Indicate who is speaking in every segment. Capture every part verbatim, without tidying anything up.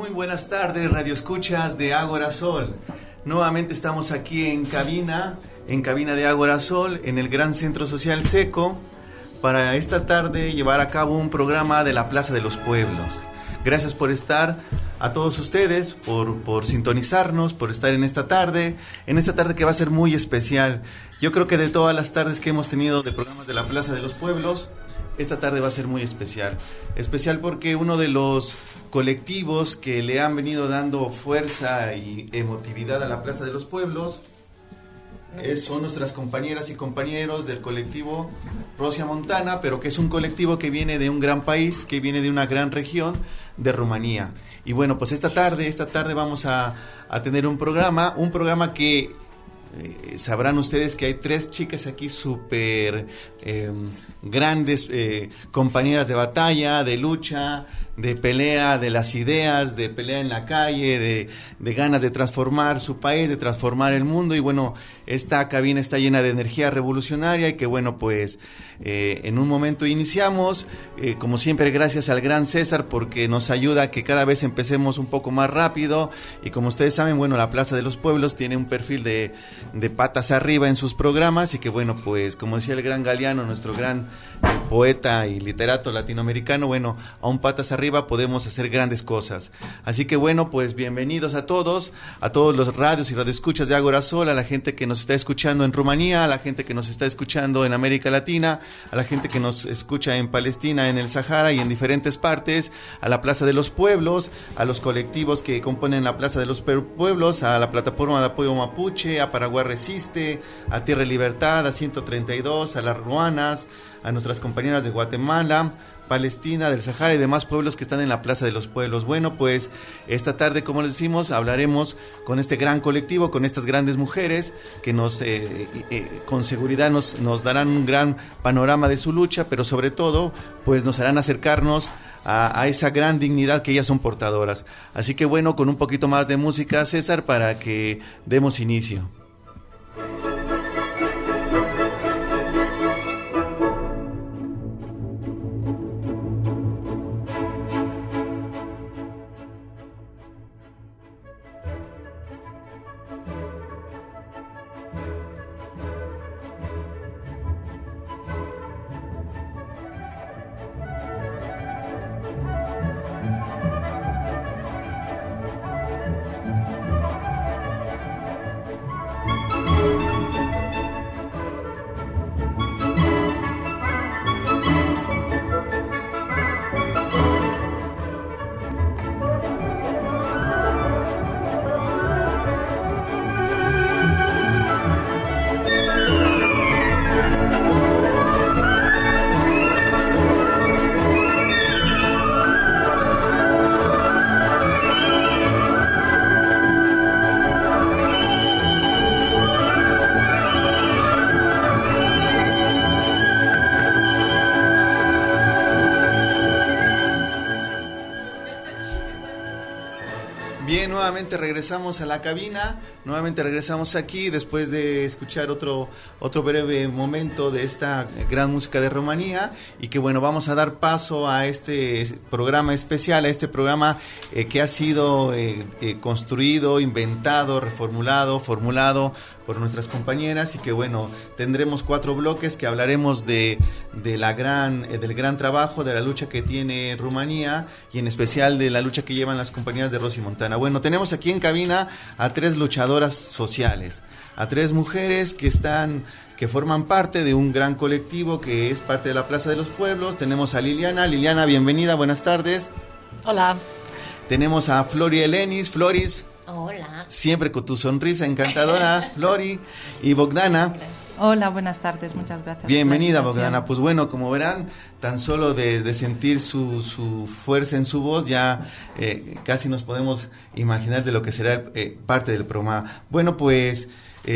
Speaker 1: Muy buenas tardes, Radio Escuchas de Ágora Sol. Nuevamente estamos aquí en cabina, en cabina de Ágora Sol, en el Gran Centro Social Seco, para esta tarde llevar a cabo un programa de la Plaza de los Pueblos. Gracias por estar, a todos ustedes, por, por sintonizarnos, por estar en esta tarde, en esta tarde que va a ser muy especial. Yo creo que de todas las tardes que hemos tenido de programas de la Plaza de los Pueblos, esta tarde va a ser muy especial. Especial porque uno de los colectivos que le han venido dando fuerza y emotividad a la Plaza de los Pueblos es, son nuestras compañeras y compañeros del colectivo Rosia Montana, pero que es un colectivo que viene de un gran país, que viene de una gran región de Rumanía. Y bueno, pues esta tarde, esta tarde vamos a, a tener un programa, un programa que Eh, sabrán ustedes que hay tres chicas aquí súper eh, grandes, eh, compañeras de batalla, de lucha, de pelea de las ideas, de pelea en la calle, de, de ganas de transformar su país, de transformar el mundo. Y bueno, esta cabina está llena de energía revolucionaria y que bueno, pues eh, en un momento iniciamos, eh, como siempre gracias al gran César, porque nos ayuda a que cada vez empecemos un poco más rápido. Y como ustedes saben, bueno, la Plaza de los Pueblos tiene un perfil de, de patas arriba en sus programas y que bueno, pues como decía el gran Galeano, nuestro gran poeta y literato latinoamericano, bueno, a un patas arriba podemos hacer grandes cosas. Así que bueno, pues bienvenidos a todos, a todos los radios y radioescuchas de Ágora Sol, a la gente que nos está escuchando en Rumanía, a la gente que nos está escuchando en América Latina, a la gente que nos escucha en Palestina, en el Sahara y en diferentes partes, a la Plaza de los Pueblos, a los colectivos que componen la Plaza de los Pueblos, a la Plataforma de Apoyo Mapuche, a Paraguay Resiste, a Tierra y Libertad, a ciento treinta y dos, a las Ruanas, a nuestras compañeras de Guatemala, Palestina, del Sahara y demás pueblos que están en la Plaza de los Pueblos. Bueno, pues esta tarde, como les decimos, hablaremos con este gran colectivo, con estas grandes mujeres que nos, eh, eh, con seguridad nos, nos darán un gran panorama de su lucha, pero sobre todo, pues nos harán acercarnos a, a esa gran dignidad que ellas son portadoras. Así que bueno, con un poquito más de música, César, para que demos inicio. Nuevamente regresamos a la cabina, nuevamente regresamos aquí después de escuchar otro, otro breve momento de esta gran música de Rumanía y que bueno, vamos a dar paso a este programa especial, a este programa eh, que ha sido eh, eh, construido, inventado, reformulado, formulado por nuestras compañeras y que bueno, tendremos cuatro bloques que hablaremos de, de la gran, eh, del gran trabajo, de la lucha que tiene Rumanía y en especial de la lucha que llevan las compañeras de Rosia Montana. Bueno, tenemos aquí en cabina a tres luchadoras sociales, a tres mujeres que están, que forman parte de un gran colectivo que es parte de la Plaza de los Pueblos. Tenemos a Liliana. Liliana, bienvenida, buenas tardes.
Speaker 2: Hola.
Speaker 1: Tenemos a Flori Elenis. Floris.
Speaker 2: Hola.
Speaker 1: Siempre con tu sonrisa encantadora, Flori. Y Bogdana.
Speaker 3: Hola, buenas tardes, muchas gracias.
Speaker 1: Bienvenida, Bogdana. Pues bueno, como verán, tan solo de, de sentir su, su fuerza en su voz, ya eh, casi nos podemos imaginar de lo que será eh, parte del programa. Bueno, pues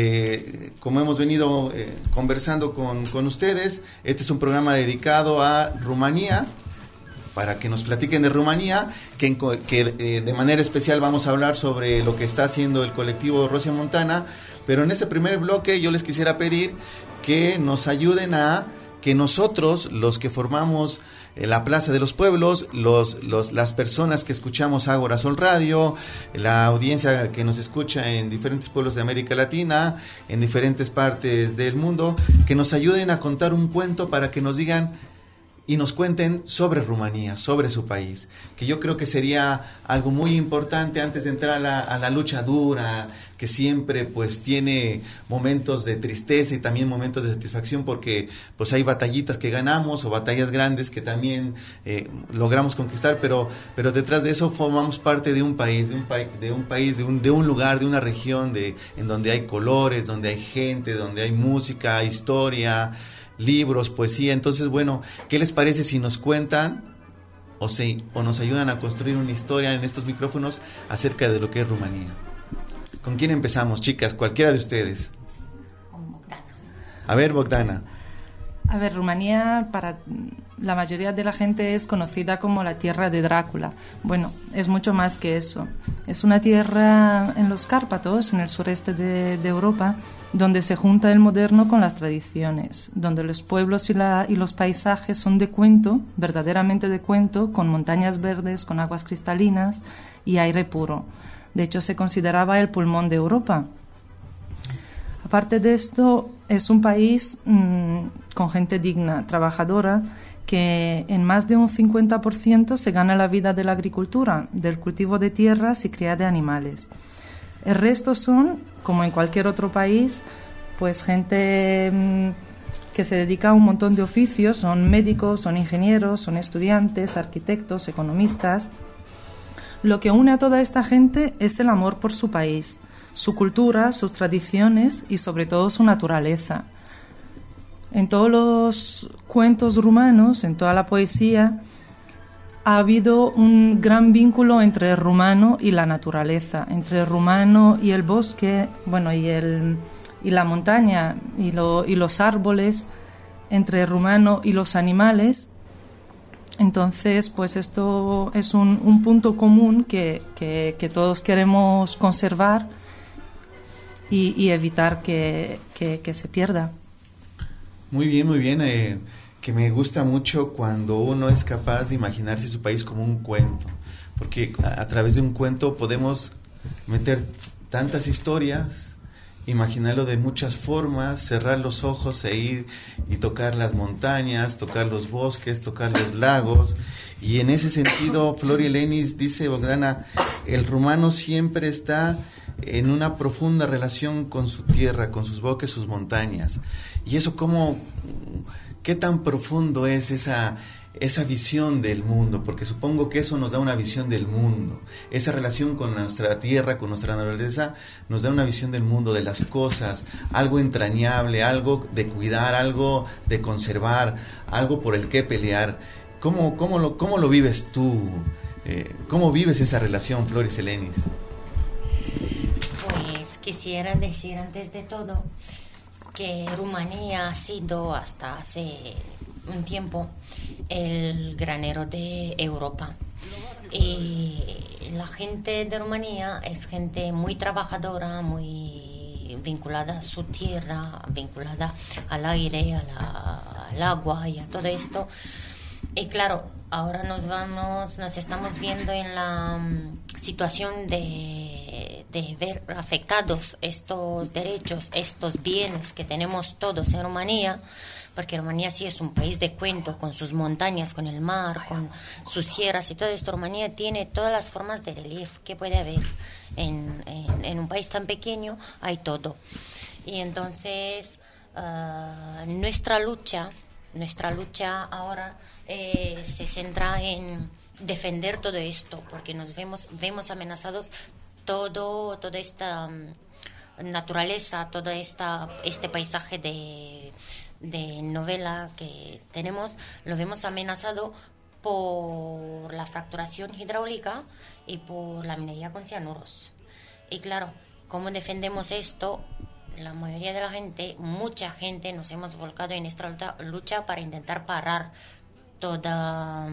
Speaker 1: eh, como hemos venido eh, conversando con, con ustedes, este es un programa dedicado a Rumanía, para que nos platiquen de Rumanía, que, que eh, de manera especial vamos a hablar sobre lo que está haciendo el colectivo Rosia Montana. Pero en este primer bloque yo les quisiera pedir que nos ayuden a que nosotros, los que formamos eh, la Plaza de los Pueblos, los, los, las personas que escuchamos Ágora Sol Radio, la audiencia que nos escucha en diferentes pueblos de América Latina, en diferentes partes del mundo, que nos ayuden a contar un cuento para que nos digan y nos cuenten sobre Rumanía, sobre su país, que yo creo que sería algo muy importante antes de entrar a la, a la lucha dura, que siempre pues tiene momentos de tristeza y también momentos de satisfacción, porque pues hay batallitas que ganamos o batallas grandes que también eh, logramos conquistar, pero, pero detrás de eso formamos parte de un país, de un, pa- de un país, de un, de un lugar, de una región de, en donde hay colores, donde hay gente, donde hay música, historia, libros, poesía. Entonces, bueno, ¿qué les parece si nos cuentan o, se, o nos ayudan a construir una historia en estos micrófonos acerca de lo que es Rumanía? ¿Con quién empezamos, chicas? Cualquiera de ustedes.
Speaker 2: Con Bogdana.
Speaker 1: A ver, Bogdana.
Speaker 3: A ver, Rumanía para la mayoría de la gente es conocida como la tierra de Drácula. Bueno, es mucho más que eso. Es una tierra en los Cárpatos, en el sureste de, de Europa, donde se junta el moderno con las tradiciones, donde los pueblos y, la, y los paisajes son de cuento, verdaderamente de cuento, con montañas verdes, con aguas cristalinas y aire puro. De hecho, se consideraba el pulmón de Europa. Aparte de esto, es un país mmm, con gente digna, trabajadora, que en más de un cincuenta por ciento se gana la vida de la agricultura, del cultivo de tierras y cría de animales. El resto son, como en cualquier otro país, pues gente mmm, que se dedica a un montón de oficios, son médicos, son ingenieros, son estudiantes, arquitectos, economistas. Lo que une a toda esta gente es el amor por su país, su cultura, sus tradiciones y sobre todo su naturaleza. En todos los cuentos rumanos, en toda la poesía, ha habido un gran vínculo entre el rumano y la naturaleza, entre el rumano y el bosque, bueno, y, el, y la montaña y, lo, y los árboles, entre el rumano y los animales. Entonces, pues esto es un, un punto común que, que, que todos queremos conservar y, y evitar que, que, que se pierda.
Speaker 1: Muy bien, muy bien. Eh, que me gusta mucho cuando uno es capaz de imaginarse su país como un cuento, porque a, a través de un cuento podemos meter tantas historias, imaginarlo de muchas formas, cerrar los ojos e ir y tocar las montañas, tocar los bosques, tocar los lagos. Y en ese sentido, Flori Lenis dice, Bogdana, el rumano siempre está en una profunda relación con su tierra, con sus bosques, sus montañas. Y eso, ¿cómo, qué tan profundo es esa, esa visión del mundo? Porque supongo que eso nos da una visión del mundo. Esa relación con nuestra tierra, con nuestra naturaleza, nos da una visión del mundo, de las cosas, algo entrañable, algo de cuidar, algo de conservar, algo por el que pelear. ¿Cómo, cómo, lo, cómo lo vives tú? Eh, ¿Cómo vives esa relación, Floris Elenis?
Speaker 2: Pues quisiera decir antes de todo que Rumanía ha sido hasta hace un tiempo el granero de Europa. Y la gente de Rumanía es gente muy trabajadora, muy vinculada a su tierra, vinculada al aire, a la, al agua y a todo esto. Y claro, ahora nos vamos, nos estamos viendo en la um, situación de, de ver afectados estos derechos, estos bienes que tenemos todos en Rumanía, porque Rumanía sí es un país de cuento, con sus montañas, con el mar, con sus sierras y todo esto. Rumanía tiene todas las formas de relieve que puede haber. En, en, en un país tan pequeño hay todo. Y entonces uh, nuestra lucha, nuestra lucha ahora eh, se centra en defender todo esto, porque nos vemos, vemos amenazados todo, toda esta um, naturaleza, todo esta, este paisaje de, de novela que tenemos, lo vemos amenazado por la fracturación hidráulica y por la minería con cianuros. Y claro, ¿cómo defendemos esto? La mayoría de la gente, mucha gente, nos hemos volcado en esta lucha para intentar parar toda,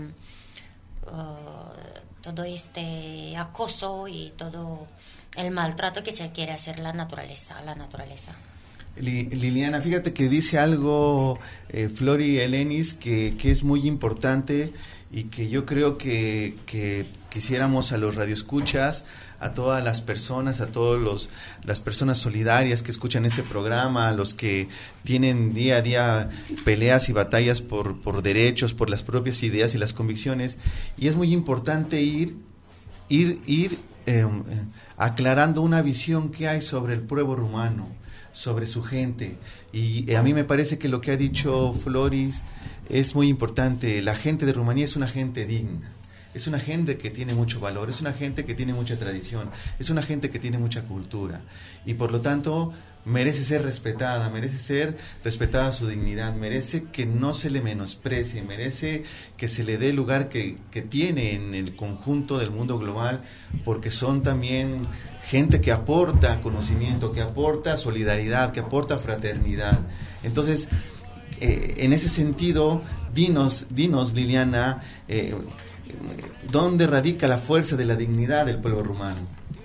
Speaker 2: uh, todo este acoso y todo el maltrato que se quiere hacer la naturaleza, la naturaleza.
Speaker 1: Liliana, fíjate que dice algo eh, Flori Elenis que, que es muy importante y que yo creo que, que quisiéramos a los radioescuchas, a todas las personas, a todos los las personas solidarias que escuchan este programa, a los que tienen día a día peleas y batallas por, por derechos, por las propias ideas y las convicciones, y es muy importante ir ir ir eh, aclarando una visión que hay sobre el pueblo rumano, sobre su gente, y a mí me parece que lo que ha dicho Floris es muy importante. La gente de Rumanía es una gente digna, es una gente que tiene mucho valor, es una gente que tiene mucha tradición, es una gente que tiene mucha cultura, y por lo tanto merece ser respetada, merece ser respetada su dignidad, merece que no se le menosprecie, merece que se le dé el lugar que, que tiene en el conjunto del mundo global, porque son también gente que aporta conocimiento, que aporta solidaridad, que aporta fraternidad. Entonces, eh, en ese sentido, dinos, dinos Liliana, eh, ¿dónde radica la fuerza de la dignidad del pueblo rumano?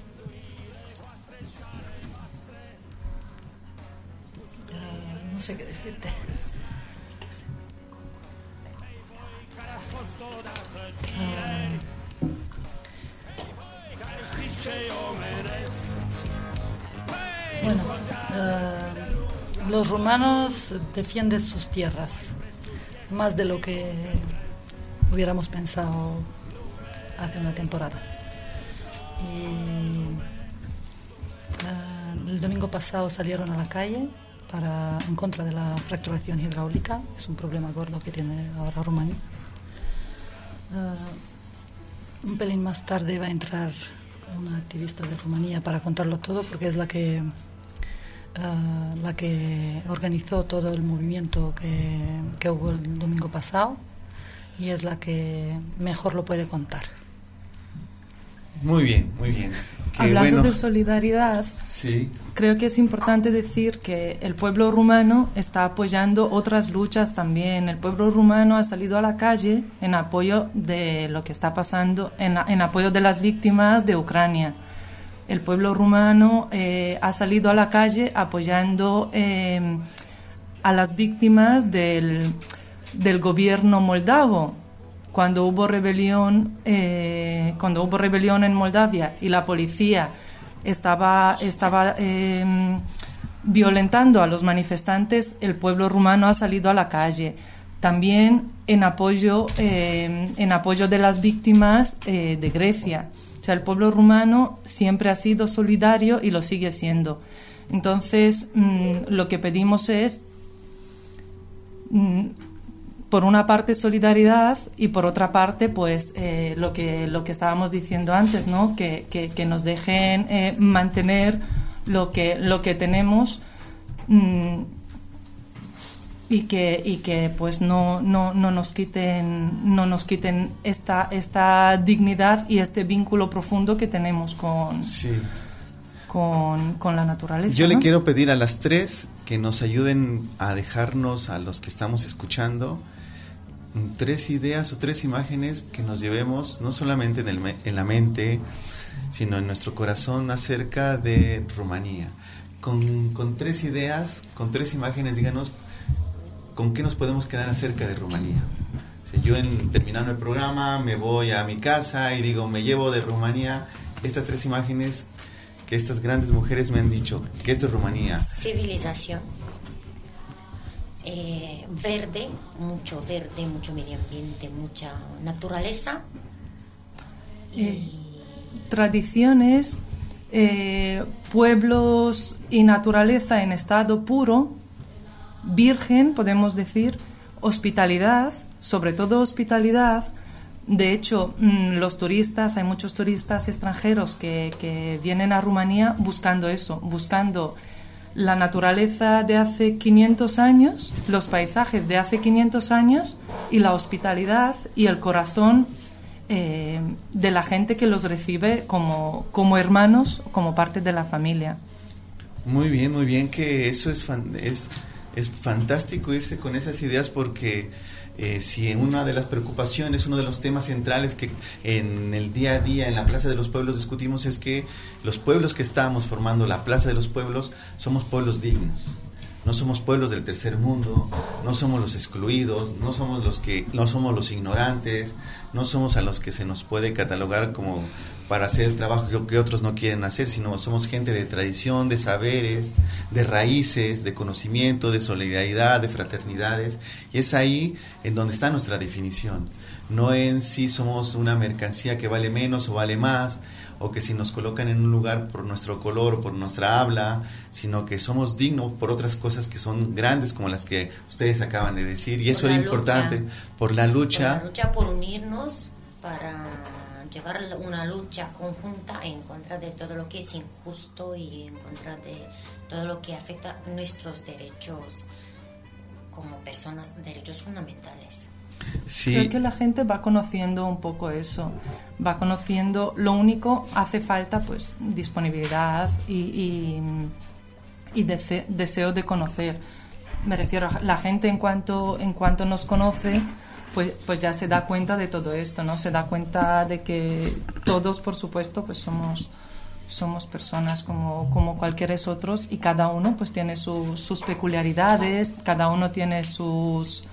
Speaker 4: Uh, no sé qué decirte. Uh, bueno, uh, los rumanos defienden sus tierras más de lo que hubiéramos pensado hace una temporada. Y uh, el domingo pasado salieron a la calle para, en contra de la fracturación hidráulica. Es un problema gordo que tiene ahora Rumanía. Uh, un pelín más tarde va a entrar una activista de Rumanía para contarlo todo, porque es la que uh, la que organizó todo el movimiento que, que hubo el domingo pasado, y es la que mejor lo puede contar.
Speaker 1: Muy bien, muy bien. Qué
Speaker 3: Hablando
Speaker 1: bueno.
Speaker 3: de solidaridad,
Speaker 1: sí.
Speaker 3: Creo que es importante decir que el pueblo rumano está apoyando otras luchas también. El pueblo rumano ha salido a la calle en apoyo de lo que está pasando, en, en apoyo de las víctimas de Ucrania. El pueblo rumano eh, ha salido a la calle apoyando eh, a las víctimas del, del gobierno moldavo. Cuando hubo rebelión, eh, cuando hubo rebelión en Moldavia y la policía estaba, estaba eh, violentando a los manifestantes, el pueblo rumano ha salido a la calle. También en apoyo, eh, en apoyo de las víctimas eh, de Grecia. O sea, el pueblo rumano siempre ha sido solidario y lo sigue siendo. Entonces, mmm, lo que pedimos es, mmm, por una parte, solidaridad, y por otra parte, pues eh, lo que lo que estábamos diciendo antes, ¿no? Que, que, que nos dejen eh, mantener lo que lo que tenemos, mmm, y que y que pues no no no nos quiten no nos quiten esta esta dignidad y este vínculo profundo que tenemos con
Speaker 1: sí.
Speaker 3: con, con la naturaleza.
Speaker 1: Yo
Speaker 3: ¿no?
Speaker 1: le quiero pedir a las tres que nos ayuden a dejarnos, a los que estamos escuchando, tres ideas o tres imágenes que nos llevemos no solamente en, el, en la mente, sino en nuestro corazón acerca de Rumanía. Con, con tres ideas, con tres imágenes, díganos con qué nos podemos quedar acerca de Rumanía. Si yo, en, terminando el programa, me voy a mi casa y digo, me llevo de Rumanía estas tres imágenes que estas grandes mujeres me han dicho que esto es Rumanía.
Speaker 2: Civilización, eh, verde, mucho verde, mucho medio ambiente, mucha naturaleza. Y...
Speaker 3: Eh, tradiciones, eh, pueblos y naturaleza en estado puro, virgen, podemos decir, hospitalidad, sobre todo hospitalidad. De hecho, los turistas, hay muchos turistas extranjeros que, que vienen a Rumanía buscando eso, buscando la naturaleza de hace quinientos años, los paisajes de hace quinientos años y la hospitalidad y el corazón eh, de la gente que los recibe como, como hermanos, como parte de la familia.
Speaker 1: Muy bien, muy bien, que eso es, fan, es, es fantástico irse con esas ideas, porque Eh, si una de las preocupaciones, uno de los temas centrales que en el día a día en la Plaza de los Pueblos discutimos, es que los pueblos que estamos formando la Plaza de los Pueblos somos pueblos dignos. no somos pueblos del tercer mundo, no somos los excluidos, no somos los que, no somos los ignorantes, no somos a los que se nos puede catalogar como para hacer el trabajo que, que otros no quieren hacer, sino somos gente de tradición, de saberes, de raíces, de conocimiento, de solidaridad, de fraternidades, y es ahí en donde está nuestra definición. No en si somos una mercancía que vale menos o vale más, o que si nos colocan en un lugar por nuestro color o por nuestra habla, sino que somos dignos por otras cosas que son grandes, como las que ustedes acaban de decir, y eso era importante, por la lucha.
Speaker 2: Por la lucha por unirnos, para llevar una lucha conjunta en contra de todo lo que es injusto y en contra de todo lo que afecta nuestros derechos como personas, derechos fundamentales.
Speaker 1: Sí.
Speaker 3: Creo que la gente va conociendo un poco eso, va conociendo, lo único, hace falta pues disponibilidad y, y, y dese, deseo de conocer. Me refiero a la gente en cuanto, en cuanto nos conoce, pues, pues ya se da cuenta de todo esto, ¿no? Se da cuenta de que todos, por supuesto, pues somos, somos personas como, como cualquiera otros, y cada uno pues tiene su, sus peculiaridades, cada uno tiene sus...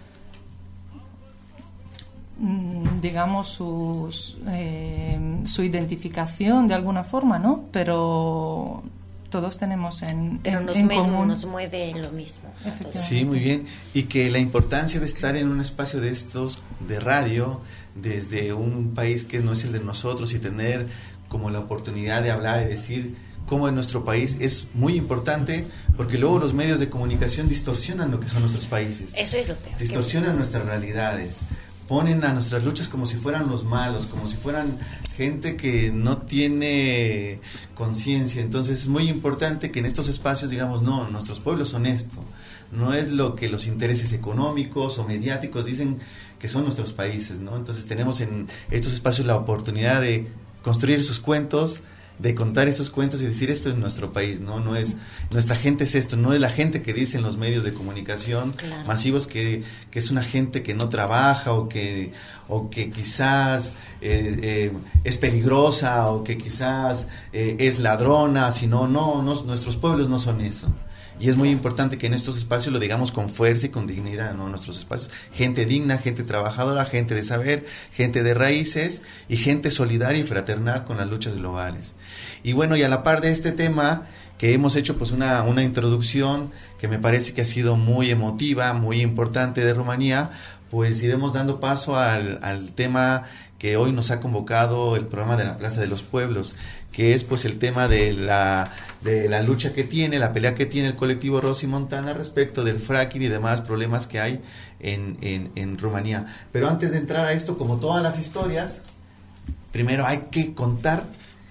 Speaker 3: digamos sus, eh, su identificación de alguna forma, ¿no? Pero todos tenemos en,
Speaker 2: Pero
Speaker 3: en,
Speaker 2: nos,
Speaker 3: en
Speaker 2: mueve,
Speaker 3: común.
Speaker 2: nos mueve lo mismo.
Speaker 1: Sí, muy bien. Y que la importancia de estar en un espacio de estos, de radio, desde un país que no es el de nosotros, y tener como la oportunidad de hablar y decir cómo en nuestro país es muy importante, porque luego los medios de comunicación distorsionan lo que son nuestros países.
Speaker 2: Eso es lo peor.
Speaker 1: Distorsionan nuestras realidades. Ponen a nuestras luchas como si fueran los malos, como si fueran gente que no tiene conciencia. Entonces es muy importante que en estos espacios digamos, no, nuestros pueblos son esto. No es lo que los intereses económicos o mediáticos dicen que son nuestros países, ¿no? Entonces tenemos en estos espacios la oportunidad de construir esos cuentos, de contar esos cuentos y decir esto es nuestro país, ¿no? No es, nuestra gente es esto, no es la gente que dicen los medios de comunicación claro. masivos que, que es una gente que no trabaja o que, o que quizás eh, eh, es peligrosa o que quizás eh, es ladrona, sino no, no, nuestros pueblos no son eso. Y es muy importante que en estos espacios lo digamos con fuerza y con dignidad, ¿no? Nuestros espacios, gente digna, gente trabajadora, gente de saber, gente de raíces y gente solidaria y fraternal con las luchas globales. Y bueno, y a la par de este tema, que hemos hecho pues una, una introducción que me parece que ha sido muy emotiva, muy importante de Rumanía, pues iremos dando paso al, al tema que hoy nos ha convocado el programa de la Plaza de los Pueblos, que es pues el tema de la, de la lucha que tiene, la pelea que tiene el colectivo Rosy Montana respecto del fracking y demás problemas que hay en, en, en Rumanía. Pero antes de entrar a esto, como todas las historias, primero hay que contar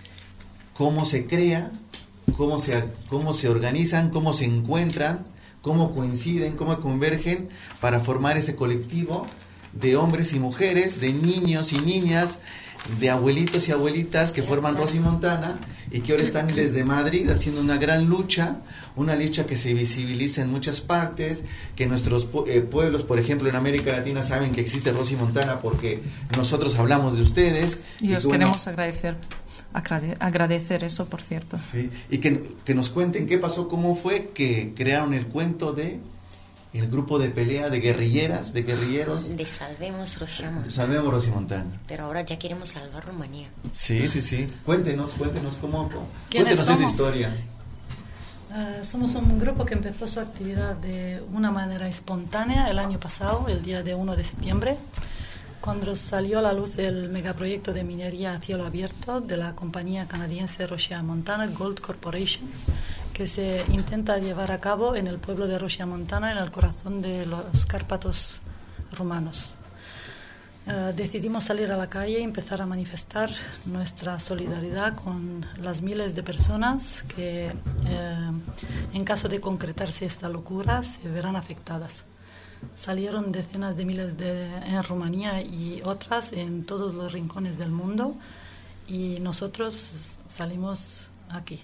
Speaker 1: cómo se crea, cómo se, cómo se organizan, cómo se encuentran, cómo coinciden, cómo convergen para formar ese colectivo de hombres y mujeres, de niños y niñas, de abuelitos y abuelitas que forman Rosy Montana y que ahora están desde Madrid haciendo una gran lucha, una lucha que se visibiliza en muchas partes, que nuestros eh, pueblos, por ejemplo, en América Latina saben que existe Rosy Montana porque nosotros hablamos de ustedes.
Speaker 3: Y, y os
Speaker 1: que,
Speaker 3: queremos
Speaker 1: bueno,
Speaker 3: agradecer. Agrade- agradecer eso, por cierto.
Speaker 1: Sí, y que, que nos cuenten qué pasó, cómo fue que crearon el cuento de el grupo de pelea de guerrilleras, de guerrilleros.
Speaker 2: De Salvemos Rosy Montana.
Speaker 1: Salvemos Rosy Montana.
Speaker 2: Pero ahora ya queremos salvar Rumanía.
Speaker 1: Sí, sí, sí. Cuéntenos, cuéntenos cómo, cómo
Speaker 4: ¿Quiénes
Speaker 1: cuéntenos
Speaker 4: somos?
Speaker 1: esa historia.
Speaker 4: Uh, somos un grupo que empezó su actividad de una manera espontánea el año pasado, el día de uno de septiembre, cuando salió a la luz el megaproyecto de minería a cielo abierto de la compañía canadiense Rosy Montana Gold Corporation, que se intenta llevar a cabo en el pueblo de Rosy Montana, en el corazón de los Cárpatos rumanos. Uh, decidimos salir a la calle y empezar a manifestar nuestra solidaridad con las miles de personas que, uh, en caso de concretarse esta locura, se verán afectadas. Salieron decenas de miles de, en Rumanía y otras en todos los rincones del mundo, y nosotros salimos aquí.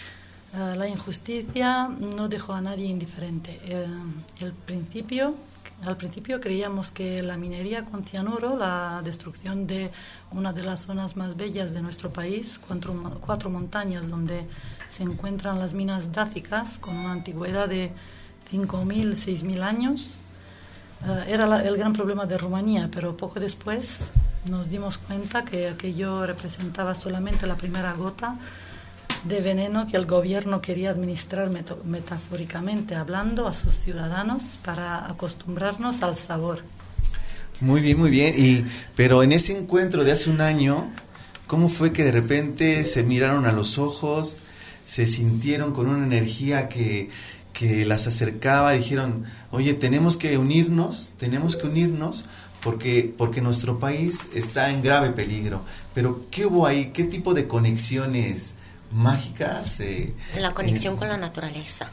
Speaker 4: Uh, la injusticia no dejó a nadie indiferente. Uh, el principio al principio creíamos que la minería con cianuro, la destrucción de una de las zonas más bellas de nuestro país, cuatro, cuatro montañas donde se encuentran las minas dácicas con una antigüedad de cinco mil, seis mil años, uh, era la, el gran problema de Rumanía, pero poco después nos dimos cuenta que aquello representaba solamente la primera gota de veneno que el gobierno quería administrar meto, metafóricamente hablando a sus ciudadanos para acostumbrarnos al sabor.
Speaker 1: Muy bien, muy bien. Y, pero en ese encuentro de hace un año, ¿cómo fue que de repente se miraron a los ojos, se sintieron con una energía que, que las acercaba y dijeron, oye, tenemos que unirnos, tenemos que unirnos porque, porque nuestro país está en grave peligro? Pero ¿qué hubo ahí? ¿Qué tipo de conexiones mágicas? Eh,
Speaker 2: la conexión
Speaker 1: eh,
Speaker 2: con la naturaleza.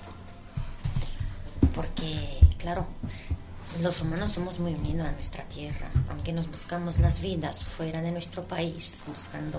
Speaker 2: Porque, claro, los humanos somos muy unidos a nuestra tierra, aunque nos buscamos las vidas fuera de nuestro país, buscando,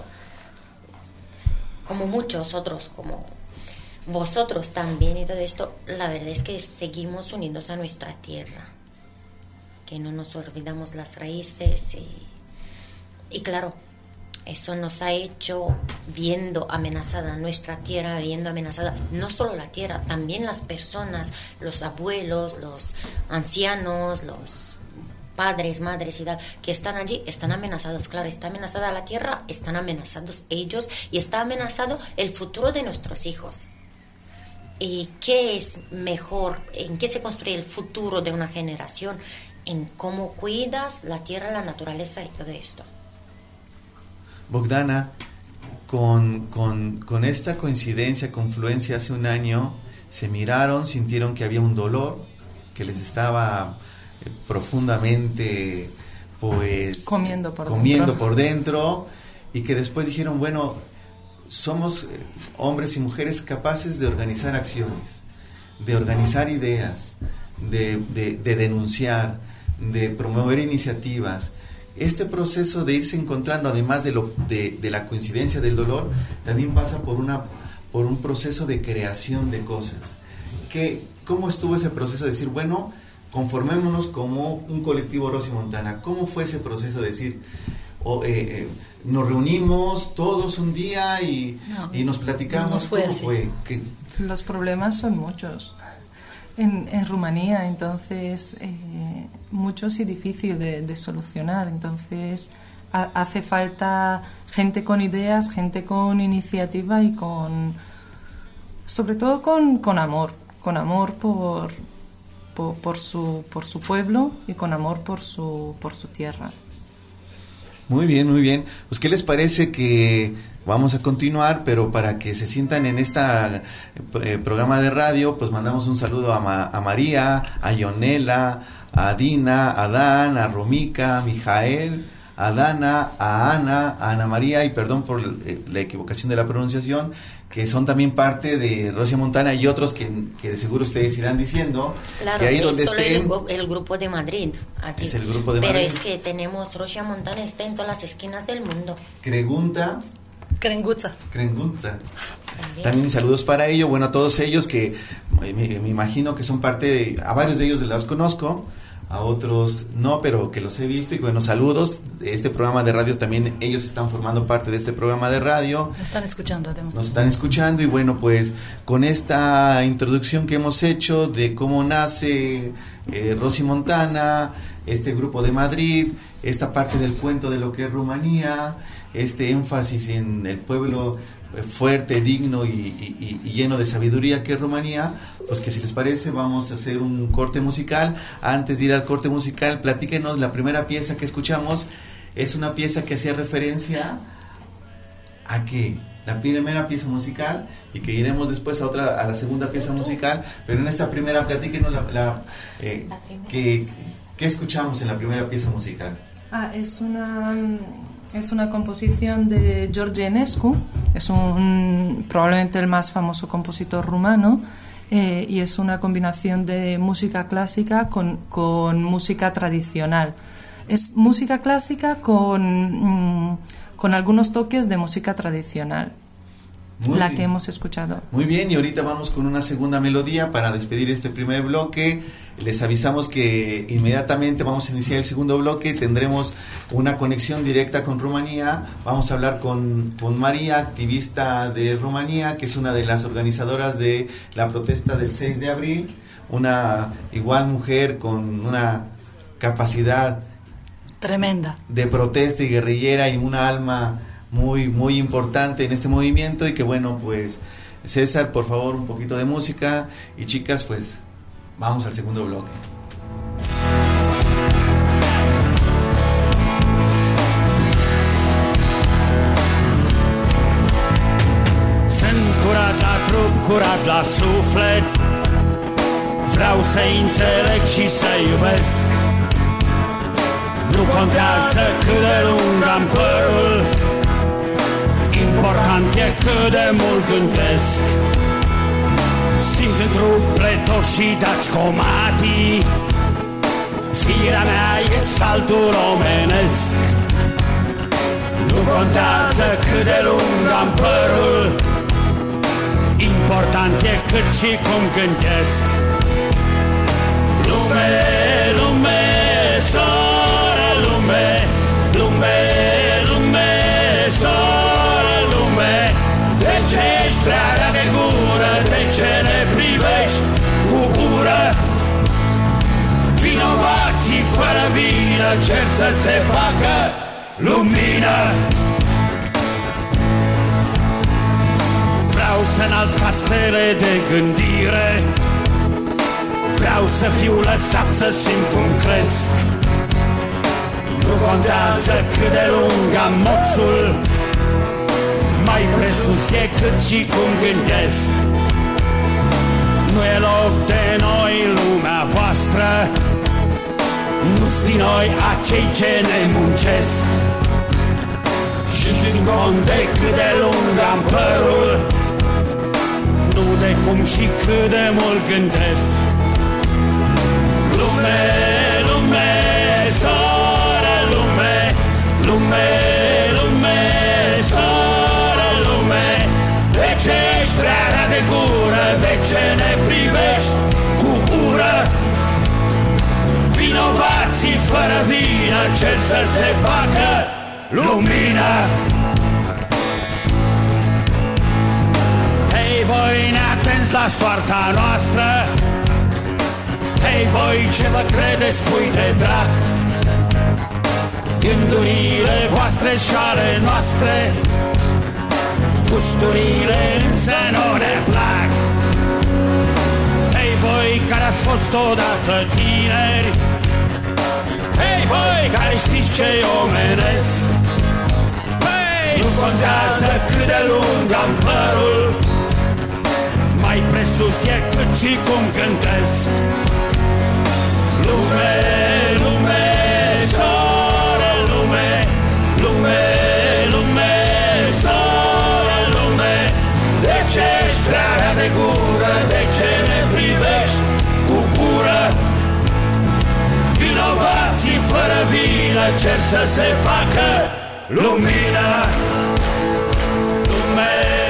Speaker 2: como muchos otros, como vosotros también y todo esto, la verdad es que seguimos unidos a nuestra tierra, que no nos olvidamos las raíces y, y claro, eso nos ha hecho, viendo amenazada nuestra tierra, viendo amenazada no solo la tierra, también las personas, los abuelos, los ancianos, los padres, madres y tal, que están allí, están amenazados. Claro, está amenazada la tierra, están amenazados ellos y está amenazado el futuro de nuestros hijos. ¿Y qué es mejor? ¿En qué se construye el futuro de una generación? En cómo cuidas la tierra, la naturaleza y todo esto.
Speaker 1: Bogdana, con, con, con esta coincidencia, confluencia hace un año, se miraron, sintieron que había un dolor que les estaba eh, profundamente pues
Speaker 3: comiendo por
Speaker 1: comiendo
Speaker 3: dentro.
Speaker 1: por dentro y que después dijeron, bueno, somos eh, hombres y mujeres capaces de organizar acciones, de organizar ideas, de, de, de denunciar, de promover iniciativas. Este proceso de irse encontrando, además de, lo, de, de la coincidencia del dolor, también pasa por, una, por un proceso de creación de cosas. ¿Qué, ¿Cómo estuvo ese proceso de decir, bueno, conformémonos como un colectivo Rosy Montana? ¿Cómo fue ese proceso de decir, oh, eh, eh, nos reunimos todos un día y, no, y nos platicamos?
Speaker 4: No fue
Speaker 1: ¿Cómo
Speaker 4: así.
Speaker 1: fue? ¿Qué?
Speaker 3: Los problemas son muchos. En, en Rumanía, entonces, eh, muchos y difícil de, de solucionar. Entonces, ha, hace falta gente con ideas, gente con iniciativa y con, sobre todo con, con amor, con amor por, por, por, su, por su pueblo y con amor por su, por su tierra.
Speaker 1: Muy bien, muy bien. Pues, ¿qué les parece que vamos a continuar, pero para que se sientan en este eh, programa de radio, pues mandamos un saludo a, Ma, a María, a Ionela, a Dina, a Dan, a Romica, a Mijael, a Dana, a Ana, a Ana María, y perdón por eh, la equivocación de la pronunciación, que son también parte de Rosy Montana y otros que, que de seguro ustedes irán diciendo.
Speaker 2: Claro,
Speaker 1: que ahí
Speaker 2: es
Speaker 1: donde
Speaker 2: solo
Speaker 1: estén,
Speaker 2: el, el grupo de Madrid. Allí.
Speaker 1: Es el grupo de
Speaker 2: Pero
Speaker 1: Madrid.
Speaker 2: es que tenemos, Rosy Montana está en todas las esquinas del mundo.
Speaker 1: Cregunta.
Speaker 4: Crenguza.
Speaker 1: Crenguza.
Speaker 2: También.
Speaker 1: También saludos para ellos, bueno, a todos ellos que me, me imagino que son parte de, a varios de ellos los conozco, a otros no, pero que los he visto, y bueno, saludos. Este programa de radio también, ellos están formando parte de este programa de radio.
Speaker 4: Nos están escuchando, además.
Speaker 1: Nos están escuchando, y bueno, pues con esta introducción que hemos hecho de cómo nace eh, Rosy Montana, este grupo de Madrid, esta parte del cuento de lo que es Rumanía, este énfasis en el pueblo fuerte, digno y, y, y lleno de sabiduría que es Rumanía, pues que si les parece vamos a hacer un corte musical. Antes de ir al corte musical, platíquenos la primera pieza que escuchamos. Es una pieza que hacía referencia a que la primera pieza musical, y que iremos después a otra, a la segunda pieza musical, pero en esta primera platíquenos la, la, eh,
Speaker 2: La primera.
Speaker 1: que, ¿qué escuchamos en la primera pieza musical?
Speaker 3: Ah, es una... Es una composición de George Enescu, es un, probablemente el más famoso compositor rumano, eh, y es una combinación de música clásica con, con música tradicional. Es música clásica con, mm, con algunos toques de música tradicional.
Speaker 1: Muy
Speaker 3: la
Speaker 1: bien.
Speaker 3: que hemos escuchado.
Speaker 1: Muy bien, y ahorita vamos con una segunda melodía para despedir este primer bloque. Les avisamos que inmediatamente vamos a iniciar el segundo bloque. Tendremos una conexión directa con Rumanía. Vamos a hablar con, con María, activista de Rumanía, que es una de las organizadoras de la protesta del seis de abril. Una igual mujer con una capacidad
Speaker 4: Tremenda.
Speaker 1: de protesta y guerrillera y una alma muy muy importante en este movimiento. Y que bueno, pues César, por favor, un poquito de música, y chicas, pues vamos al segundo bloque.
Speaker 5: Sunt curat la trup, curat la suflet, vreau să înțeleg și să iubesc. Nu contează cât de lung am părul, important e cât de mult gândesc. Simt în trup pletoși și daci comatii, firea mea e saltul omenesc. Nu contează cât de lung am părul, important e cât și cum gândesc. Lume, lume, sore, lume, lume, lume, sore, lume. De ce ești prea rea de gură? De ce ne privești cu ură? Vinovații fără vină cer să se facă lumină. Vreau să înalț ca stele de gândire, vreau să fiu lăsat să simt cum cresc. Nu contează cât de lung am moțul, mai presus e cât și cum gândesc. Nu e loc de noi lumea voastră, nu-s din noi acei ce ne muncesc. Și țin cont de cât de lung am părul, nu de cum și cât de mult gândesc. Lume, lume, sore, lume, lume, lume, sore, lume. De ce ești rea de gură? De ce ne privești cu ură? Vinovații fără vină cer să se facă lumină. Hei voi neatenți la soarta noastră, hei voi ce vă credeți pui de drac, gândurile voastre și ale noastre, gusturile însă nu ne plac. Hei voi care ați fost odată tineri, hei voi care știți ce-i omenesc, hei, nu contează cât de lung am părul, mai presus e cât și cum cântesc. Lume, lume, sore, lume, lume, lume, sore, lume. De ce ești prea de gură? De ce ne privești cu ură? Vinovații fără vină cer să se facă lumină. Lume,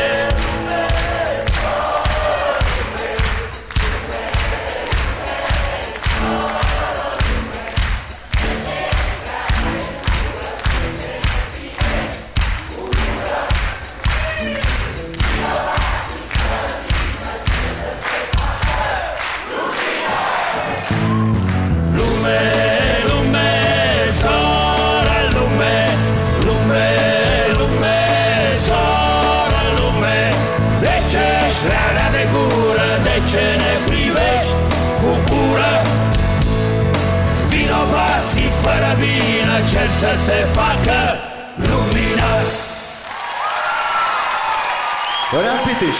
Speaker 5: ce ne privești cu ură? Vinovații fără vină cer să se facă lumină.
Speaker 1: Dorian Pitiș.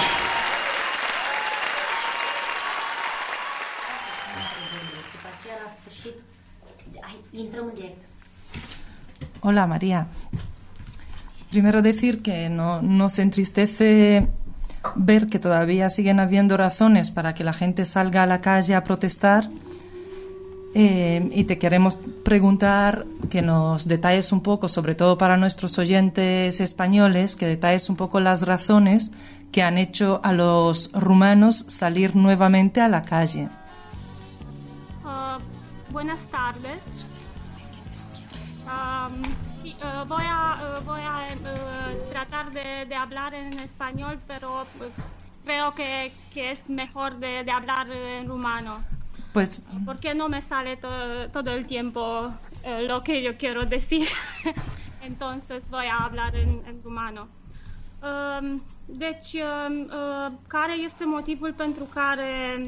Speaker 2: După aceea, la sfârșit, hai, intrăm în direct.
Speaker 3: Hola María. Primero decir que no, nos entristece ver que todavía siguen habiendo razones para que la gente salga a la calle a protestar, eh, y te queremos preguntar que nos detalles un poco, sobre todo para nuestros oyentes españoles, que detalles un poco las razones que han hecho a los rumanos salir nuevamente a la calle.
Speaker 6: Uh, buenas tardes. Um, sí, uh, voy a, uh, voy a uh, tratar de, de hablar en español, pero uh, creo que, que es mejor de, de hablar en rumano.
Speaker 3: Pues,
Speaker 6: porque no me sale to- todo el tiempo uh, lo que yo quiero decir. Entonces voy a hablar en, en rumano. Um, deci, um, uh, care este motivul pentru care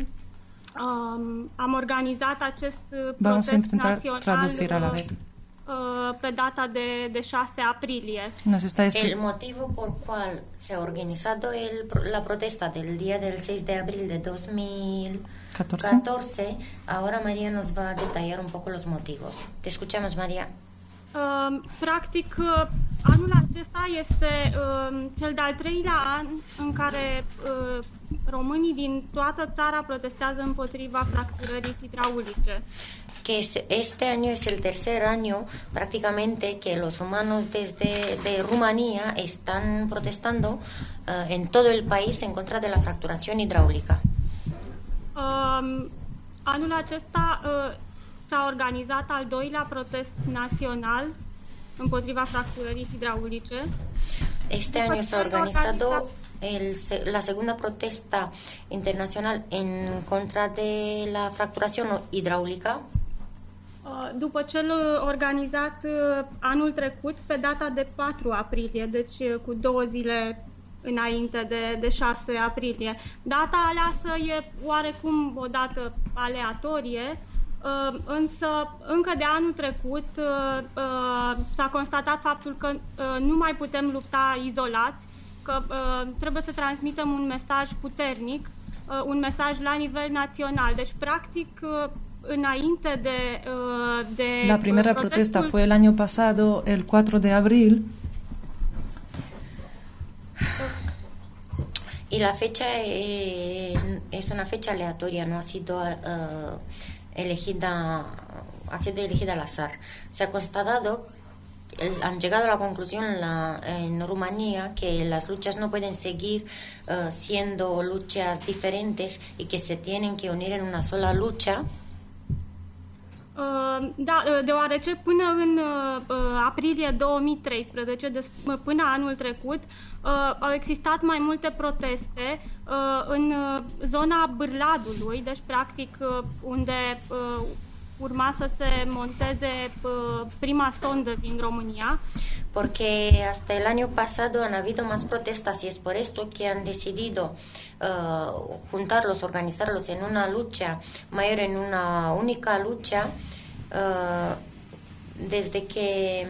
Speaker 6: um, am organizat acest uh,
Speaker 3: vamos a
Speaker 6: protest
Speaker 3: intentar
Speaker 6: național
Speaker 3: traducir a la vez.
Speaker 6: uh, pe data de, de șase aprilie.
Speaker 3: Nos está
Speaker 2: El
Speaker 3: explicando.
Speaker 2: motivo por cual se ha organizado el, la protesta del día del seis de abril de dos mil catorce, ahora María nos va a detallar un poco los motivos. Te escuchamos, María.
Speaker 6: Uh, practic, uh, anul acesta este uh, cel de-al treilea an în care uh, românii din toată țara protestează împotriva fracturării hidraulice.
Speaker 2: Que este año es el tercer año prácticamente que los rumanos desde de Rumanía están protestando uh, en todo el país en contra de la fracturación hidráulica.
Speaker 6: Uh, anul acesta uh, s-a organizat al doilea protest național împotriva fracturării hidraulice.
Speaker 2: Este año se ha organizado el, la segunda protesta internacional en contra de la fracturación hidráulica.
Speaker 6: După cel organizat anul trecut pe data de patru aprilie, deci cu două zile înainte de, de șase aprilie. Data aleasă e oarecum o dată aleatorie, însă încă de anul trecut s-a constatat faptul că nu mai putem lupta izolați, că trebuie să transmitem un mesaj puternic, un mesaj la nivel național. Deci, practic, înainte de, de
Speaker 3: La primera
Speaker 6: protestul...
Speaker 3: protesta fue el año pasado, el cuatro de abril.
Speaker 2: Y la fecha eh, es una fecha aleatoria, no ha sido uh, elegida, ha sido elegida al azar. Se ha constatado, han llegado a la conclusión la, en Rumanía que las luchas no pueden seguir uh, siendo luchas diferentes y que se tienen que unir en una sola lucha.
Speaker 6: Uh, da, deoarece până în uh, aprilie două mii treisprezece, de, până anul trecut, uh, au existat mai multe proteste uh, în uh, zona Bârladului, deci practic uh, unde uh, urma să se monteze uh, prima sondă din România.
Speaker 2: Porque hasta el año pasado han habido más protestas y es por esto que han decidido uh, juntarlos, organizarlos en una lucha mayor, en una única lucha, uh, desde que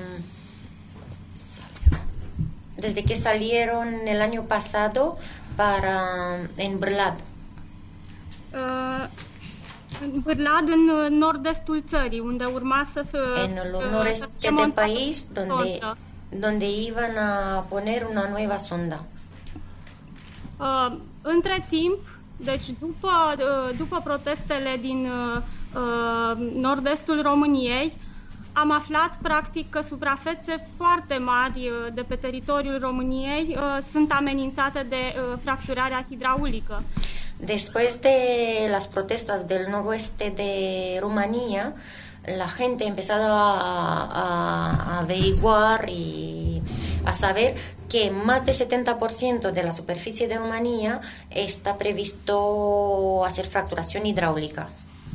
Speaker 2: desde que salieron el año pasado para en Brlad.
Speaker 6: Uh, în Bârlad, în nord-estul țării, unde urma să fie...
Speaker 2: En el noreste del país, donde, donde iban a poner una nueva sonda.
Speaker 6: Uh, între timp, deci după, uh, după protestele din uh, nord-estul României, am aflat practic că suprafețe foarte mari uh, de pe teritoriul României uh, sunt amenințate de uh, fracturarea hidraulică.
Speaker 2: Después de las protestas del noroeste de Rumanía, la gente ha empezado a, a, a averiguar y a saber que más del setenta por ciento de la superficie de Rumanía está previsto hacer fracturación hidráulica.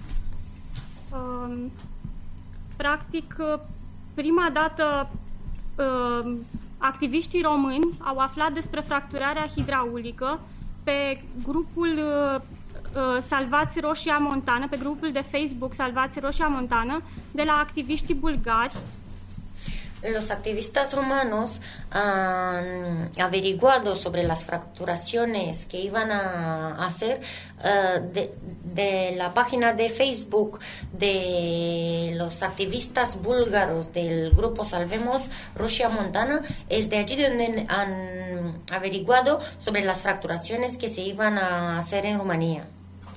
Speaker 6: Um, practic, prima dată uh, activiștii români au aflat despre fracturarea hidraulică pe grupul uh, Salvați Roșia Montană, pe grupul de Facebook Salvați Roșia Montană, de la activiștii bulgari.
Speaker 2: Los activistas rumanos han averiguado sobre las fracturaciones que iban a hacer uh, de, de la página de Facebook de los activistas búlgaros del grupo Salvemos Roșia Montană. Es de allí donde han averiguado sobre las fracturaciones que se iban a hacer en Rumanía.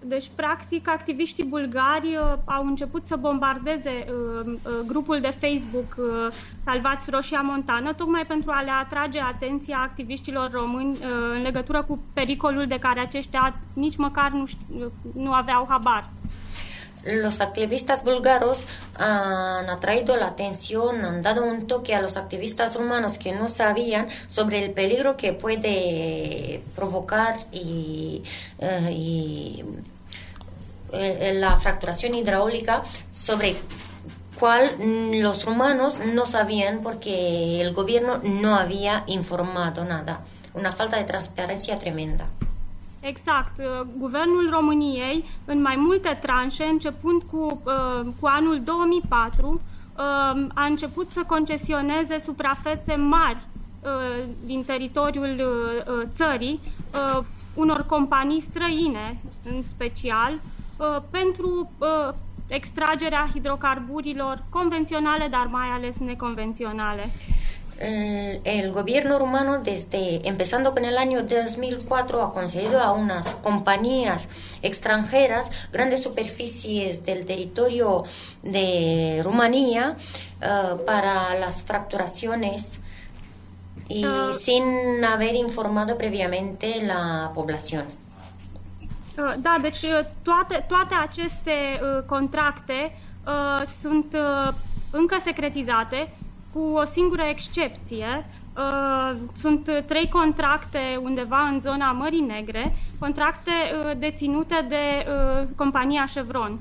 Speaker 6: Deci, practic, activiștii bulgari uh, au început să bombardeze uh, uh, grupul de Facebook uh, Salvați Roșia Montană, tocmai pentru a le atrage atenția activiștilor români uh, în legătură cu pericolul de care aceștia nici măcar nu, știu, nu aveau habar.
Speaker 2: Los activistas búlgaros han atraído la atención, han dado un toque a los activistas rumanos que no sabían sobre el peligro que puede provocar y, uh, y uh, la fracturación hidráulica, sobre cual los rumanos no sabían porque el gobierno no había informado nada. Una falta de transparencia tremenda.
Speaker 6: Exact. Guvernul României, în mai multe tranșe, începând cu, cu anul două mii patru, a început să concesioneze suprafețe mari din teritoriul țării unor companii străine, în special, pentru extragerea hidrocarburilor convenționale, dar mai ales neconvenționale.
Speaker 2: El gobierno rumano, desde empezando con el año dos mil cuatro, ha concedido a unas compañías extranjeras grandes superficies del territorio de Rumanía uh, para las fracturaciones y uh. sin haber informado previamente la población.
Speaker 6: Uh, da, deci toate, toate aceste uh, contracte uh, sunt uh, încă secretizate, cu o singură excepție. Uh, sunt trei contracte undeva în zona Mării Negre, contracte uh, deținute de uh, compania Chevron.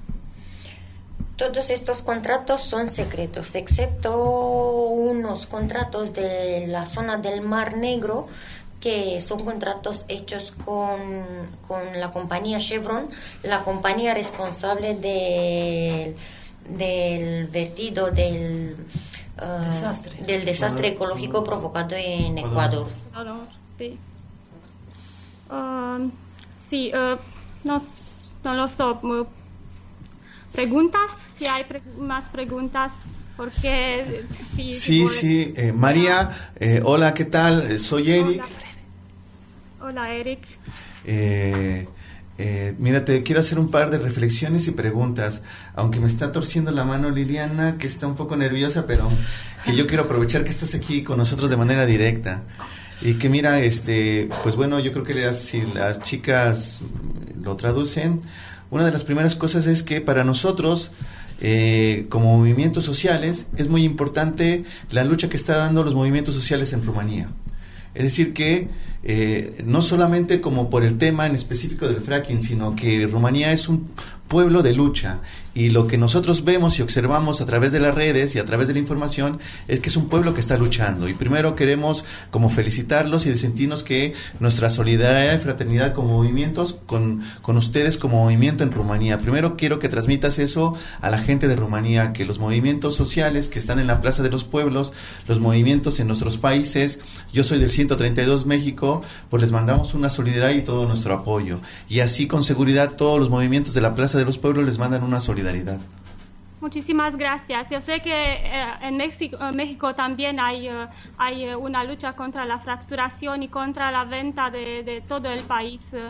Speaker 2: Todos estos contratos son secretos, excepto unos contratos de la zona del Mar Negro, que son contratos hechos con, con la compañía Chevron, la compañía responsable de, del vertido del Uh, desastre. del desastre ecológico provocado en Ecuador.
Speaker 6: Sí. Uh, sí, uh, nos, no lo sé. Uh, ¿Preguntas? Si hay pre más preguntas, porque sí.
Speaker 1: Sí, si sí. Eh, María, eh, hola, ¿qué tal? Soy Eric.
Speaker 6: Hola, hola Eric.
Speaker 1: Eh, Eh, mira, te quiero hacer un par de reflexiones y preguntas, aunque me está torciendo la mano Liliana, que está un poco nerviosa, pero que yo quiero aprovechar que estás aquí con nosotros de manera directa. Y que mira, este, pues bueno, yo creo que las, si las chicas lo traducen, una de las primeras cosas es que para nosotros, eh, como movimientos sociales, es muy importante la lucha que está dando los movimientos sociales en Rumanía. Es decir que eh, no solamente como por el tema en específico del fracking, sino que Rumanía es un pueblo de lucha, y lo que nosotros vemos y observamos a través de las redes y a través de la información es que es un pueblo que está luchando, y primero queremos como felicitarlos y de sentirnos que nuestra solidaridad y fraternidad como movimientos con, con ustedes como movimiento en Rumanía. Primero quiero que transmitas eso a la gente de Rumanía, que los movimientos sociales que están en la Plaza de los Pueblos, los movimientos en nuestros países, yo soy del ciento treinta y dos México, pues les mandamos una solidaridad y todo nuestro apoyo, y así con seguridad todos los movimientos de la Plaza de los Pueblos les mandan una solidaridad.
Speaker 6: Muchísimas gracias. Yo sé que eh, en México, eh, México también hay, eh, hay una lucha contra la fracturación y contra la venta de, de todo el país eh,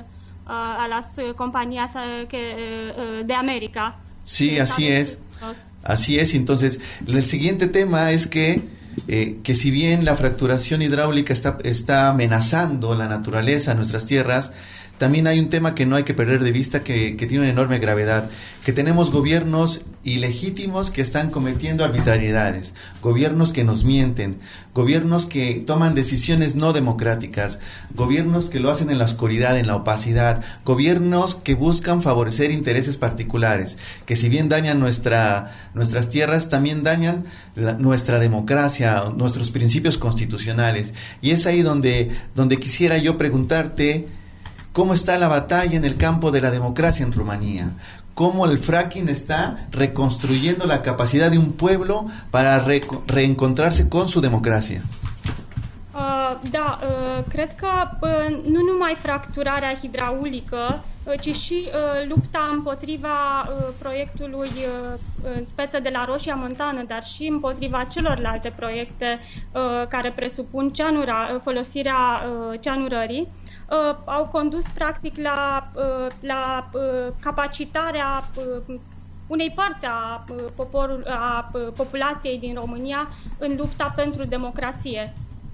Speaker 6: a las eh, compañías eh, que, eh, de América.
Speaker 1: Sí, así es. Así es. Entonces, el siguiente tema es que Eh, que si bien la fracturación hidráulica está, está amenazando la naturaleza, nuestras tierras, también hay un tema que no hay que perder de vista, que, que tiene una enorme gravedad, que tenemos gobiernos ilegítimos que están cometiendo arbitrariedades, gobiernos que nos mienten, gobiernos que toman decisiones no democráticas, gobiernos que lo hacen en la oscuridad, en la opacidad, gobiernos que buscan favorecer intereses particulares, que si bien dañan nuestra, nuestras tierras, también dañan la, nuestra democracia, nuestros principios constitucionales. Y es ahí donde, donde quisiera yo preguntarte, ¿cómo está la batalla en el campo de la democracia en Rumanía? ¿Cómo el fracking está reconstruyendo la capacidad de un pueblo para re reencontrarse con su democracia?
Speaker 6: Uh, Da, cred că nu numai fracturarea hidraulică, ci și lupta împotriva proiectului în speță de la Roșia Montană, dar și împotriva celorlalte proiecte care presupun cianura, folosirea cianurării, au condus practic la, la capacitarea unei părți a, poporul, a populației din România în lupta pentru democrație.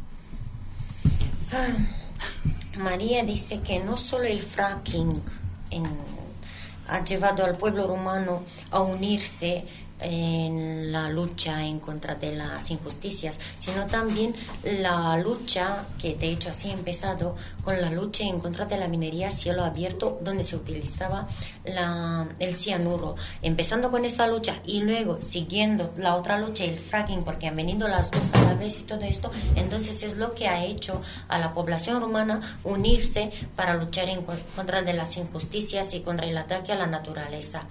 Speaker 2: María dice que no solo el fracking en, ha llevado al pueblo rumano a unirse en la lucha en contra de las injusticias, sino también la lucha, que de hecho así ha empezado, con la lucha en contra de la minería a cielo abierto, donde se utilizaba la, el cianuro. Empezando con esa lucha y luego siguiendo la otra lucha, el fracking, porque han venido las dos a la vez y todo esto, entonces es lo que ha hecho a la población rumana unirse para luchar en contra de las injusticias y contra el ataque a la naturaleza.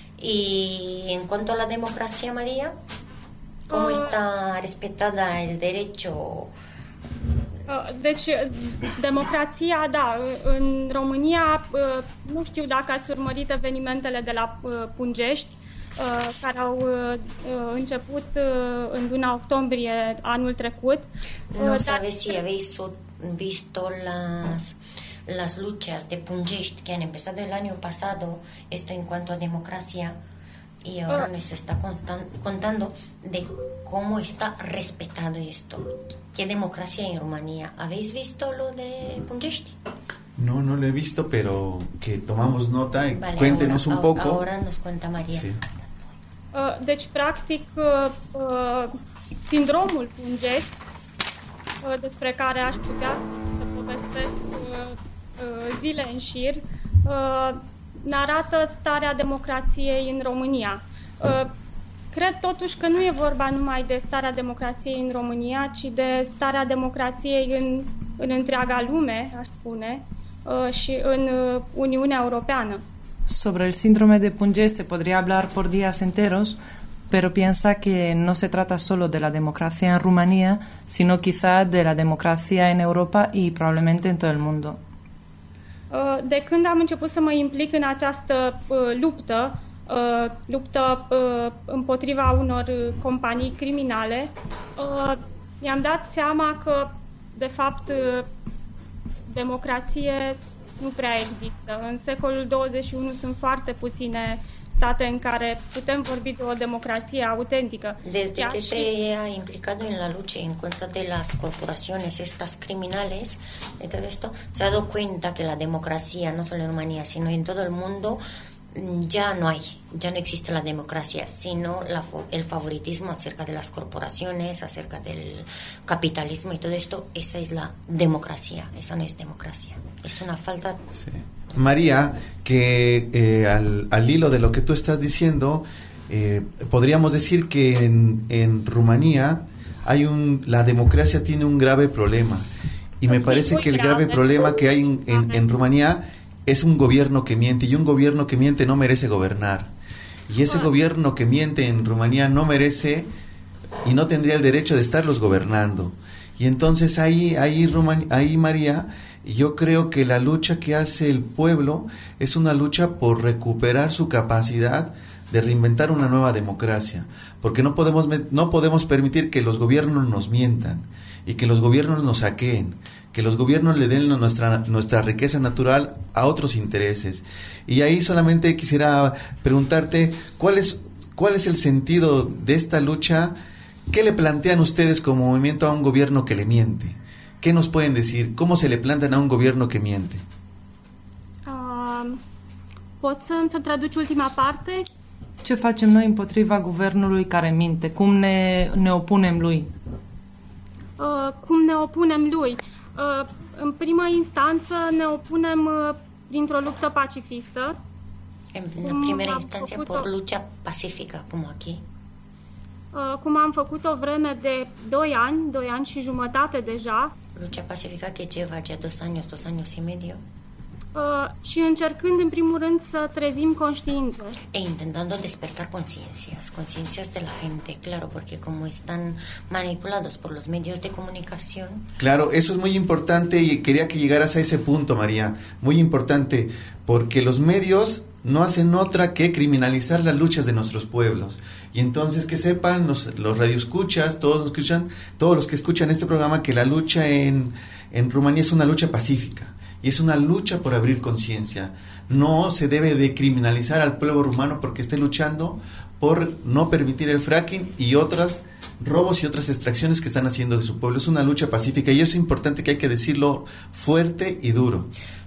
Speaker 2: Y en cuanto a la democracia, María, ¿cómo está respetada el derecho?
Speaker 6: Deci, democrația, da, în România, nu știu dacă ați urmărit evenimentele de la Pungești, care au început în luna octombrie anul trecut.
Speaker 2: No sabes si habéis visto las... las luchas de Pungești que han empezado el año pasado, esto en cuanto a democracia, y ahora oh. nos está constan- contando de cómo está respetado esto. ¿Qué democracia hay en Rumanía? ¿Habéis visto lo de Pungești?
Speaker 1: No, no lo he visto, pero que tomamos nota y
Speaker 2: vale,
Speaker 1: cuéntenos
Speaker 2: ahora,
Speaker 1: un poco.
Speaker 2: Ahora nos cuenta María.
Speaker 1: Sí.
Speaker 6: Uh, deci, practic, uh, uh, sindromul Pungești, uh, despre care aș putea să, să povestesc uh, zile în șir, ne arată starea democrației în România. Cred totuși că nu e vorba numai de starea democrației în România, ci de starea democrației în, în întreaga lume, aș spune, și în Uniunea Europeană.
Speaker 3: Sobre el síndrome de Pungești se podría hablar por días enteros, pero piensa que no se trata solo de la democracia en Rumanía, sino quizá de la democracia en Europa y probablemente en todo el mundo.
Speaker 6: De când am început să mă implic în această uh, luptă, uh, luptă uh, împotriva unor companii criminale, uh, mi-am dat seama că, de fapt, uh, democrație nu prea există. În secolul douăzeci și unu sunt foarte puține state în care putem vorbi de o democrație autentică.
Speaker 2: Desde que se ha implicado en la lucha en contra de las corporaciones estas criminales, de todo esto, se ha dado cuenta que la democracia, no solo en Rumanía, sino en todo el mundo, ya no hay, ya no existe la democracia, sino la, el favoritismo acerca de las corporaciones, acerca del capitalismo y todo esto. Esa es la democracia, esa no es democracia, es una falta.
Speaker 1: Sí. María, que eh, al, al hilo de lo que tú estás diciendo, eh, podríamos decir que en, en Rumanía hay un, la democracia tiene un grave problema, y me parece que el grave problema que hay en, en, en Rumanía es un gobierno que miente, y un gobierno que miente no merece gobernar, y ese gobierno que miente en Rumanía no merece y no tendría el derecho de estarlos gobernando. Y entonces ahí, ahí, Ruman, ahí María, yo creo que la lucha que hace el pueblo es una lucha por recuperar su capacidad de reinventar una nueva democracia, porque no podemos, no podemos permitir que los gobiernos nos mientan y que los gobiernos nos saqueen, que los gobiernos le den nuestra, nuestra riqueza natural a otros intereses. Y ahí solamente quisiera preguntarte, ¿cuál es, cuál es el sentido de esta lucha? ¿Qué le plantean ustedes como movimiento a un gobierno que le miente? ¿Qué nos pueden decir? ¿Cómo se le plantean a un gobierno que miente?
Speaker 6: Uh, ¿Poți să traduci ultima parte?
Speaker 3: Ce facem noi împotriva guvernului care minte? Cum ne, ne opunem lui?
Speaker 6: Uh, cum ne opunem lui? Uh, în prima instanță ne opunem uh, dintr-o luptă pacifistă.
Speaker 2: En primera instancia por lucha pacífica, como aquí.
Speaker 6: Uh, cum am făcut o vreme de doi ani, doi ani și jumătate deja.
Speaker 2: Lucha pacífica que lleva ya dos años, dos años y medio.
Speaker 6: și încercând în primul rând să trezim conștiințe.
Speaker 2: E intentando despertar conciencias, conciencias de la gente, claro, porque como están manipulados por los medios de comunicación.
Speaker 1: Claro, eso es muy importante y quería que llegaras a ese punto, María, muy importante, porque los medios no hacen otra que criminalizar las luchas de nuestros pueblos. Y entonces que sepan los, los radioescuchas, todos los que escuchan, todos los que escuchan este programa, que la lucha en, en Rumanía es una lucha pacífica y es una lucha por abrir conciencia. No se debe de criminalizar al pueblo rumano porque esté luchando por no permitir el fracking y otras robos y otras extracciones que están haciendo de su pueblo. Es una lucha pacífica y eso es importante, que hay que decirlo fuerte y duro.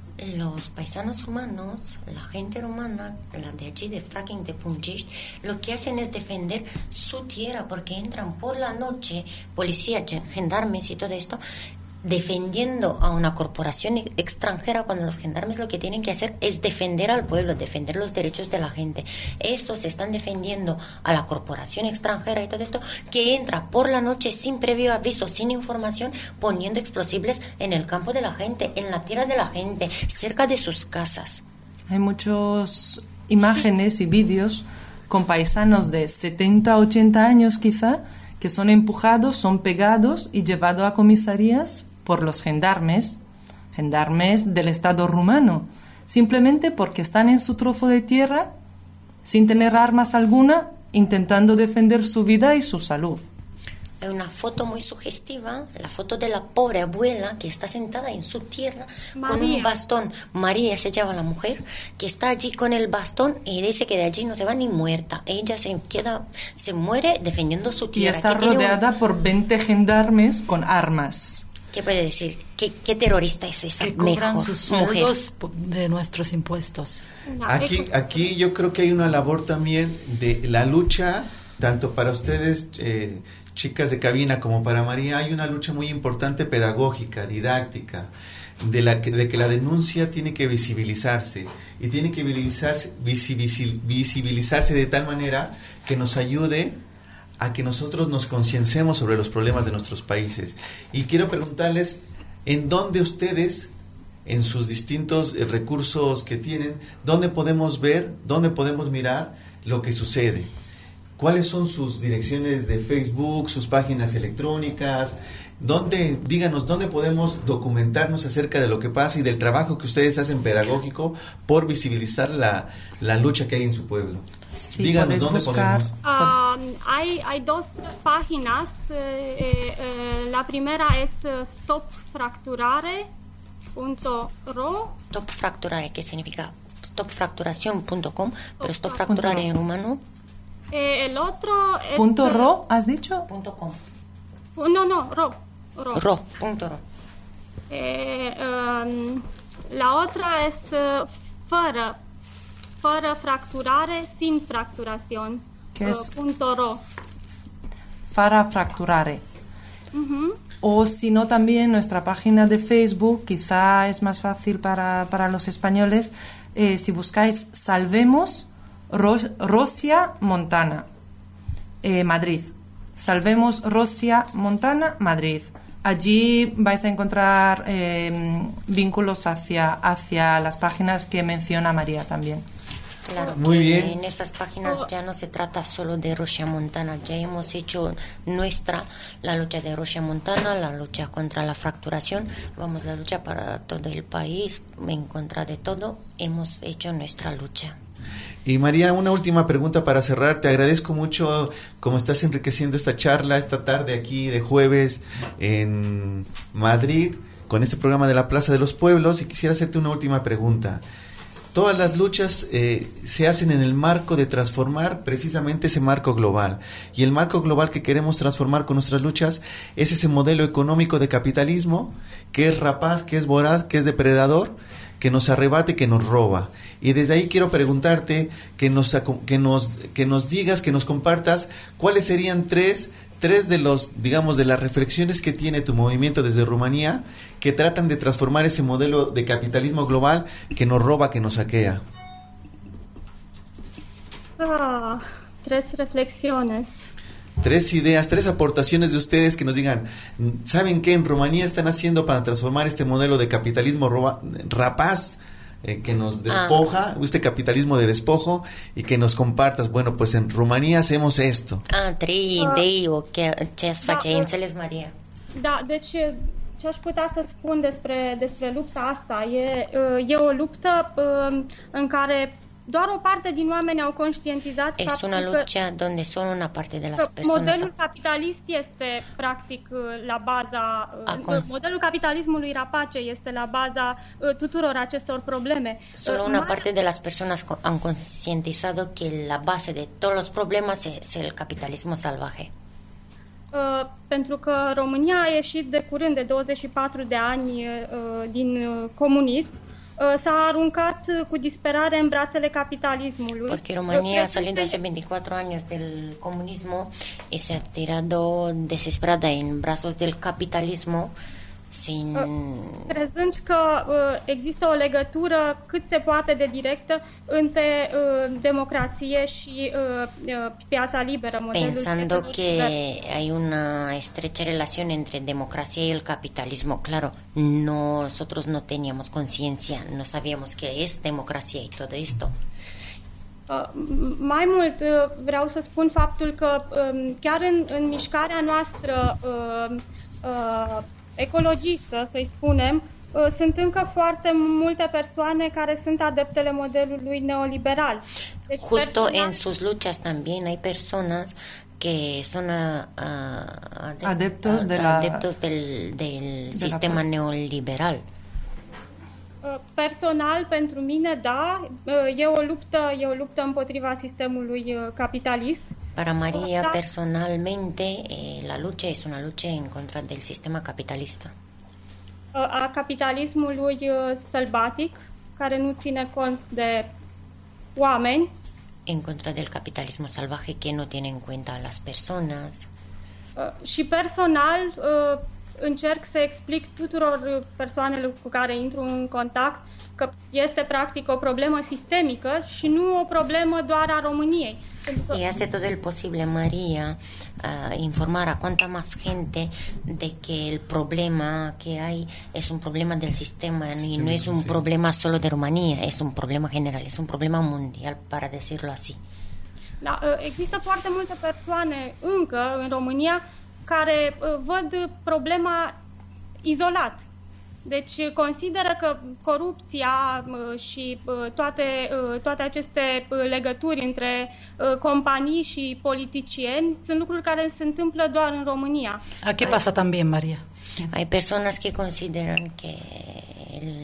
Speaker 2: Los paisanos rumanos, la gente rumana, la de allí de fracking de Punjiști, lo que hacen es defender su tierra porque entran por la noche, policía, gendarmes y todo esto, defendiendo a una corporación extranjera, cuando los gendarmes lo que tienen que hacer es defender al pueblo, defender los derechos de la gente. Estos están defendiendo a la corporación extranjera y todo esto, que entra por la noche sin previo aviso, sin información, poniendo explosivos en el campo de la gente, en la tierra de la gente, cerca de sus casas.
Speaker 3: Hay muchas imágenes y vídeos con paisanos de setenta, ochenta años quizá, que son empujados, son pegados y llevados a comisarías por los gendarmes, gendarmes del Estado rumano, simplemente porque están en su trozo de tierra, sin tener armas alguna, intentando defender su vida y su salud.
Speaker 2: Hay una foto muy sugestiva, la foto de la pobre abuela que está sentada en su tierra
Speaker 6: María.
Speaker 2: Con un bastón. María se llama la mujer, que está allí con el bastón y dice que de allí no se va ni muerta. Ella se queda, se muere defendiendo su tierra.
Speaker 3: Y está
Speaker 2: que
Speaker 3: rodeada
Speaker 2: un...
Speaker 3: por veinte gendarmes con armas.
Speaker 2: ¿Qué puede decir? ¿Qué, qué terrorista es esa
Speaker 4: que cobran
Speaker 2: mejor
Speaker 4: sus sueldos
Speaker 2: mujer?
Speaker 4: de nuestros impuestos.
Speaker 1: Aquí, aquí yo creo que hay una labor también de la lucha, tanto para ustedes, eh, chicas de cabina, como para María. Hay una lucha muy importante pedagógica, didáctica, de, la que, de que la denuncia tiene que visibilizarse y tiene que visibilizarse, visibil, visibilizarse de tal manera que nos ayude a que nosotros nos concienciemos sobre los problemas de nuestros países. Y quiero preguntarles, ¿en dónde ustedes, en sus distintos eh, recursos que tienen, dónde podemos ver, dónde podemos mirar lo que sucede? ¿Cuáles son sus direcciones de Facebook, sus páginas electrónicas? ¿Dónde, díganos, dónde podemos documentarnos acerca de lo que pasa y del trabajo que ustedes hacen pedagógico por visibilizar la, la lucha que hay en su pueblo?
Speaker 3: Sí,
Speaker 1: díganos dónde
Speaker 3: buscar,
Speaker 1: podemos.
Speaker 6: Uh, hay, hay dos páginas. Eh, eh, la primera es stop fracturare punto ro.
Speaker 2: Stop fracturare, que significa stop fracturación punto com, pero stop fracturare en rumano.
Speaker 6: Eh, el otro es...
Speaker 3: ¿Punto ro, has dicho?
Speaker 2: Punto com.
Speaker 6: No, no, ro. Ro.
Speaker 2: Ro, punto ro.
Speaker 6: Eh, um, la otra es uh, fără, fără fracturare, sin fracturación.
Speaker 3: ¿Qué es?
Speaker 6: Uh, punto ro.
Speaker 3: Para fracturare.
Speaker 6: Uh-huh.
Speaker 3: O si no, también nuestra página de Facebook, quizá es más fácil para, para los españoles, eh, si buscáis Salvemos Ros- Rosia Montana, eh, Madrid. Salvemos Rosia Montana, Madrid. Allí vais a encontrar eh, vínculos hacia, hacia las páginas que menciona María también.
Speaker 2: Claro,
Speaker 1: Muy
Speaker 2: que
Speaker 1: bien.
Speaker 2: en esas páginas ya no se trata solo de Rosia Montana, ya hemos hecho nuestra, la lucha de Rosia Montana, la lucha contra la fracturación, vamos, la lucha para todo el país, en contra de todo, hemos hecho nuestra lucha.
Speaker 1: Y María, una última pregunta para cerrar. Te agradezco mucho cómo estás enriqueciendo esta charla esta tarde aquí de jueves en Madrid con este programa de la Plaza de los Pueblos, y quisiera hacerte una última pregunta. Todas las luchas eh, se hacen en el marco de transformar precisamente ese marco global, y el marco global que queremos transformar con nuestras luchas es ese modelo económico de capitalismo que es rapaz, que es voraz, que es depredador, que nos arrebate, que nos roba. Y desde ahí quiero preguntarte que nos, que nos, que nos digas, que nos compartas cuáles serían tres, tres de los, digamos, de las reflexiones que tiene tu movimiento desde Rumanía, que tratan de transformar ese modelo de capitalismo global que nos roba, que nos saquea.
Speaker 6: Ah, tres reflexiones.
Speaker 1: Tres ideas, tres aportaciones de ustedes que nos digan, ¿saben qué en Rumanía están haciendo para transformar este modelo de capitalismo roba, rapaz, eh, que nos despoja, ah. este capitalismo de despojo, y que nos compartas, bueno, pues en Rumanía hacemos esto.
Speaker 2: Ah, trei idei, o ce ați face, ai înțeles, Maria?
Speaker 6: Da, deci ce aș putea să spun despre, despre lupta asta, e, e o luptă în care doar o parte din oameni au conștientizat
Speaker 2: es
Speaker 6: faptul
Speaker 2: una lucha
Speaker 6: că,
Speaker 2: donde solo una parte de las
Speaker 6: că
Speaker 2: personas
Speaker 6: modelul capitalist este practic la baza
Speaker 2: Acum.
Speaker 6: modelul capitalismului rapace este la baza tuturor acestor probleme.
Speaker 2: Solo una parte de las personas han concientizado que la base de todos los problemas es el capitalismo salvaje.
Speaker 6: Uh, pentru că România a ieșit de curând, de douăzeci și patru de ani uh, din uh, comunism, uh, s-a aruncat cu disperare în brațele capitalismului.
Speaker 2: Porque Romania ha salido hace veinticuatro años del comunismo y se ha tirado desesperada en brazos del capitalismo sin...
Speaker 6: crezând că uh, există o legătură cât se poate de directă între uh, democrație și uh, uh, piața liberă.
Speaker 2: Pensando que hay una estrecha relación entre democracia y el capitalismo. Claro, nosotros no teníamos conciencia, no sabíamos qué es democracia y todo esto.
Speaker 6: Uh, mai mult uh, vreau să spun faptul că um, chiar în, în mișcarea noastră uh, uh, ecologistă, să-i spunem, sunt încă foarte multe persoane care sunt adeptele modelului neoliberal. Deci
Speaker 2: Justo personal... en sus luchas también hay personas que son uh, adep
Speaker 3: adeptos, de la...
Speaker 2: adeptos del, del de sistema la... neoliberal.
Speaker 6: Personal, pentru mine, da, e o luptă, e o luptă împotriva sistemului capitalist.
Speaker 2: Para María, personalmente, eh, la lucha es una lucha en contra del sistema capitalista.
Speaker 6: A capitalismului sălbatic, care nu ține cont de oameni.
Speaker 2: En contra del capitalismo salvaje que no tiene en cuenta a las personas.
Speaker 6: Și personal, încerc să explic tuturor persoanelor cu care intru în contact că este practic o problemă sistemică și nu o problemă doar a României.
Speaker 2: Y hace todo el posible, María, uh, informar a cuanta más gente de que el problema que hay es un problema del sistema y no es un problema solo de Rumanía, es un problema general, es un problema mundial, para decirlo así.
Speaker 6: Da, există foarte multe persoane încă în România care văd problema izolat. Deci consideră că corupția și toate, toate aceste legături între companii și politicieni sunt lucruri care se întâmplă doar în România.
Speaker 4: Aquí pasa también, María.
Speaker 2: Hay personas que consideran que el,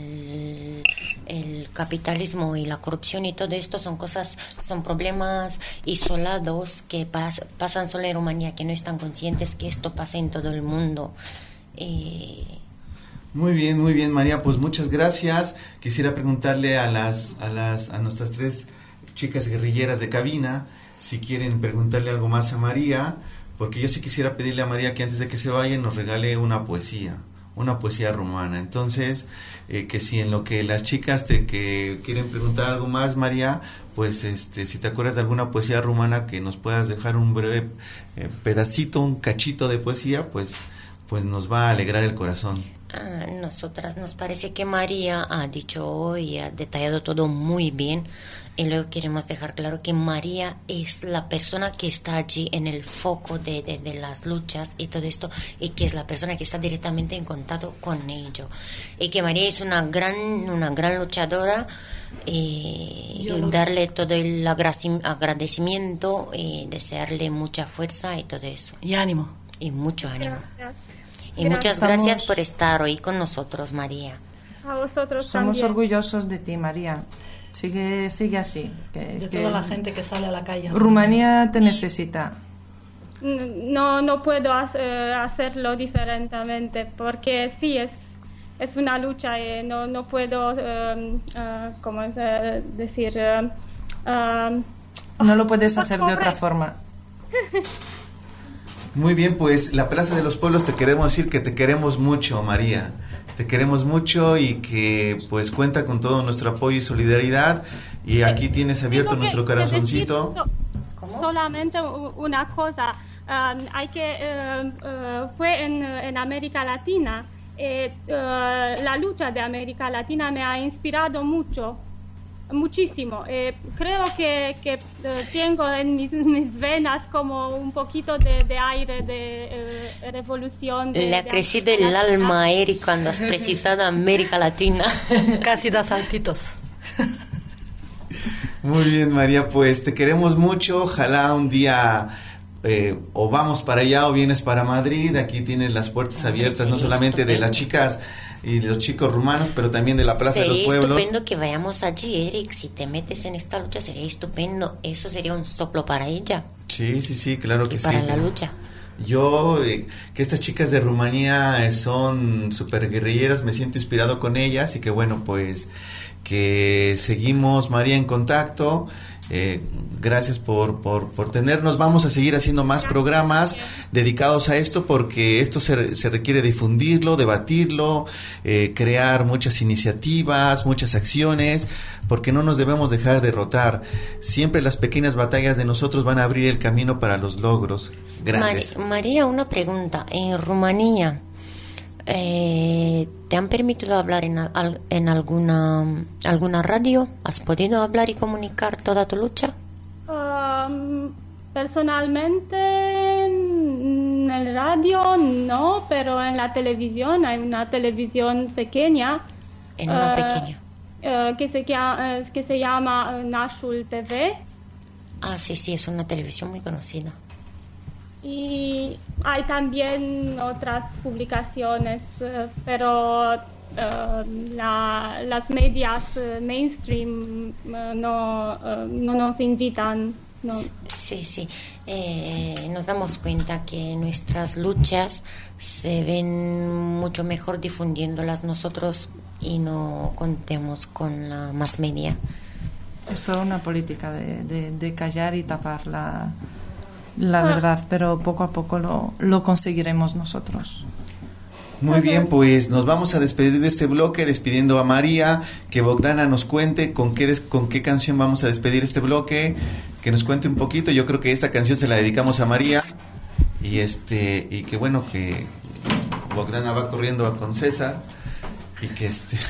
Speaker 2: el capitalismo y la corrupción y todo esto son cosas, son problemas isolados que pas, pasan solo en Rumanía, que no están conscientes que esto pasa en todo el mundo. Y
Speaker 1: muy bien, muy bien, María, pues muchas gracias. Quisiera preguntarle a las a las a nuestras tres chicas guerrilleras de cabina si quieren preguntarle algo más a María, porque yo sí quisiera pedirle a María que antes de que se vayan nos regale una poesía, una poesía rumana. Entonces, eh, que si en lo que las chicas te que quieren preguntar algo más, María, pues este si te acuerdas de alguna poesía rumana que nos puedas dejar un breve eh, pedacito, un cachito de poesía, pues pues nos va a alegrar el corazón.
Speaker 2: A nosotras nos parece que María ha dicho hoy, ha detallado todo muy bien, y luego queremos dejar claro que María es la persona que está allí en el foco de, de, de las luchas y todo esto, y que es la persona que está directamente en contacto con ello, y que María es una gran, una gran luchadora, y, y lo... darle todo el agradecimiento y desearle mucha fuerza y todo eso.
Speaker 4: Y ánimo.
Speaker 2: Y mucho ánimo.
Speaker 6: Gracias.
Speaker 2: Y gracias. Muchas gracias por estar hoy con nosotros, María.
Speaker 6: A vosotros
Speaker 3: Somos
Speaker 6: también.
Speaker 3: orgullosos de ti, María. Sigue, sigue así. Que,
Speaker 4: de
Speaker 3: que
Speaker 4: toda la gente que sale a la calle.
Speaker 3: Rumanía te necesita.
Speaker 6: No, no puedo hacerlo diferentemente porque sí, es, es una lucha y no, no puedo, uh, uh, ¿cómo es, uh, decir? Uh, uh,
Speaker 3: no lo puedes hacer de otra forma.
Speaker 1: Muy bien, pues la Plaza de los Pueblos te queremos decir que te queremos mucho, María. Te queremos mucho y que pues cuenta con todo nuestro apoyo y solidaridad. Y aquí tienes abierto
Speaker 6: Tengo
Speaker 1: nuestro
Speaker 6: que,
Speaker 1: corazoncito.
Speaker 6: ¿Cómo? Solamente una cosa. Uh, hay que uh, uh, fue en, en América Latina Eh, uh, la lucha de América Latina me ha inspirado mucho, muchísimo. Eh, creo que, que uh, tengo en mis, mis venas como un poquito de, de aire de uh, revolución. De,
Speaker 2: Le ha
Speaker 6: de
Speaker 2: crecido
Speaker 6: América
Speaker 2: el
Speaker 6: Latina.
Speaker 2: alma a Eric cuando has precisado América Latina.
Speaker 4: Casi da saltitos.
Speaker 1: Muy bien, María, pues te queremos mucho. Ojalá un día eh, o vamos para allá o vienes para Madrid. Aquí tienes las puertas
Speaker 2: Ay,
Speaker 1: abiertas, no
Speaker 2: sería
Speaker 1: solamente de
Speaker 2: estupendo.
Speaker 1: las chicas y de los chicos rumanos, pero también de la Plaza
Speaker 2: Sería
Speaker 1: de los Pueblos.
Speaker 2: estupendo que vayamos allí, Eric. Si te metes en esta lucha sería estupendo. Eso sería un soplo para ella
Speaker 1: Sí, sí, sí, claro
Speaker 2: y
Speaker 1: que
Speaker 2: para
Speaker 1: sí.
Speaker 2: la lucha.
Speaker 1: Yo, eh, que estas chicas de Rumanía eh, son súper guerrilleras, me siento inspirado con ellas y que bueno, pues que seguimos, María, en contacto. Eh, gracias por, por, por tenernos. Vamos a seguir haciendo más programas dedicados a esto porque esto se, se requiere difundirlo, debatirlo, eh, crear muchas iniciativas, muchas acciones, porque no nos debemos dejar derrotar. Siempre las pequeñas batallas de nosotros van a abrir el camino para los logros grandes.
Speaker 2: Mari- María, una pregunta. En Rumanía, eh, ¿te han permitido hablar en, al- en alguna, alguna radio? ¿Has podido hablar y comunicar toda tu lucha?
Speaker 6: Um, personalmente en el radio no, pero en la televisión hay una televisión pequeña.
Speaker 2: En una
Speaker 6: eh,
Speaker 2: pequeña.
Speaker 6: eh, que, se, llama- eh, que se llama eh, Nașul T V.
Speaker 2: Ah, sí, sí, es una televisión muy conocida.
Speaker 6: Y hay también otras publicaciones, eh, pero eh, la- las medias eh, mainstream eh, no, eh, no nos invitan. No.
Speaker 2: Sí, sí. Eh, nos damos cuenta que nuestras luchas se ven mucho mejor difundiéndolas nosotros y no contemos con la más media.
Speaker 3: Es toda una política de, de, de callar y tapar la, la verdad, pero poco a poco lo, lo conseguiremos nosotros.
Speaker 1: Muy bien, pues nos vamos a despedir de este bloque despidiendo a María, que Bogdana nos cuente con qué, des- con qué canción vamos a despedir este bloque, que nos cuente un poquito. Yo creo que esta canción se la dedicamos a María y este y que bueno, que Bogdana va corriendo a con César y que este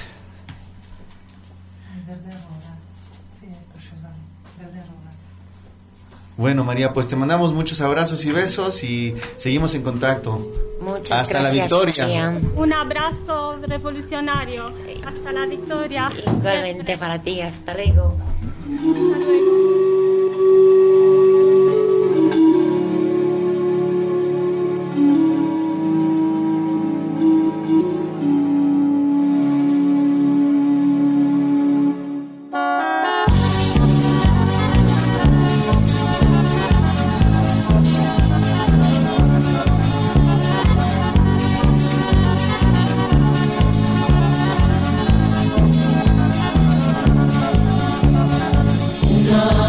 Speaker 1: Bueno, María, pues te mandamos muchos abrazos y besos y seguimos en contacto.
Speaker 2: Muchas
Speaker 1: Hasta la
Speaker 2: gracias,
Speaker 1: victoria.
Speaker 2: María.
Speaker 6: Un abrazo revolucionario. Hasta la victoria.
Speaker 2: Igualmente para ti, hasta luego.
Speaker 6: Hasta luego.
Speaker 7: Una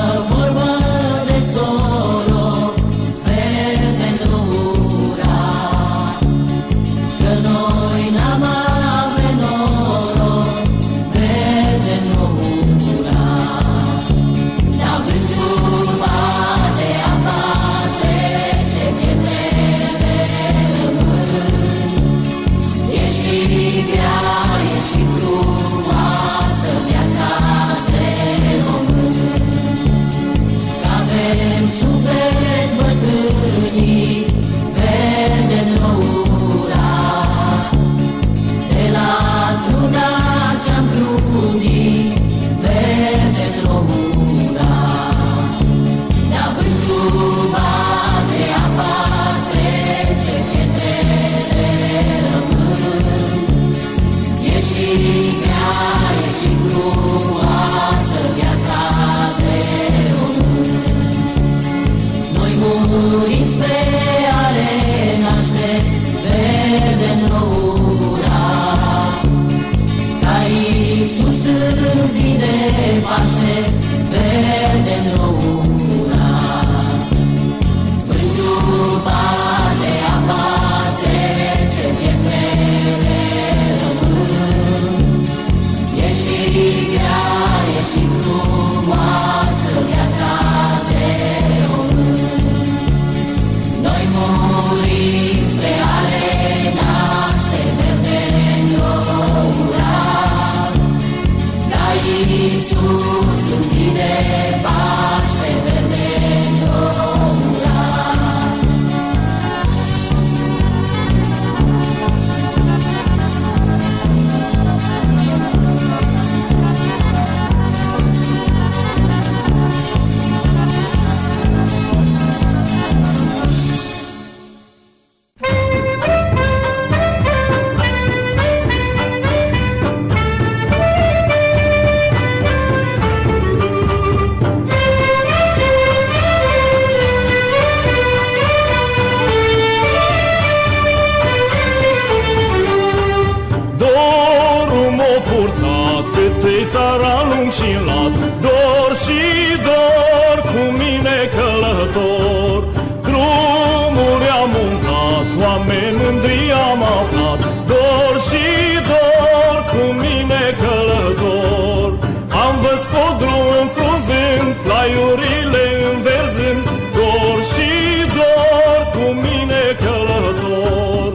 Speaker 5: țara lung și lat, dor și dor cu mine călător. Drumuri am umblat, oameni mândri am aflat, dor și dor cu mine călător. Am văzut podrul înfrunzând, plaiurile înverzând, dor și dor cu mine călător.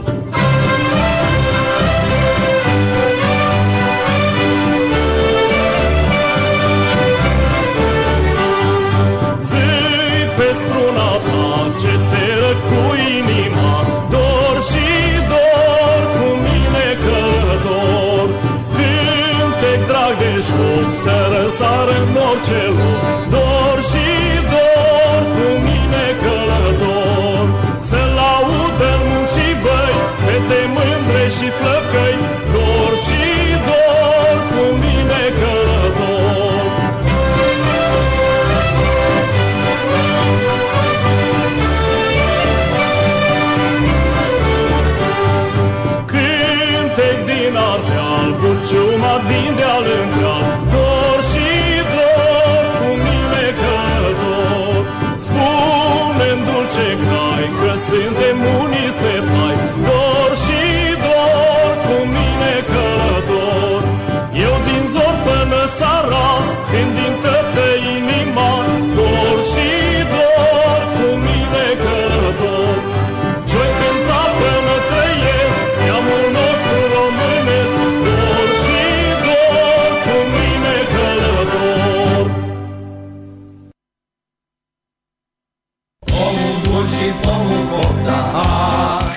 Speaker 5: Zi pe struna ta ce te răc cu inima, dor și dor cu mine călător. Cântec drag de joc să răsară în orice loc, dor și dor cu mine călător. Să laudă în munți și văi, fete mândre și flăcăi, dor și dor cu mine călător. Cântec din Ardeal, Buciuma din deal în deal, dor și dor cu mine călător. Spune-mi dulce cai că suntem uniți pe pai, dor și dor cu mine călător. Eu din zor până seara, când din toată inima, dor și dor cu mine călător. Ce-oi cânta până trăiesc, neamul nostru românesc, dor și dor cu mine călător.
Speaker 7: Omul bun și omul copta, hai!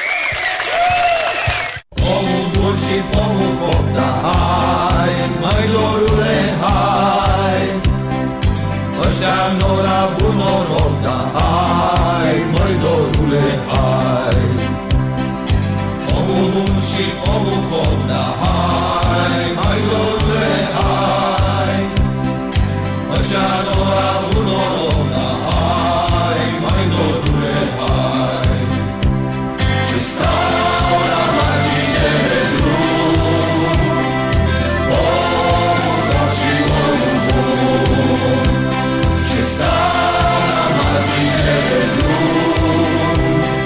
Speaker 7: Omul bun și omul copta, hai! Măi dorule, hai! Ăștia n-or avut noroc, da, hai! Măi dorule, hai! Omul bun și omul copta, hai! Măi dorule, hai! Ăștia n-or avut noroc, da, hai! Măi dorule, hai! Și stau la margine de drum, omul cop și omul bun. Și stau la margine de drum,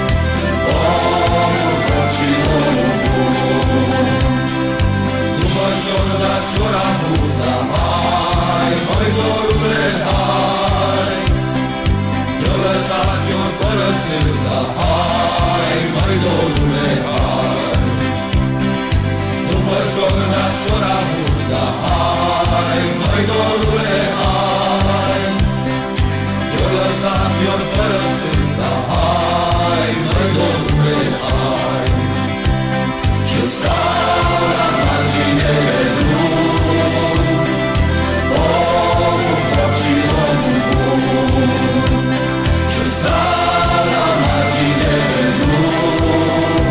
Speaker 7: omul cop și omul bun. După cior la ciora murda, hai, măi dorule, hai! Eu lăsat, eu părăsit, da, hai, măi dorule, hai! După cior la ciora murda, hai, măi dorule, hai! Eu lăsat, eu părăsit, da, hai, măi dorule, hai! Și stau la margine de drum, omul cop și omul bun. Și stau la margine de drum,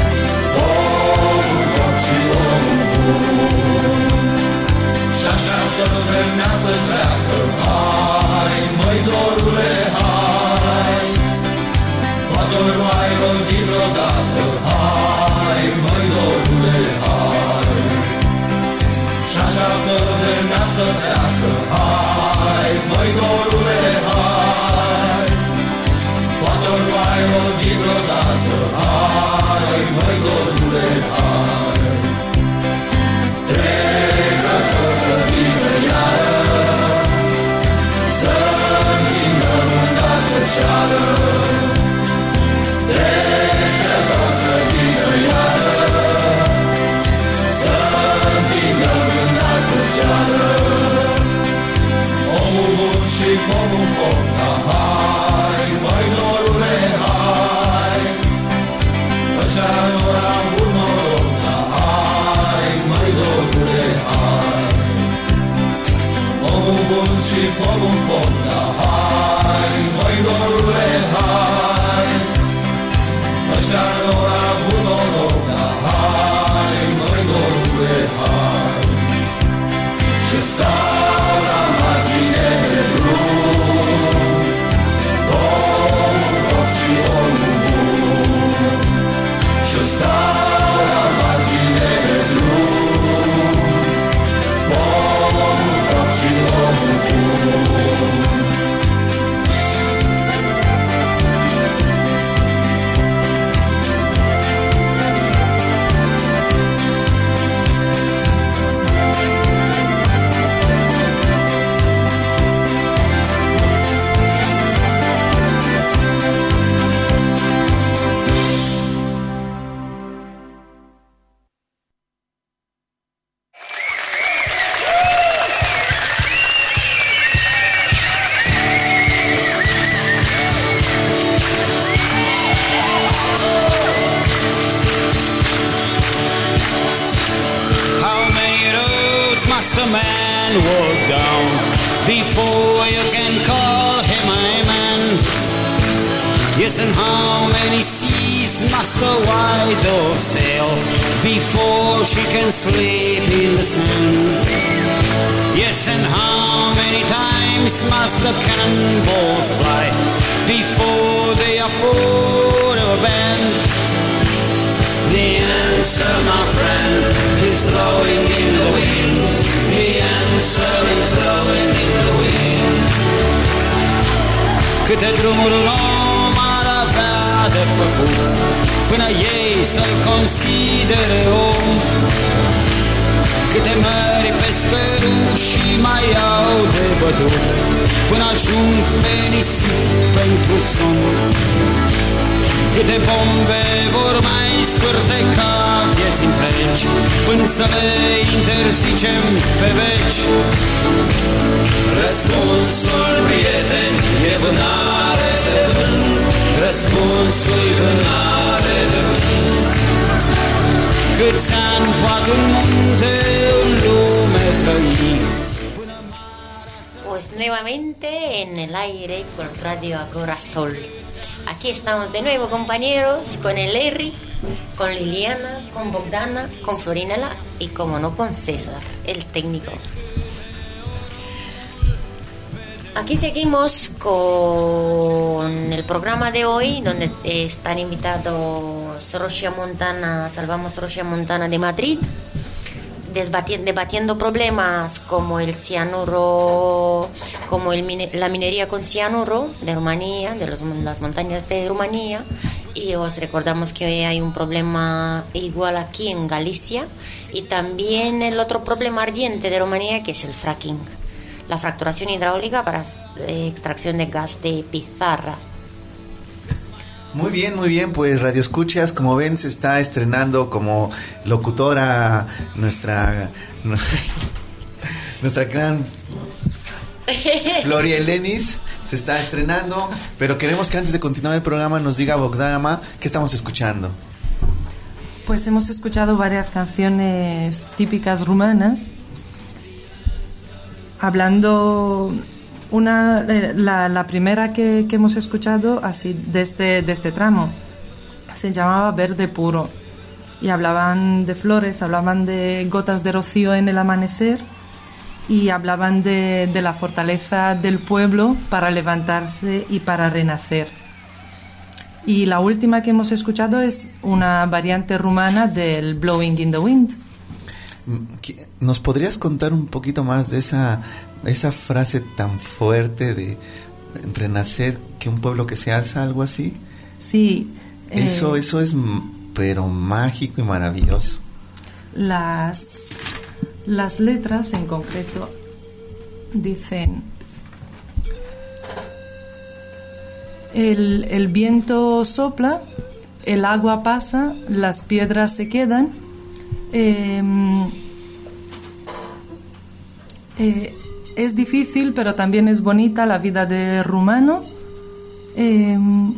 Speaker 7: omul cop și omul bun. Și așteaptă vremea să treacă, hai, măi dorule, hai! Poate ori mai rodit vreodată, hai, măi dorule, hai! Și așteaptă vremea să treacă, hai, măi dorule, hai! Poate ori mai rodit vreodată, hai, măi dorule, hai! Trecător să vină iară, să împingă mâna să ceară. Trecător să vină iară, să împingă mâna să ceară. Omul bun și omul copta, hai, măi dorule, hai! Ăștia n-or avut noroc, da, hai, măi dorule, hai! Omul bun și omul copta, hai, măi dorule, hai! Ăștia n-or avut noroc, da, hai, măi dorule, hai! Și stau la margine de drum, omul cop și omul bun. Și stau la margine de drum,
Speaker 5: man walk down before you can call him a man. Yes, and how many seas must a white dove sail before she can sleep in the sand? Yes, and how many times must the cannonballs fly before they are forever banned? The answer, my friend, is blowing in the wind. The answer is blowing in the wind. Câte drumuri om ar avea de făcut până ei să-l considere om. Câte mări pescărușii mai au de bătut până ajung pe nisip pentru somn. Câte bombe vor mai sfârteca vieți întregi până să le interzicem pe veci. Răspunsul, prieteni, e vânare de vânt. Răspunsul e vânare de vânt. Câți ani poate un munte în lume trăi.
Speaker 2: Pues nuevamente en el aire con Radio Agora Sol. Aquí estamos de nuevo, compañeros, con el Eric, con Liliana, con Bogdana, con Florinela y, como no, con César, el técnico. Aquí seguimos con el programa de hoy, donde están invitados Rosia Montana, Salvamos Rosia Montana de Madrid, Desbatiendo, debatiendo problemas como el cianuro, como el mine, la minería con cianuro de Rumanía, de los, las montañas de Rumanía. Y os recordamos que hoy hay un problema igual aquí en Galicia, y también el otro problema ardiente de Rumanía, que es el fracking, la fracturación hidráulica para eh, extracción de gas de pizarra.
Speaker 1: Muy bien, muy bien, pues Radio Escuchas, como ven, se está estrenando como locutora nuestra nuestra gran Gloria Elenis, se está estrenando, pero queremos que antes de continuar el programa nos diga Bogdana qué estamos escuchando.
Speaker 3: Pues hemos escuchado varias canciones típicas rumanas, hablando. Una, la, la primera que, que hemos escuchado así de este, de este tramo se llamaba Verde Puro, y hablaban de flores, hablaban de gotas de rocío en el amanecer, y hablaban de, de la fortaleza del pueblo para levantarse y para renacer. Y la última que hemos escuchado es una variante rumana del Blowing in the Wind.
Speaker 1: ¿Nos podrías contar un poquito más de esa, esa frase tan fuerte de renacer, que un pueblo que se alza, algo así?
Speaker 3: Sí.
Speaker 1: Eso,
Speaker 3: eh,
Speaker 1: eso es pero mágico y maravilloso.
Speaker 3: Las, las letras en concreto dicen: el, el viento sopla, el agua pasa, las piedras se quedan. Eh, eh, es difícil, pero también es bonita la vida de rumano. Eh,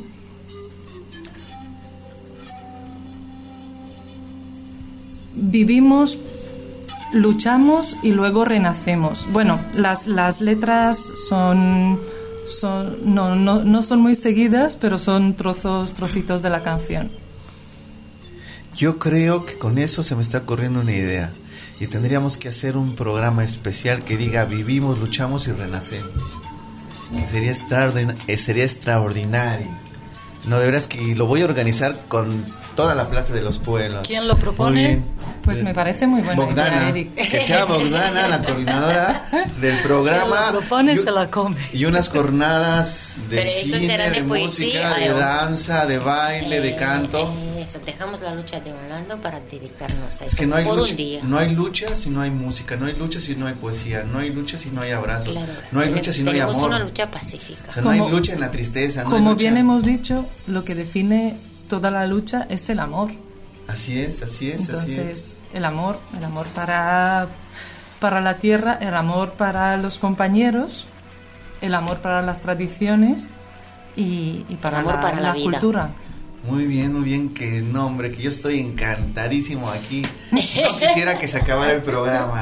Speaker 3: vivimos, luchamos y luego renacemos. Bueno, las, las letras son, son no, no, no son muy seguidas, pero son trozos, trocitos de la canción.
Speaker 1: Yo creo que con eso se me está ocurriendo una idea, y tendríamos que hacer un programa especial que diga vivimos, luchamos y renacemos. Sería extraordinario, sería extraordinario. No, de veras que lo voy a organizar con toda la Plaza de los Pueblos.
Speaker 4: ¿Quién lo propone?
Speaker 3: Pues me parece muy buena
Speaker 1: Bogdana,
Speaker 3: idea, Eric.
Speaker 1: que sea Bogdana la coordinadora del programa.
Speaker 4: Quien lo propone
Speaker 1: y,
Speaker 4: se la come.
Speaker 1: Y unas jornadas de
Speaker 2: Pero eso
Speaker 1: cine,
Speaker 2: será
Speaker 1: de,
Speaker 2: de
Speaker 1: música,
Speaker 2: poesía,
Speaker 1: de
Speaker 2: eh,
Speaker 1: danza, de baile,
Speaker 2: Eh,
Speaker 1: de canto.
Speaker 2: eh, eso, dejamos la lucha de un lado para dedicarnos a
Speaker 1: Es
Speaker 2: eso
Speaker 1: que no hay,
Speaker 2: por
Speaker 1: lucha,
Speaker 2: un día.
Speaker 1: no hay lucha si no hay música, no hay lucha si no hay poesía, no hay lucha si no hay abrazos,
Speaker 2: Claro.
Speaker 1: no hay lucha si no hay
Speaker 2: Tenemos
Speaker 1: amor.
Speaker 2: una lucha pacífica.
Speaker 1: O sea, no hay
Speaker 3: Como-
Speaker 1: lucha en la tristeza, no hay
Speaker 3: Como
Speaker 1: lucha-
Speaker 3: bien hemos dicho, lo que define toda la lucha es el amor.
Speaker 1: Así es, así es, así es.
Speaker 3: Entonces, el amor, el amor para, para la tierra, el amor para los compañeros, el amor para las tradiciones y, y para,
Speaker 2: El amor
Speaker 3: la,
Speaker 2: para la
Speaker 3: la
Speaker 2: vida.
Speaker 3: cultura.
Speaker 1: Muy bien, muy bien, que no, hombre, que yo estoy encantadísimo aquí. No quisiera que se acabara el programa.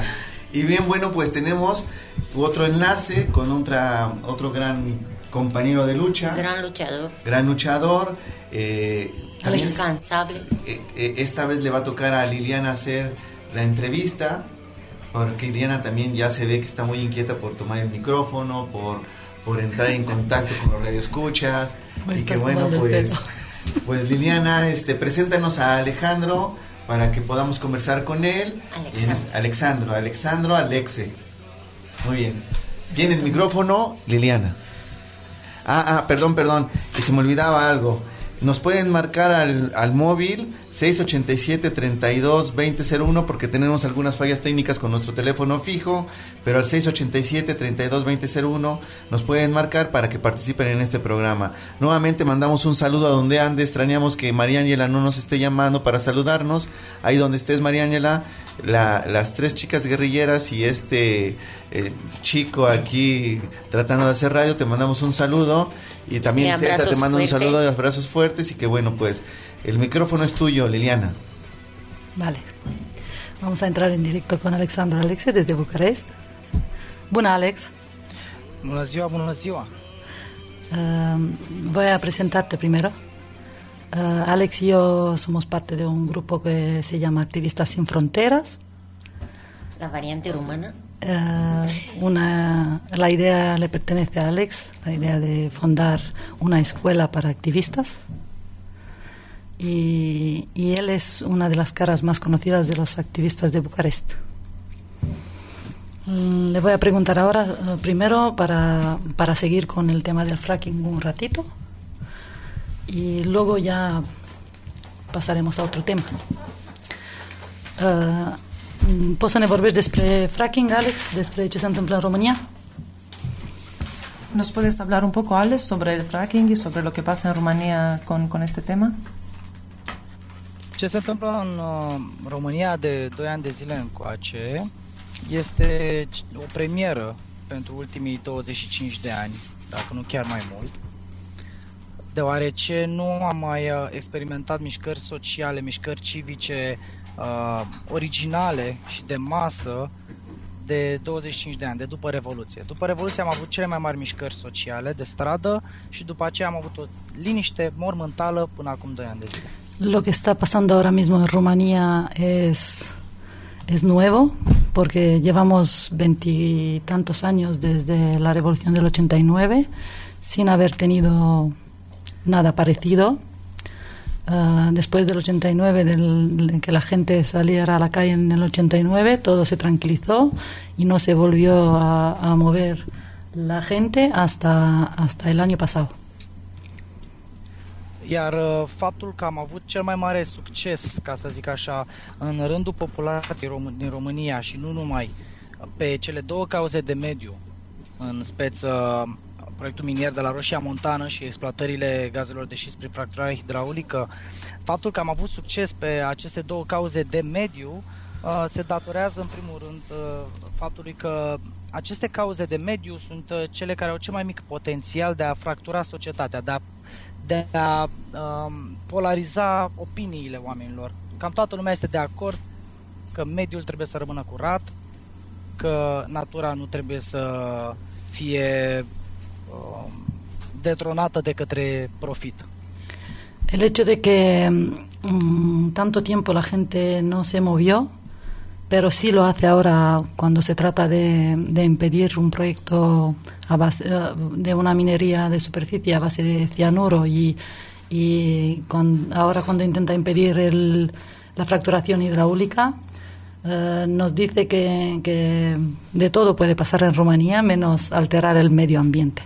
Speaker 1: Y bien, bueno, pues tenemos otro enlace con otra, otro gran compañero de lucha.
Speaker 2: Gran luchador.
Speaker 1: Gran luchador. Eh, también,
Speaker 2: incansable.
Speaker 1: Eh, eh, esta vez le va a tocar a Liliana hacer la entrevista, porque Liliana también ya se ve que está muy inquieta por tomar el micrófono, por, por entrar en contacto con los radioescuchas. Y que bueno, pues, pues Liliana, este, preséntanos a Alejandro para que podamos conversar con él.
Speaker 2: Alexandro.
Speaker 1: Alexandro, Alexandro Alexe. Muy bien. Tiene el micrófono Liliana. Ah, ah, perdón, perdón, que se me olvidaba algo. Nos pueden marcar al, al móvil seis ochenta y siete, treinta y dos, veinte cero uno porque tenemos algunas fallas técnicas con nuestro teléfono fijo, pero al seis ochenta y siete, treinta y dos, veinte cero uno nos pueden marcar para que participen en este programa. Nuevamente mandamos un saludo a donde ande. Extrañamos que María Ángela no nos esté llamando para saludarnos. Ahí donde estés, María Ángela, la, las tres chicas guerrilleras y este eh, chico aquí tratando de hacer radio, te mandamos un saludo. Y también César te manda un saludo y abrazos fuertes. Y que bueno, pues el micrófono es tuyo, Liliana.
Speaker 4: Vale. Vamos a entrar en directo con Alexandru Alexe desde Bucarest. Bună, Alex.
Speaker 8: Bună ziua, bună ziua.
Speaker 4: Uh, voy a presentarte primero. Uh, Alex y yo somos parte de un grupo que se llama Activistas Sin Fronteras.
Speaker 2: La variante rumana.
Speaker 4: Uh, una, la idea le pertenece a Alex, la idea de fundar una escuela para activistas. Y, y él es una de las caras más conocidas de los activistas de Bucarest. Mm, le voy a preguntar ahora, uh, primero, para, para seguir con el tema del fracking un ratito. Y luego ya pasaremos a otro tema. Uh, Poți să ne vorbești despre fracking, Alex? Despre ce se întâmplă în România?
Speaker 3: ¿Nos puedes hablar un poco, Alex, sobre el fracking y sobre lo que pasa en Rumanía con, con este tema?
Speaker 8: Ce se întâmplă în uh, România de doi ani de zile încoace este o premieră pentru ultimii douăzeci și cinci de ani, dacă nu chiar mai mult, deoarece nu am mai uh, experimentat mișcări sociale, mișcări civice Uh, originale și de masă de douăzeci și cinci de ani, de după Revoluție. După Revoluție am avut cele mai mari mișcări sociale de stradă și după aceea am avut o liniște mormântală până acum doi ani de zile.
Speaker 4: Lo que está pasando ahora mismo en Rumanía es, es nuevo, porque llevamos veintitantos años desde la Revolución del ochenta y nueve sin haber tenido nada parecido. Uh, después del ochenta y nueve, del, de que la gente saliera a la calle en el ochenta y nueve, todo se tranquilizó y no se volvió a, a mover la gente hasta, hasta el año pasado.
Speaker 8: Iar uh, faptul că am avut cel mai mare succes, ca să zic așa, în rândul populației rom- din România și nu numai, pe cele două cauze de mediu, în speță proiectul minier de la Roșia Montană și exploatările gazelor de șist prin fracturare hidraulică, faptul că am avut succes pe aceste două cauze de mediu uh, se datorează în primul rând uh, faptului că aceste cauze de mediu sunt uh, cele care au cel mai mic potențial de a fractura societatea, de a, de a uh, polariza opiniile oamenilor. Cam toată lumea este de acord că mediul trebuie să rămână curat, că natura nu trebuie să fie detronată de către profit.
Speaker 4: El hecho de que um, tanto tiempo la gente no se movió, pero sí lo hace ahora cuando se trata de, de impedir un proyecto a base, de una minería de superficie a base de cianuro y, y con, ahora cuando intenta impedir el, la fracturación hidráulica, uh, nos dice que, que de todo puede pasar en Rumanía menos alterar el medio ambiente.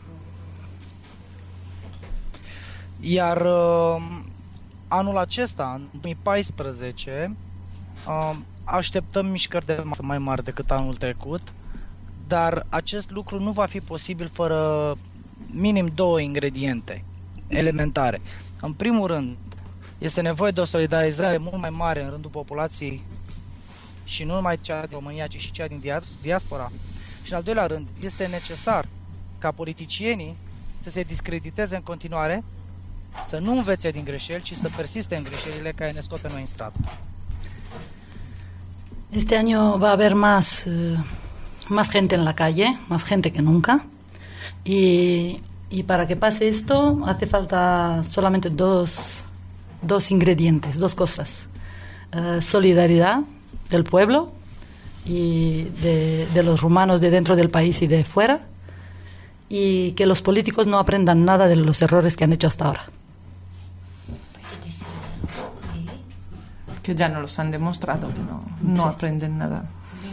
Speaker 8: Iar uh, anul acesta, în două mii paisprezece, uh, așteptăm mișcări de masă mai mari decât anul trecut, dar acest lucru nu va fi posibil fără minim două ingrediente elementare. În primul rând, este nevoie de o solidarizare mult mai mare în rândul populației și nu numai cea din România, ci și cea din diaspora. Și în al doilea rând, este necesar ca politicienii să se discrediteze în continuare, să nu învețe din greșeli, ci să persiste în greșelile care ne scot pe noi în stradă.
Speaker 4: Este año va a haber más, eh, más gente en la calle, más gente que nunca. Y, y para que pase esto hace falta solamente dos, dos ingredientes, dos cosas. Uh, solidaridad del pueblo y de, de los rumanos de dentro del país y de fuera, y que los políticos no aprendan nada de los errores que han hecho hasta ahora.
Speaker 3: Que ya no los han demostrado, que no, no sí. aprenden nada.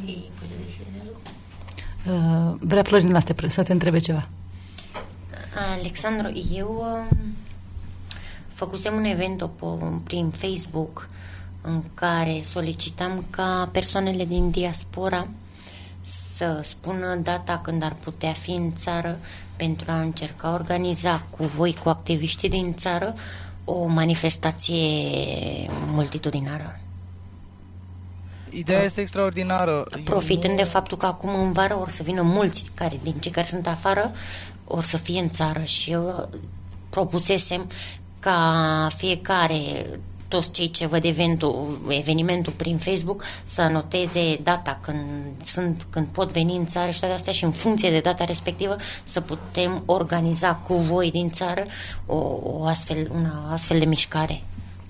Speaker 4: Uh, vrea Florin să te, să te întrebe ceva.
Speaker 2: Alexandru, eu um, făcusem un event prin Facebook în care solicitam ca persoanele din diaspora să spună data când ar putea fi în țară pentru a încerca organiza cu voi, cu activiștii din țară, o manifestație multitudinară.
Speaker 8: Ideea este extraordinară.
Speaker 2: Profitând
Speaker 8: nu...
Speaker 2: de faptul că acum în vară or să vină mulți care, din cei care sunt afară, or să fie în țară, și eu propusesem ca fiecare, toți cei ce văd eventul, evenimentul prin Facebook, să anoteze data când, sunt, când pot veni în țară și toate astea, și în funcție de data respectivă să putem organiza cu voi din țară o, o astfel, una astfel de mișcare.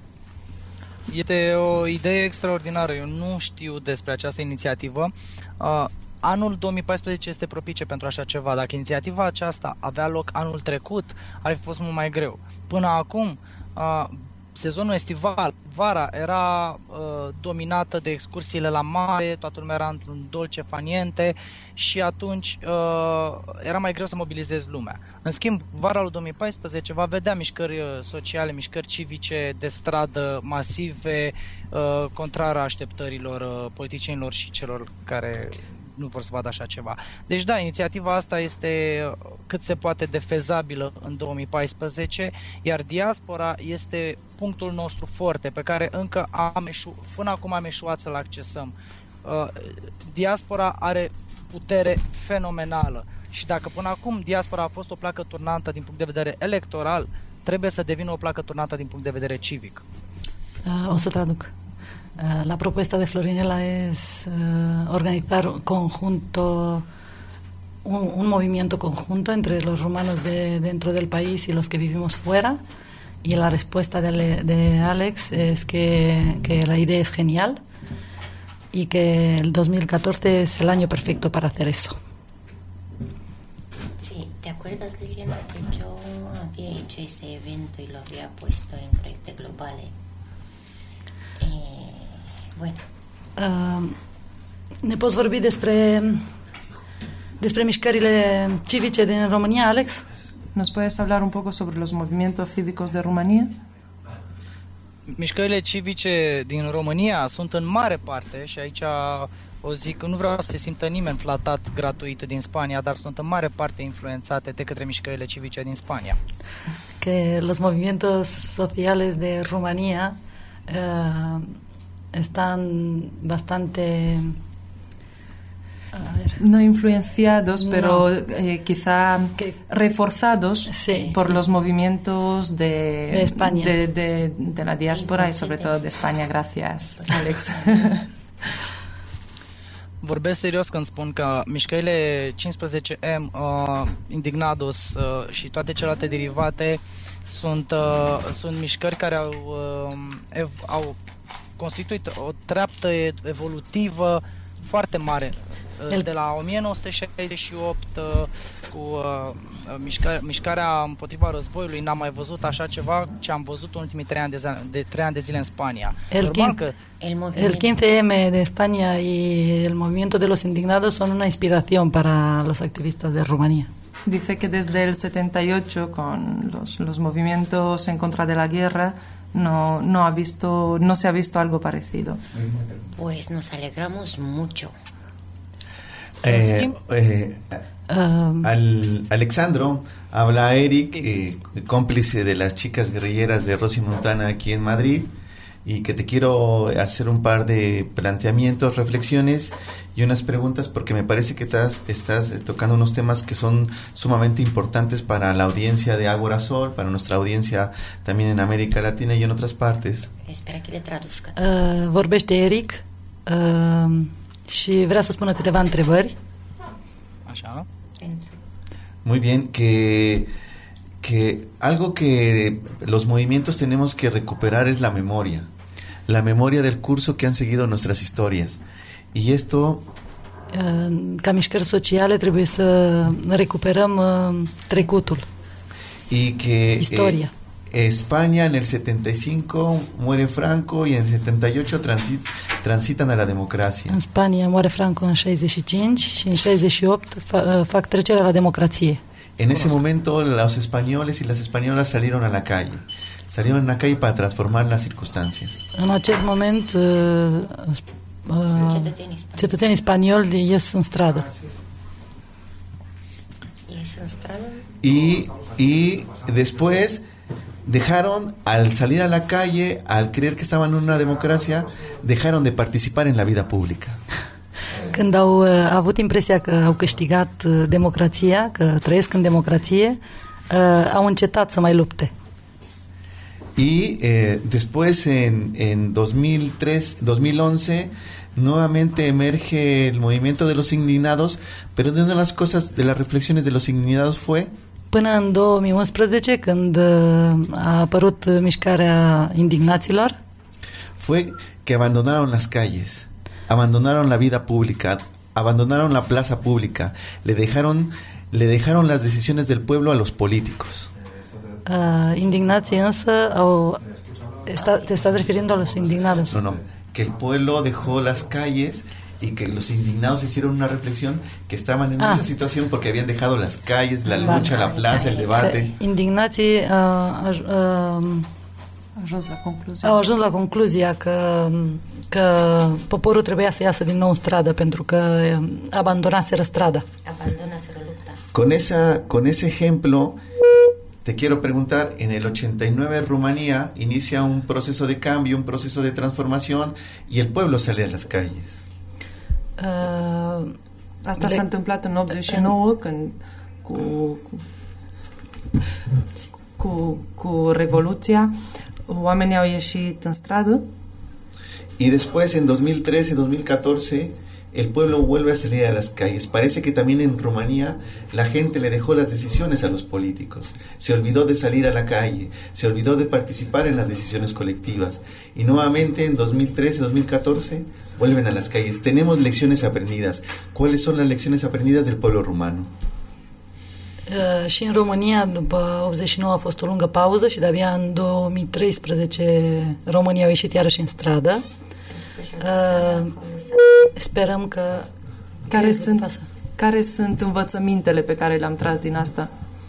Speaker 8: Este o idee extraordinară. Eu nu știu despre această inițiativă. Uh, anul două mii paisprezece este propice pentru așa ceva. Dacă inițiativa aceasta avea loc anul trecut, ar fi fost mult mai greu. Până acum, uh, sezonul estival, vara, era uh, dominată de excursiile la mare, toată lumea era într-un dolce faniente și atunci uh, era mai greu să mobilizezi lumea. În schimb, vara lui două mii paisprezece va vedea mișcări sociale, mișcări civice de stradă masive, uh, contrară așteptărilor uh, politicienilor și celor care nu vor să vadă așa ceva. Deci da, inițiativa asta este cât se poate de fezabilă în două mii paisprezece, iar diaspora este punctul nostru forte pe care încă am eșu, până acum am eșuat să-l accesăm. Uh, diaspora are putere fenomenală și dacă până acum diaspora a fost o placă turnantă din punct de vedere electoral, trebuie să devină o placă turnantă din punct de vedere civic.
Speaker 4: Uh, o să traduc. Uh, la propuesta de Florinela es uh, organizar un conjunto, un, un movimiento conjunto entre los rumanos de dentro del país y los que vivimos fuera, y la respuesta de, de Alex es que, que la idea es genial y que el dos mil catorce es el año perfecto para hacer eso.
Speaker 2: Sí, ¿te acuerdas, Liliana, que yo había hecho ese evento y lo había puesto en Proyecte Globale? Eh, bueno.
Speaker 4: Uh, ne poți vorbi despre despre mișcările civice din România, Alex?
Speaker 3: ¿Nos puedes hablar un poco sobre los movimientos cívicos de Rumanía?
Speaker 8: Mișcările civice din România sunt în mare parte, și aici o zic, nu vreau să se simtă nimeni flatat gratuit din Spania, dar sunt în mare parte influențate de către mișcările civice din Spania.
Speaker 4: Que los movimientos sociales de Rumanía uh, están bastante...
Speaker 3: No influenciados, pero no. eh, quizá que, reforzados
Speaker 4: sí,
Speaker 3: por
Speaker 4: sí.
Speaker 3: los movimientos de,
Speaker 4: de España,
Speaker 3: de, de, de la diáspora y sobre todo de España. Gracias, Alex.
Speaker 8: Vorbesc serios când spun că mișcările cincisprezece M, uh, Indignados uh, și toate celelalte derivate sunt, uh, sunt mișcări care au, uh, ev, au constituit o treaptă evolutivă foarte mare. De la o mie nouă sute șaizeci și opt, cu uh, mișcarea, mișcarea împotriva războiului, n-am mai văzut așa ceva ce am văzut în ultimii trei ani de, zi, de, trei ani de zile în Spania.
Speaker 4: El,
Speaker 8: Normal că
Speaker 4: el quince M de España y el movimiento de los indignados son una inspiración para los activistas de Rumanía.
Speaker 3: Dice que desde el setenta y ocho, con los, los movimientos en contra de la guerra, no, no, ha visto, no se ha visto algo parecido.
Speaker 2: Pues nos alegramos mucho.
Speaker 1: Eh, eh, um, al, Alexandro, habla Eric, eh, cómplice de las chicas guerrilleras de Rosy Montana aquí en Madrid, y que te quiero hacer un par de planteamientos, reflexiones y unas preguntas, porque me parece que estás, estás tocando unos temas que son sumamente importantes para la audiencia de Ágora Sol, para nuestra audiencia también en América Latina y en otras partes.
Speaker 2: Espera que le traduzca.
Speaker 4: Uh, vorbește Eric. uh, și vrea să spună câteva întrebări.
Speaker 8: Așa.
Speaker 1: Muy bien, que, que algo que los movimientos tenemos que recuperar es la memoria, la memoria del curso que han seguido nuestras historias. Y esto...
Speaker 4: Uh, ca mișcări sociale trebuie să recuperăm uh, trecutul.
Speaker 1: Y que
Speaker 4: Historia.
Speaker 1: Eh, España en el setenta y cinco muere Franco y en el setenta y ocho transit, transitan a la democracia.
Speaker 4: În Spania moare Franco în șaizeci și cinci și în șaizeci și opt fa, fac trecerea la democrație.
Speaker 1: En ese momento los españoles y las españolas salieron a la calle. Salieron a la calle para transformar las circunstancias.
Speaker 4: În acest moment uh, uh, cetățenii spanioli ies în stradă.
Speaker 1: Y, y después dejaron, al salir a la calle, al creer que estaban en una democracia, dejaron de participar en la vida pública.
Speaker 4: Când au uh, avut impresia că au câștigat uh, democrația, că trăiesc în democrație, uh, au încetat să mai lupte.
Speaker 1: Y eh, después en, en dos mil tres, dos mil once nuevamente emerge el movimiento de los indignados, pero de una de las cosas, de las reflexiones de los indignados fue
Speaker 4: până în două mii unsprezece, când uh, a apărut mișcarea indignaților,
Speaker 1: fue que abandonaron las calles, abandonaron la vida pública, abandonaron la plaza pública, le dejaron, le dejaron las decisiones del pueblo a los políticos.
Speaker 4: Uh, indignații însă au... Está, te estás refiriendo a los indignados.
Speaker 1: No, no, que el pueblo dejó las calles y que los indignados hicieron una reflexión que estaban en ah. esa situación porque habían dejado las calles, la
Speaker 4: vale.
Speaker 1: lucha, la plaza, el debate.
Speaker 4: Indignații uh, uh,
Speaker 3: ajuns la concluzia.
Speaker 4: au ajuns la concluzia că, că poporul trebuia să iasă din nou în stradă pentru că abandonaseră strada.
Speaker 2: Abandonaseră lupta.
Speaker 1: Con, esa, con ese ejemplo, te quiero preguntar, en el ochenta y nueve Rumanía inicia un proceso de cambio, un proceso de transformación y el pueblo sale a las calles.
Speaker 3: Uh, Asta le... s-a întâmplat în optzeci și nouă când cu, cu, cu Revoluția oamenii au ieșit în stradă.
Speaker 1: Y después en dos mil trece, dos mil catorce el pueblo vuelve a salir a las calles. Parece que también en Rumanía la gente le dejó las decisiones a los políticos. Se olvidó de salir a la calle, se olvidó de participar en las decisiones colectivas. Y nuevamente en dos mil trece, dos mil catorce vuelven a las calles. Tenemos lecciones aprendidas. ¿Cuáles son las lecciones aprendidas del pueblo rumano?
Speaker 4: Uh, și în România, după optzeci și nouă, a fost o lungă pauză și de-abia în două mii treisprezece România au ieșit iarăși în stradă. Uh, sperăm că...
Speaker 3: Care sunt, care sunt învățămintele pe care le-am tras din asta?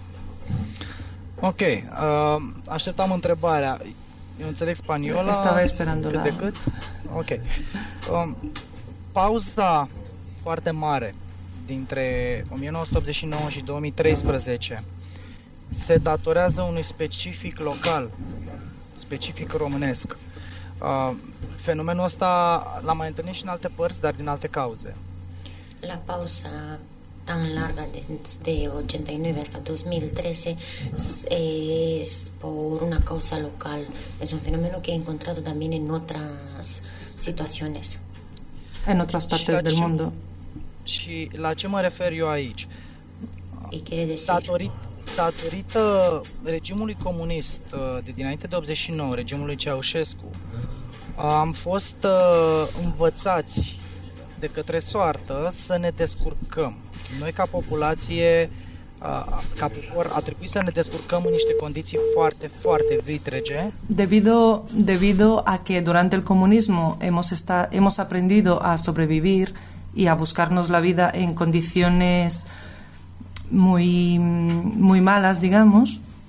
Speaker 8: Ok, uh, așteptam întrebarea. Eu înțeleg spaniola.
Speaker 3: Estaba esperando la...
Speaker 8: de cât? Ok. Um, pauza foarte mare dintre o mie nouă sute optzeci și nouă și două mii treisprezece se datorează unui specific local, specific românesc. Uh, fenomenul ăsta l-am mai întâlnit și în alte părți, dar din alte cauze.
Speaker 2: La pausa tan larga desde ochenta y nueve hasta dos mil trece es por una causa local. Es un fenómeno que he encontrado también en otras situaciones.
Speaker 3: En otras partes del mundo.
Speaker 8: Și la ce mă refer eu aici?
Speaker 2: Y quiere decir...
Speaker 8: Datorit, datorită regimului comunist de dinainte de optzeci și nouă, regimului Ceaușescu, am fost uh, învățați de către soartă să ne descurcăm. Noi ca populație, uh, ca popor, a trebuit să ne descurcăm în niște condiții foarte, foarte vitrege.
Speaker 3: Debido, debido a que durante el comunismo hemos, esta, hemos aprendido a sobrevivir y a buscarnos la vida en condiciones muy, muy malas, digamos.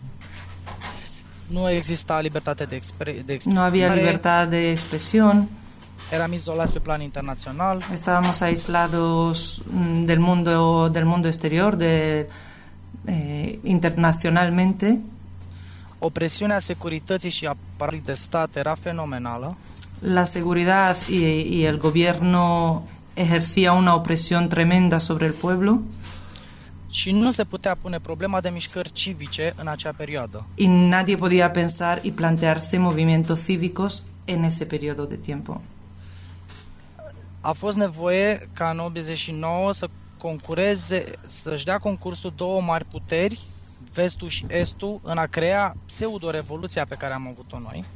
Speaker 8: Nu exista libertate de, expre- de
Speaker 3: exprimare. No había libertad de expresión.
Speaker 8: Eram izolați pe plan internațional.
Speaker 3: Estábamos aislados del mundo, del mundo exterior, de, eh, internacionalmente.
Speaker 8: Opresiunea securității și aparatului de stat era fenomenală.
Speaker 3: La seguridad y, y el gobierno ejercía una opresión tremenda sobre el pueblo.
Speaker 8: Și nu se putea pune problema de mișcări civice în acea perioadă.
Speaker 3: Y nadie podía pensar y plantearse movimientos cívicos en ese periodo de tiempo.
Speaker 8: a fost nevoie ca în optzeci și nouă să concureze, să-și dea concursul două mari puteri, vestul și estul, în a crea pseudo-revoluția pe care am avut-o noi.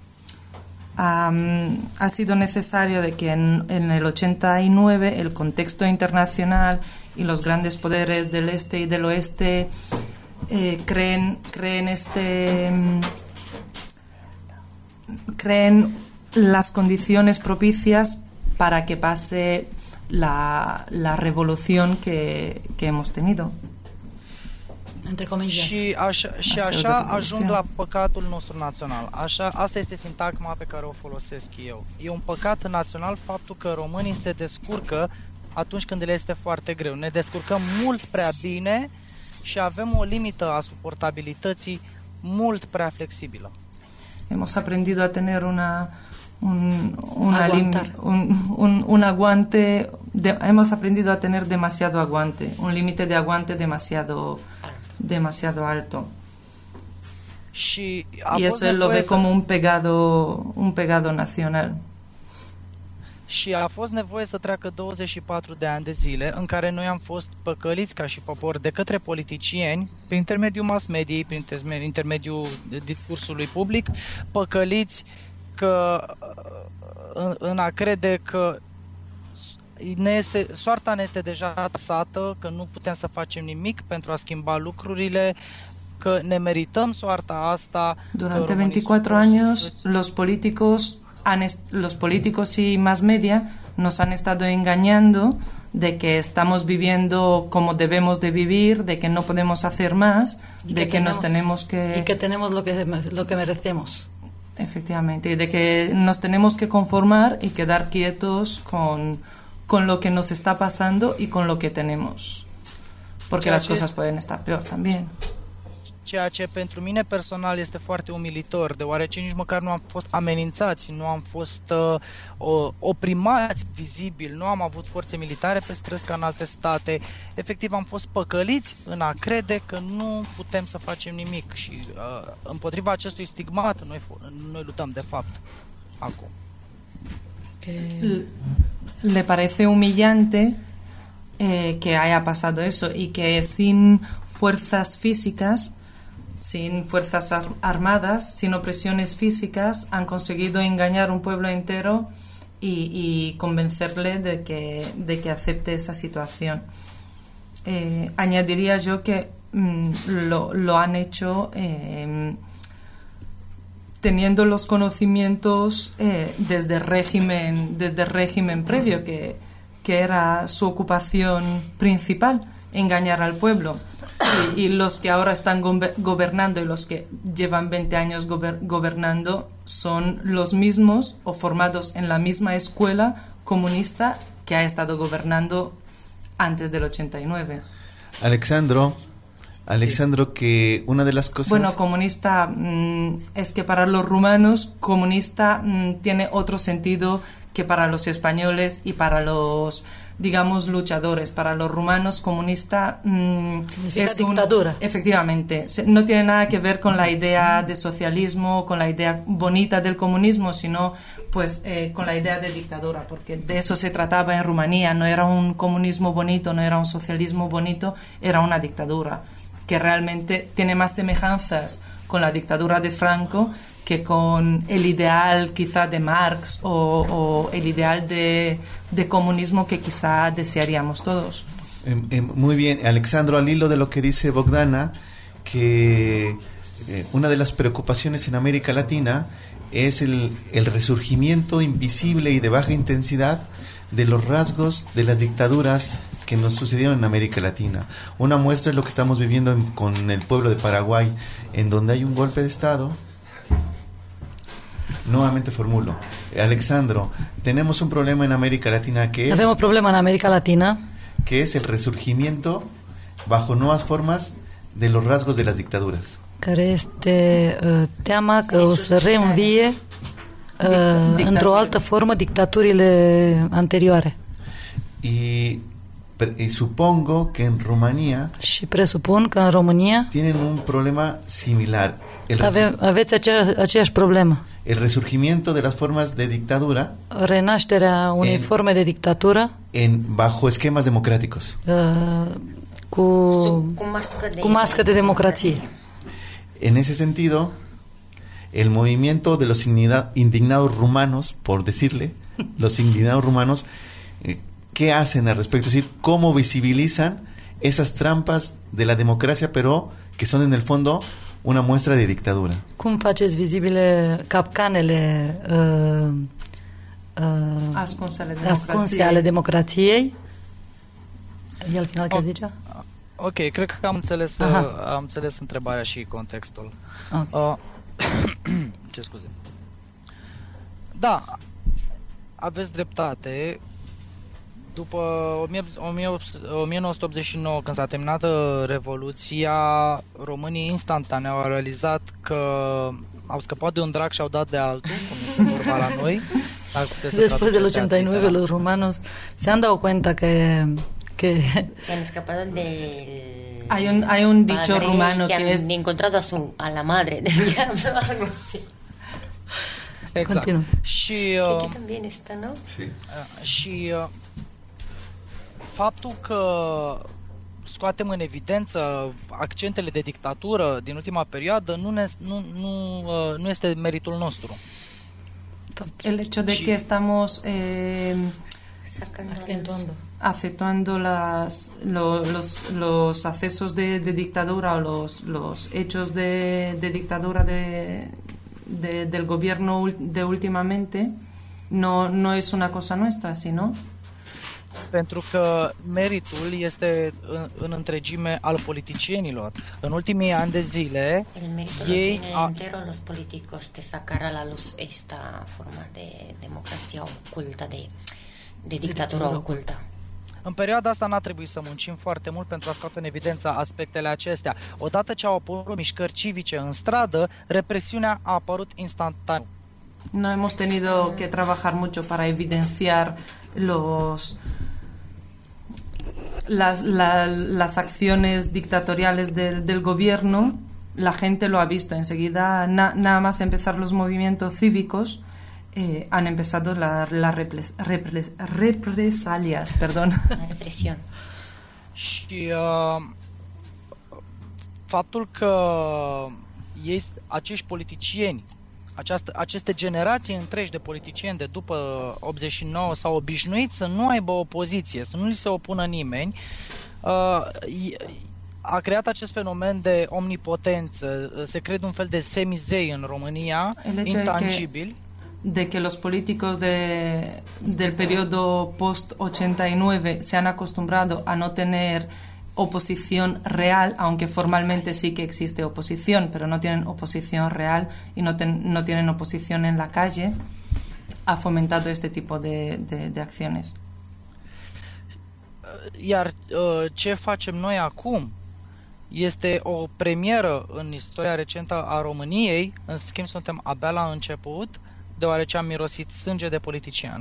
Speaker 3: Um, ha sido necesario de que en, en el ochenta y nueve el contexto internacional y los grandes poderes del este y del oeste eh, creen, creen este creen las condiciones propicias para que pase la, la revolución que, que hemos tenido.
Speaker 4: Între comillas.
Speaker 8: Și așa, și așa ajung la păcatul nostru național. Așa, asta este sintagma pe care o folosesc eu. E un păcat național faptul că românii se descurcă atunci când le este foarte greu. Ne descurcăm mult prea bine și avem o limită a suportabilității mult prea flexibilă.
Speaker 3: Hemos aprendido a tener una un, una lim- un, un, un aguante de, hemos aprendido a tener demasiado aguante, un límite de aguante demasiado demasiado alto.
Speaker 8: Și
Speaker 3: y eso él lo ve
Speaker 8: să...
Speaker 3: como un pegado un pegado nacional.
Speaker 8: Și a fost nevoie să treacă douăzeci și patru de ani de zile în care noi am fost păcăliți ca și popor de către politicieni, prin intermediul mass mediei, prin intermediul discursului public, păcăliți că în, în a crede că ne este, soarta ne este deja tasată, că nu putem să facem nimic pentru a schimba lucrurile, că ne merităm soarta asta.
Speaker 3: Durante veinticuatro años los políticos han est- los políticos y mass media nos han estado engañando de que estamos viviendo como debemos de vivir, de que no podemos hacer más, de que, que tenemos, nos tenemos que
Speaker 4: y que tenemos lo que lo que merecemos.
Speaker 3: Efectivamente, y de que nos tenemos que conformar y quedar quietos con con lo que nos está pasando y con lo que tenemos, porque las cosas pueden estar peor también.
Speaker 8: Ceea ce pentru mine personal este foarte umilitor, deoarece nici măcar nu am fost amenințați, nu am fost uh, oprimați vizibil, nu am avut forțe militare pe străzi ca în alte state. Efectiv am fost păcăliți în a crede că nu putem să facem nimic și uh, împotriva acestui stigmat noi, noi luptăm de fapt acum.
Speaker 3: Le parece humillante eh, que haya pasado eso y que sin fuerzas físicas, sin fuerzas ar- armadas, sin opresiones físicas, han conseguido engañar un pueblo entero y, y convencerle de que, de que acepte esa situación. Eh, añadiría yo que mm, lo, lo han hecho eh, teniendo los conocimientos eh, desde el régimen, desde el régimen previo, que, que era su ocupación principal, engañar al pueblo. Y, y los que ahora están go- gobernando y los que llevan veinte años gober- gobernando son los mismos o formados en la misma escuela comunista que ha estado gobernando antes del ochenta y nueve.
Speaker 1: Alexandro, Alexandro, que una de las cosas...
Speaker 3: Bueno, comunista mmm, es que para los rumanos comunista mmm, tiene otro sentido que para los españoles y para los, digamos, luchadores. Para los rumanos comunista mmm, es
Speaker 4: dictadura.
Speaker 3: Un, efectivamente, no tiene nada que ver con la idea de socialismo, con la idea bonita del comunismo, sino pues eh, con la idea de dictadura, porque de eso se trataba en Rumanía. No era un comunismo bonito, no era un socialismo bonito, era una dictadura que realmente tiene más semejanzas con la dictadura de Franco que con el ideal quizá de Marx o, o el ideal de, de comunismo que quizá desearíamos todos.
Speaker 1: Eh, eh, muy bien, Alexandro, al hilo de lo que dice Bogdana, que eh, una de las preocupaciones en América Latina es el, el resurgimiento invisible y de baja intensidad de los rasgos de las dictaduras que nos sucedieron en América Latina. Una muestra es lo que estamos viviendo en, con el pueblo de Paraguay, en donde hay un golpe de Estado. Nuevamente formulo, Alexandro, tenemos un problema en América Latina que es...
Speaker 4: Avem un problema en América Latina
Speaker 1: que es el resurgimiento bajo nuevas formas de los rasgos de las dictaduras.
Speaker 4: Care este uh, teama că o să reînvie uh, într-o altă formă dictaturile anterioare.
Speaker 1: Y pre- supongo que en Rumanía
Speaker 4: Și presupun că în România
Speaker 1: tienen un problema similar. El,
Speaker 4: ave,
Speaker 1: resu-
Speaker 4: aveți acea, aceeași problemă.
Speaker 1: el resurgimiento de las formas de dictadura
Speaker 4: Renașterea unei
Speaker 1: En-
Speaker 4: forme de dictatură
Speaker 1: en, bajo esquemas democráticos.
Speaker 4: uh, cu,
Speaker 2: Sub- cu mască de,
Speaker 4: cu mască de democrație.
Speaker 1: En ese sentido, el movimiento de los indigna- indignados rumanos, por decirle, los indignados rumanos, eh, ¿qué hacen al respecto? Es decir, ¿cómo visibilizan esas trampas de la democracia, pero que son en el fondo una muestra de dictadura?
Speaker 4: Cum faceți vizibile capcanele uh, uh,
Speaker 3: Ascunse ale
Speaker 4: ascunse ale
Speaker 3: democrației.
Speaker 4: democrației? E al final ce
Speaker 8: Oh.
Speaker 4: zicea?
Speaker 8: Ok, cred că am înțeles, uh,
Speaker 4: Aha.
Speaker 8: am înțeles întrebarea și contextul.
Speaker 4: Ok.
Speaker 8: Uh, ce scuze. Da, aveți dreptate. După o mie nouă sute optzeci și nouă, când s-a terminat uh, Revoluția, românii instantaneu au realizat că au scăpat de un drac și au dat de altul, cum este vorba la noi.
Speaker 4: Después del ochenta y nueve los rumanos se han dado cuenta que, que
Speaker 2: Se han escapado del...
Speaker 3: Hay un, hay un dicho
Speaker 2: padre
Speaker 3: rumano
Speaker 2: que
Speaker 3: que
Speaker 2: han
Speaker 3: es...
Speaker 2: encontrado a, su, a la madre del diablo, algo así.
Speaker 8: Exact.
Speaker 4: Continuă.
Speaker 8: Și,
Speaker 2: Que
Speaker 8: uh,
Speaker 2: aquí también está, ¿no?
Speaker 1: Sí.
Speaker 8: uh, și uh, faptul că scoatem în evidență accentele de dictatură din ultima perioadă nu, ne, nu, nu, uh, nu este meritul nostru.
Speaker 3: El hecho de que estamos eh,
Speaker 2: Sacando
Speaker 4: Acentuando.
Speaker 3: acentuando las, lo- los, los accesos de, de dictadura o los, los hechos de, de dictadura de, de- del gobierno ul- de últimamente no, no es una cosa nuestra, sino
Speaker 8: Pentru că meritul este în, în întregime al politicienilor. În ultimii ani de zile,
Speaker 2: El mérito lo
Speaker 8: ei
Speaker 2: tienen
Speaker 8: a,
Speaker 2: entero los políticos de sacar a la luz esta forma de democracia oculta, de, de dictadura oculta.
Speaker 8: în perioada asta n-a trebuit să muncim foarte mult pentru a scoate în evidență aspectele acestea. Odată ce au apărut mișcări civice în stradă, represiunea a apărut instantaneu.
Speaker 3: no hemos tenido que trabajar mucho para evidenciar los las, la- las acciones dictatoriales del, del gobierno. La gente lo ha visto enseguida, na- nada más empezar los movimientos cívicos, eh, han empezado la- las repres- repres- represalias, perdón.
Speaker 2: La represión.
Speaker 8: Și uh, faptul că ei, acești politicieni, această, aceste generații întregi de politicieni de după optzeci și nouă s-au obișnuit să nu aibă opoziție, să nu li se opună nimeni, uh, a creat acest fenomen de omnipotență, se cred un fel de semizei în România,
Speaker 3: El hecho de que-
Speaker 8: intangibili.
Speaker 3: de que los políticos de, del periodo post-ochenta y nueve se han acostumbrado a no tener oposición real, aunque formalmente sí que existe oposición, pero no tienen oposición real y no, ten- no tienen oposición en la calle, ha fomentado este tipo de, de- de acciones.
Speaker 8: Iar uh, ce facem noi acum este o premieră în istoria recentă a României, în schimb suntem abia la început, deoarece am mirosit sânge de politician.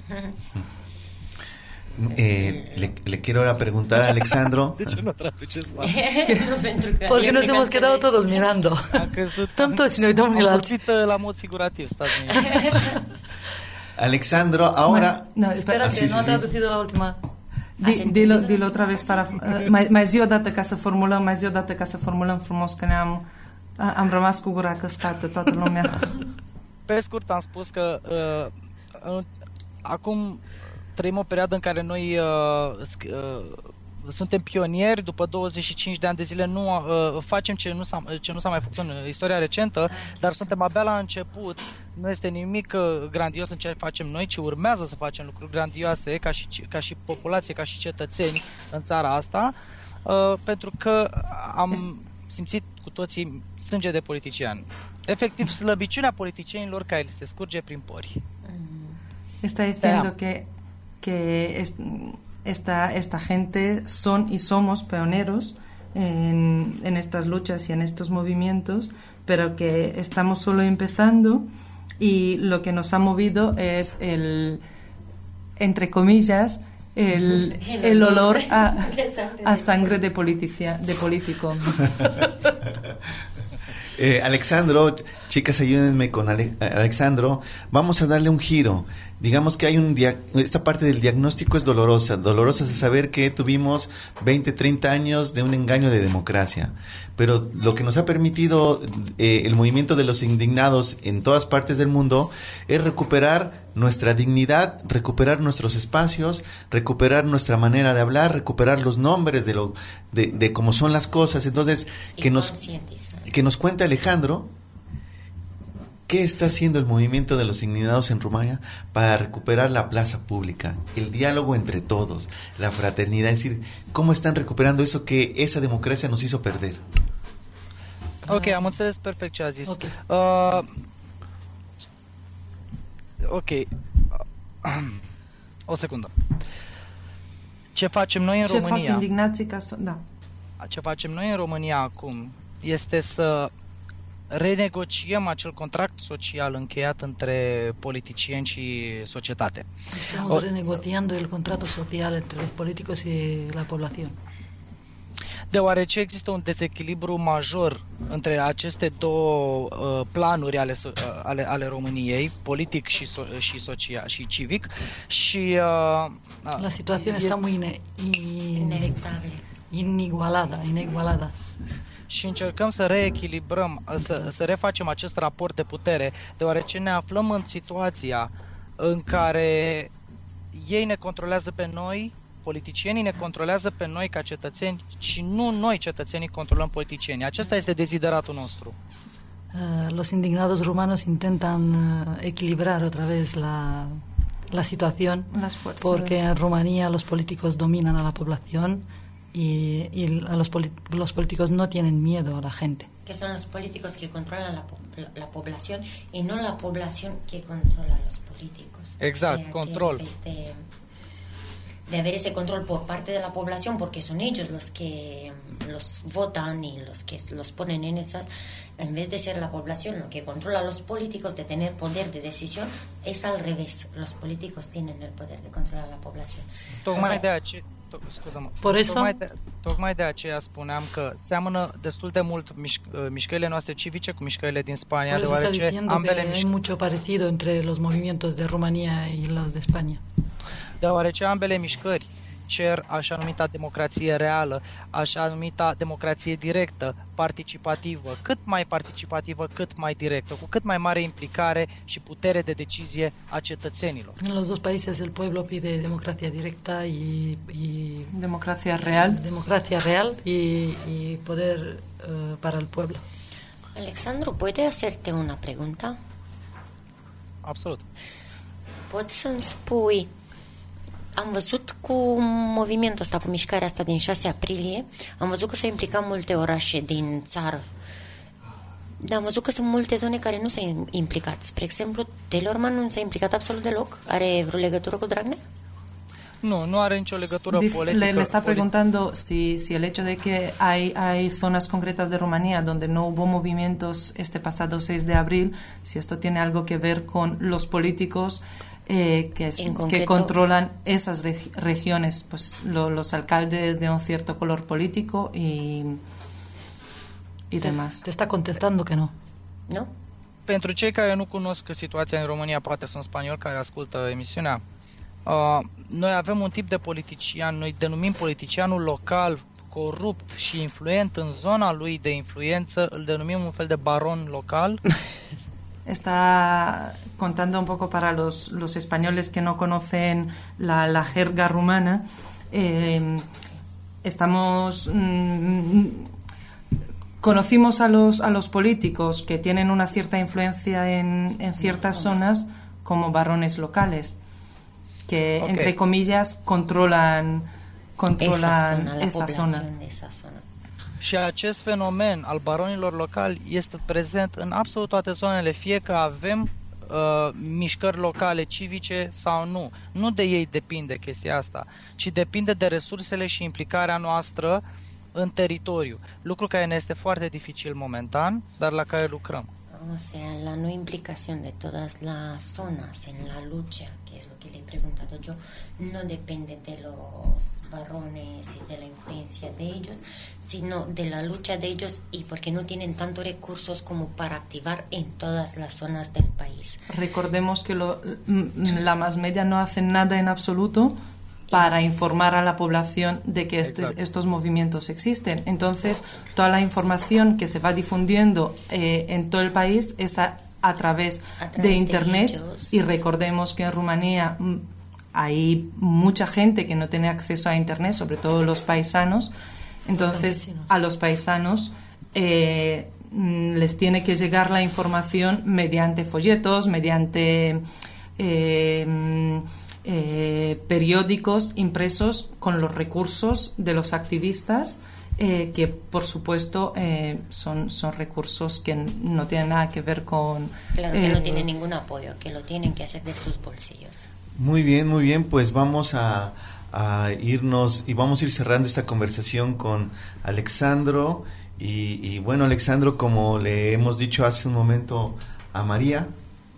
Speaker 1: Eh, le, le quiero ahora preguntar a Alexandro.
Speaker 8: De ce nu traduceți mă?
Speaker 2: Pentru că
Speaker 4: Porque
Speaker 2: el
Speaker 4: nos
Speaker 2: que
Speaker 4: hemos quedado
Speaker 2: canționez-
Speaker 4: todos mirando.
Speaker 8: Am crezut,
Speaker 4: Stăm toți și ne uităm unii
Speaker 8: am
Speaker 4: la alții.
Speaker 8: vorbit uh, la mod figurativ, stați liniștit.
Speaker 1: Alexandro, ahora...
Speaker 3: No,
Speaker 4: Espera
Speaker 3: espera,
Speaker 1: Ah,
Speaker 4: que
Speaker 1: sí,
Speaker 4: no
Speaker 1: sí,
Speaker 4: ha
Speaker 1: sí.
Speaker 4: traducido la última.
Speaker 3: Di,
Speaker 2: Has
Speaker 3: dilo,
Speaker 2: entendido?
Speaker 3: dilo otra vez para uh, mai, mai zi o dată ca să formulăm, mai zi o dată ca să formulăm frumos, că ne-am a- am rămas cu gura căscată toată lumea.
Speaker 8: Pe scurt am spus că uh, uh, acum trăim o perioadă în care noi uh, sc- uh, suntem pionieri, după douăzeci și cinci de ani de zile nu uh, facem ce nu, s-a, ce nu s-a mai făcut în istoria recentă, dar suntem abia la început. Nu este nimic uh, grandios în ce facem noi, ci urmează să facem lucruri grandioase ca și, ca și populație, ca și cetățeni în țara asta, uh, pentru că am simțit cu toții sânge de politician. Efectiv, slăbiciunea politicienilor care li se scurge prin pori.
Speaker 3: Está diciendo que, que es- esta, esta gente son y somos pioneros en, en estas luchas y en estos movimientos, pero que estamos solo empezando y lo que nos ha movido es el, entre comillas, el, el olor a, a sangre de, politicia, de político.
Speaker 1: Eh, Alexandro, chicas, ayúdenme con Ale- Alexandro. Vamos a darle un giro. Digamos que hay un dia- esta parte del diagnóstico es dolorosa, dolorosa de saber que tuvimos veinte, treinta años de un engaño de democracia. Pero lo que nos ha permitido eh, el movimiento de los indignados en todas partes del mundo es recuperar nuestra dignidad, recuperar nuestros espacios, recuperar nuestra manera de hablar, recuperar los nombres de lo de, de cómo son las cosas. Entonces, que nos que nos cuente Alejandro qué está haciendo el movimiento de los indignados en Rumania para recuperar la plaza pública, el diálogo entre todos, la fraternidad, es decir, cómo están recuperando eso que esa democracia nos hizo perder.
Speaker 8: Ok, am înțeles perfect ce a zis.
Speaker 4: Ok.
Speaker 8: Uh, ok. O secundă. Ce facem noi în
Speaker 3: Ce fac
Speaker 8: România?
Speaker 3: indignații ca să... Da.
Speaker 8: Ce facem noi în România acum este să renegociem acel contract social încheiat între politicieni și societate.
Speaker 4: Estamos
Speaker 8: O-
Speaker 4: renegociando el contrato social entre los políticos y la población.
Speaker 8: Deoarece există un dezechilibru major între aceste două uh, planuri ale, so- uh, ale, ale României, politic și, so- și social și civic, și uh,
Speaker 4: La situación
Speaker 8: e-
Speaker 4: está muy ine- ine-
Speaker 2: Inestable.
Speaker 4: inigualada, inigualada.
Speaker 8: și încercăm să reechilibrăm, să, să refacem acest raport de putere, deoarece ne aflăm în situația în care ei ne controlează pe noi, politicienii ne controlează pe noi ca cetățeni și nu noi cetățenii controlăm politicienii. Acesta este dezideratul nostru.
Speaker 4: Uh, los indignados rumanos intentan uh, equilibrar otra vez la, la situación,
Speaker 3: Las fuerzas.
Speaker 4: porque en Rumanía los políticos dominan a la población y, y a los, poli- los políticos no tienen miedo a la gente.
Speaker 2: Que son los políticos que controlan la, po- la, la población y no la población que controla a los políticos.
Speaker 8: Exact,
Speaker 2: O sea,
Speaker 8: control.
Speaker 2: que en vez de, de haber ese control por parte de la población, porque son ellos los que los votan y los que los ponen en esas, en vez de ser la población lo que controla a los políticos de tener poder de decisión, es al revés. Los políticos tienen el poder de controlar a la población.
Speaker 8: Tocmai
Speaker 2: O sea,
Speaker 8: de aceea, to- scuză-mă,
Speaker 4: Por eso-
Speaker 8: tocmai, de, tocmai de aceea spuneam că seamănă destul de mult mișc, mișcările noastre civice cu mișcările din Spania,
Speaker 4: Por eso está
Speaker 8: deoarece
Speaker 4: diciendo que
Speaker 8: ambele,
Speaker 4: hay
Speaker 8: mișc,
Speaker 4: mucho parecido entre los movimientos de Rumanía y los de España.
Speaker 8: deoarece ambele mișcări cer așa numita democrație reală, așa numita democrație directă, participativă, cât mai participativă, cât mai directă, cu cât mai mare implicare și putere de decizie a cetățenilor.
Speaker 4: En los dos países el pueblo pide democracia directa y, y
Speaker 3: Democracia real.
Speaker 4: democracia real y, y poder uh, para el pueblo.
Speaker 2: Alexandru, ¿puedo hacerte una pregunta?
Speaker 8: Absolut.
Speaker 2: Poți să-mi spui, am văzut cu movimentul ăsta, cu mișcarea asta din șase aprilie, am văzut că s-au implicat multe orașe din țară. Dar am văzut că sunt multe zone care nu s-au implicat. Spre exemplu, Telorman nu s-a implicat absolut deloc. Are vreo legătură cu Dragnea?
Speaker 8: Nu, nu are nicio legătură
Speaker 3: Dif-
Speaker 8: politică.
Speaker 3: le, le está
Speaker 8: polit-
Speaker 3: preguntando si, si el hecho de que hay, hay zonas concretas de Rumanía donde no hubo movimientos este pasado seis de abril, si esto tiene algo que ver con los políticos eh, que, es-
Speaker 2: En
Speaker 3: que
Speaker 2: concreto-
Speaker 3: controlan esas reg- regiones, pues lo- los alcaldes de un cierto color político y, y demás.
Speaker 4: Te está contestando que no.
Speaker 2: Nu?
Speaker 8: Pentru cei care nu cunosc situația în România, poate sunt spanioli care ascultă emisiunea, uh, noi avem un tip de politician, noi denumim politicianul local corupt și influent în zona lui de influență, îl denumim un fel de baron local.
Speaker 3: Está contando un poco para los, los españoles que no conocen la, la jerga rumana. Eh, estamos mm, conocimos a los a los políticos que tienen una cierta influencia en, en ciertas zonas como barones locales que
Speaker 8: Ok.
Speaker 3: entre comillas controlan controlan
Speaker 2: Esa zona, la
Speaker 3: esa
Speaker 2: población
Speaker 3: zona.
Speaker 2: de esa zona.
Speaker 8: Și acest fenomen al baronilor locali este prezent în absolut toate zonele, fie că avem uh, mișcări locale civice sau nu. Nu de ei depinde chestia asta, ci depinde de resursele și implicarea noastră în teritoriu. Lucru care ne este foarte dificil momentan, dar la care lucrăm.
Speaker 2: O sea, la no implicación de todas las zonas en la lucha, que es lo que le he preguntado yo, no depende de los varones y de la influencia de ellos, sino de la lucha de ellos, y porque no tienen tantos recursos como para activar en todas las zonas del país.
Speaker 3: Recordemos que lo, la más media no hace nada en absoluto para informar a la población de que estos, estos movimientos existen. Entonces, toda la información que se va difundiendo eh, en todo el país es a, a, través, a través de Internet. De y recordemos que en Rumanía m, hay mucha gente que no tiene acceso a Internet, sobre todo los paisanos. Entonces, a los paisanos eh, les tiene que llegar la información mediante folletos, mediante... Eh, Eh, periódicos impresos con los recursos de los activistas, eh, que por supuesto eh, son, son recursos que no tienen nada que ver con...
Speaker 2: Claro, que eh, no tienen ningún apoyo, que lo tienen que hacer de sus bolsillos.
Speaker 1: Muy bien, muy bien, pues vamos a, a irnos y vamos a ir cerrando esta conversación con Alexandro y, y bueno, Alexandro, como le hemos dicho hace un momento a María,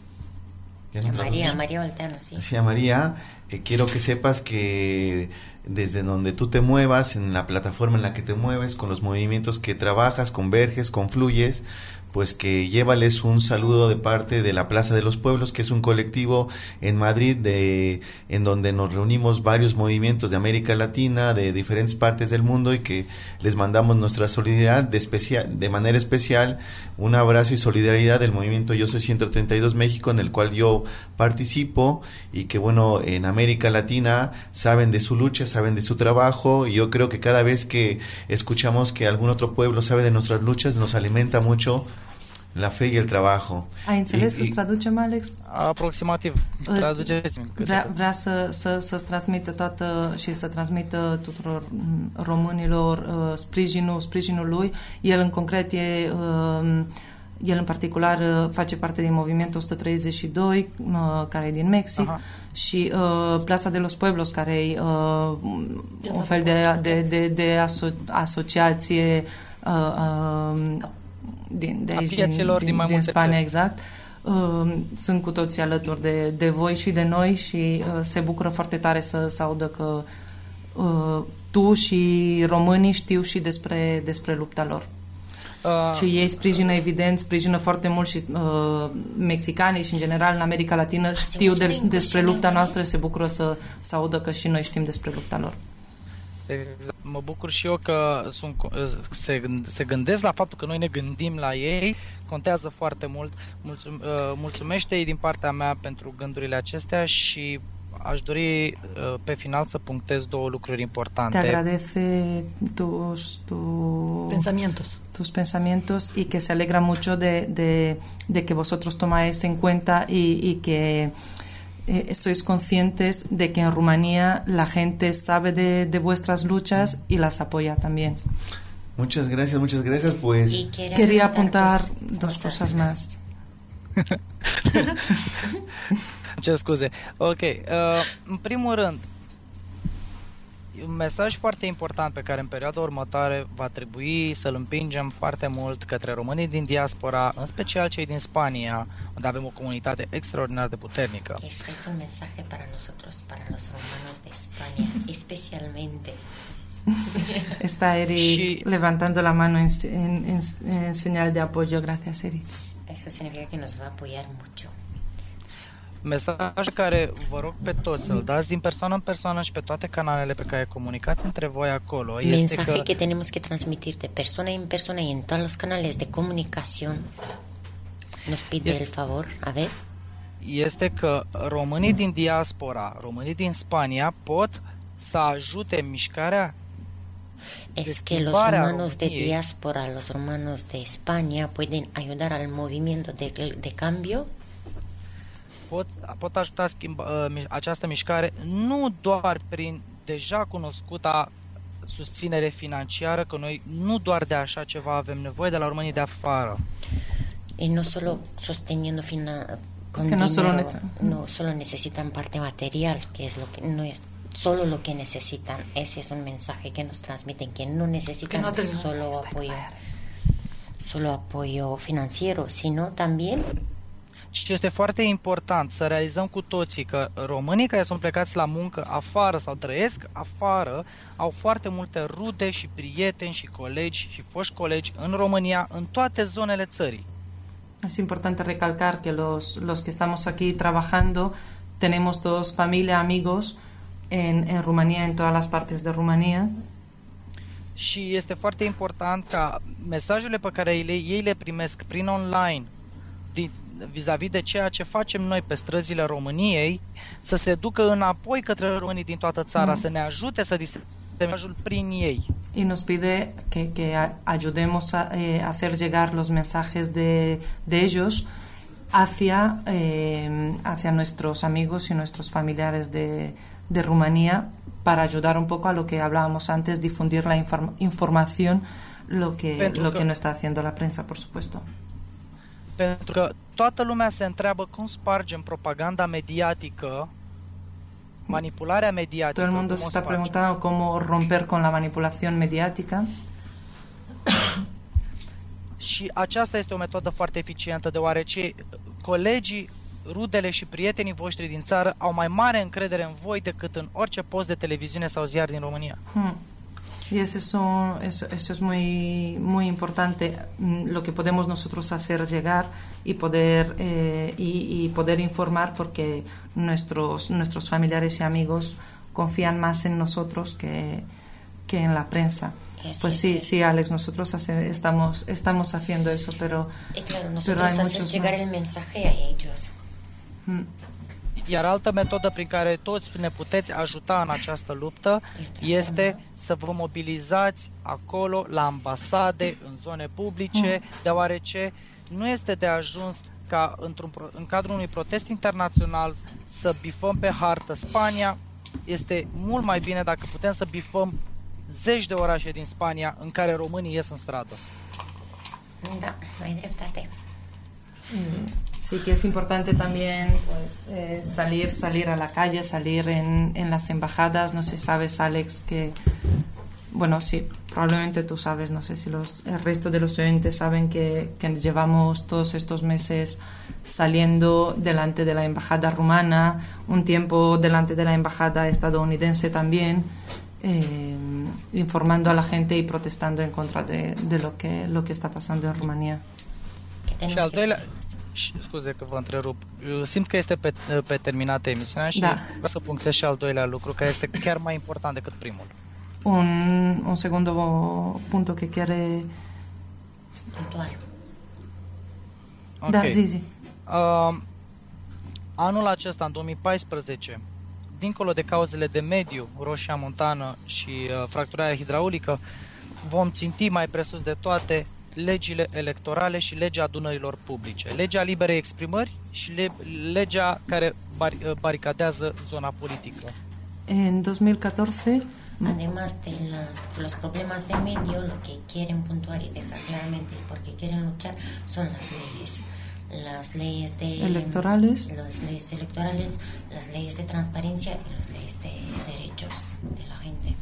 Speaker 2: A María, María Olteano, sí.
Speaker 1: Así a María, eh, quiero que sepas que desde donde tú te muevas, en la plataforma en la que te mueves, con los movimientos que trabajas, converges, confluyes, pues que llévales un saludo de parte de la Plaza de los Pueblos, que es un colectivo en Madrid de en donde nos reunimos varios movimientos de América Latina, de diferentes partes del mundo, y que les mandamos nuestra solidaridad de especial, de manera especial, un abrazo y solidaridad del movimiento Yo Soy ciento treinta y dos México, en el cual yo participo, y que bueno, en América Latina saben de su lucha, saben de su trabajo, y yo creo que cada vez que escuchamos que algún otro pueblo sabe de nuestras luchas, nos alimenta mucho la fe y el trabajo.
Speaker 3: Ai înțeles să-ți traducem, Alex?
Speaker 8: Aproximativ. Traduceți-mi.
Speaker 3: Vrea, vrea să, să, să-ți transmită toată și să transmită tuturor românilor uh, sprijinul, sprijinul lui. El în concret e... Uh, el în particular uh, face parte din Movimientul o sută treizeci și doi, uh, care e din Mexic. Aha. Și uh, Plaza de los Pueblos, care e uh, un fel de, de, de, de aso- asociație uh, uh, din, de aici, din, din, din, din Spania, exact. Uh, sunt cu toții alături de, de voi și de noi și uh, se bucură foarte tare să, să audă că uh, tu și românii știu și despre, despre lupta lor. Uh, și ei sprijină, evident, sprijină foarte mult și uh, mexicanii și în general în America Latină știu de, despre lupta noastră și se bucură să, să audă că și noi știm despre lupta lor.
Speaker 8: Exact. Mă bucur și eu că sunt, se, se gândesc la faptul că noi ne gândim la ei, contează foarte mult. Mulțum, mulțumește-i din partea mea pentru gândurile acestea și aș dori pe final să punctez două lucruri importante.
Speaker 3: Te agradece tus, tu,
Speaker 4: pensamientos.
Speaker 3: tus pensamientos y que se alegra mucho de, de, de que vosotros tomáis en cuenta y, y que Eh, sois conscientes de que en Rumanía la gente sabe de, de vuestras luchas y las apoya también.
Speaker 1: Muchas gracias, muchas gracias. Pues
Speaker 3: quería apuntar dos cosas más.
Speaker 8: Ce scuze. Ok. Uh, în primul rând, un mesaj foarte important pe care în perioada următoare va trebui să-l împingem foarte mult către românii din diaspora, în special cei din Spania, unde avem o comunitate extraordinar de puternică.
Speaker 2: Este un mensaje para nosotros, para los romanos de España, especialmente.
Speaker 3: Está Eri levantando la mano en, en, en, en señal de apoyo. Gracias, Eri.
Speaker 2: Eso significa que nos va a apoyar mucho.
Speaker 8: Mesaj care vă rog pe toți să-l dați din persoană în persoană și pe toate canalele pe care comunicați între voi acolo.
Speaker 2: Mensaje que... que tenemos que transmitir de persona en persona y en todos los canales de comunicación. Nos pide este... el favor, a ver.
Speaker 8: Este că românii din diaspora, românii din Spania pot să ajute mișcarea.
Speaker 2: Es que los hermanos de diáspora, los hermanos de España pueden ayudar al movimiento de, de cambio.
Speaker 8: Pot, pot ajuta schimba, această mișcare nu doar prin deja cunoscuta susținere financiară, că noi nu doar de așa ceva avem nevoie de la românii de afară.
Speaker 2: Y no solo sosteniendo fina, con
Speaker 3: que no
Speaker 2: dinero,
Speaker 3: solo,
Speaker 2: no solo necesitan parte material, que es lo que no es solo lo que necesitan. Ese es un mensaje que nos transmiten, que no necesitan que no solo apoyo. solo apoyo financiero, sino también.
Speaker 8: Și este foarte important să realizăm cu toții că românii care sunt plecați la muncă afară sau trăiesc afară au foarte multe rude și prieteni și colegi și foști colegi în România, în toate zonele țării.
Speaker 3: Es importante recalcar que los, los que estamos aquí trabajando tenemos todos familia, amigos en, en Rumanía, en todas las partes de Rumanía.
Speaker 8: Și este foarte important ca mesajele pe care le, ei le primesc prin online din, vis-a-vis de ceea ce facem noi pe străzile României să se ducă înapoi către românii din toată țara, mm. să ne ajute să disemnăm mesajul prin ei.
Speaker 3: Y nos pide que, que ayudemos a eh, hacer llegar los mensajes de, de ellos hacia, eh, hacia nuestros amigos y nuestros familiares de, de Rumanía, para ayudar un poco a lo que hablábamos antes, difundir la inform- información, lo que, lo que no está haciendo la prensa, por supuesto.
Speaker 8: Pentru că toată lumea se întreabă cum spargem propaganda mediatică, manipularea mediatică.
Speaker 3: Todo el mundo se está preguntando cómo romper con la manipulación mediática.
Speaker 8: Și aceasta este o metodă foarte eficientă, deoarece colegii, rudele și prietenii voștri din țară au mai mare încredere în voi decât în orice post de televiziune sau ziar din România.
Speaker 3: Hmm. Y eso, eso, eso es muy, muy importante, lo que podemos nosotros hacer llegar y poder, eh, y, y poder informar, porque nuestros, nuestros familiares y amigos confían más en nosotros que, que en la prensa.
Speaker 2: Sí,
Speaker 3: pues sí,
Speaker 2: sí,
Speaker 3: sí, Alex, nosotros hace, estamos, estamos haciendo eso, pero,
Speaker 2: y claro, nosotros
Speaker 3: pero hay
Speaker 2: hacer
Speaker 3: muchos
Speaker 2: llegar
Speaker 3: más.
Speaker 2: el mensaje a ellos.
Speaker 3: Hmm.
Speaker 8: Iar altă metodă prin care toți ne puteți ajuta în această luptă este să vă mobilizați acolo, la ambasade, în zone publice, deoarece nu este de ajuns ca într-un, în cadrul unui protest internațional să bifăm pe hartă Spania. Este mult mai bine dacă putem să bifăm zeci de orașe din Spania în care românii ies în stradă.
Speaker 2: Da, ai dreptate.
Speaker 3: Sí, que es importante también pues, eh, salir, salir a la calle, salir en, en las embajadas. No sé si sabes, Alex, que, bueno, sí, probablemente tú sabes, no sé si los, el resto de los oyentes saben que, que llevamos todos estos meses saliendo delante de la embajada rumana, un tiempo delante de la embajada estadounidense también, eh, informando a la gente y protestando en contra de, de lo que, lo que está pasando en Rumanía.
Speaker 8: Și al doilea, scuze că vă întrerup, eu simt că este pe, pe terminată emisiunea și
Speaker 3: da.
Speaker 8: vreau să punctez și al doilea lucru, care este chiar mai important decât primul.
Speaker 3: Un, un segundo punto que quiere...
Speaker 2: Puntual.
Speaker 8: Okay.
Speaker 3: Da, zi, zi.
Speaker 8: Uh, anul acesta, în două mii paisprezece, dincolo de cauzele de mediu, roșia montană și uh, fracturarea hidraulică, vom ținti mai presus de toate legile electorale și legea adunărilor publice, legea liberei exprimări și le, legea care bar, baricadează zona politică.
Speaker 3: En dos mil catorce,
Speaker 2: además de las, los problemas de medio, lo que quieren puntuar y dejar claramente porque quieren luchar son las leyes. Las leyes de
Speaker 3: electorales,
Speaker 2: las leyes electorales, las leyes de transparencia y las leyes de derechos de la gente.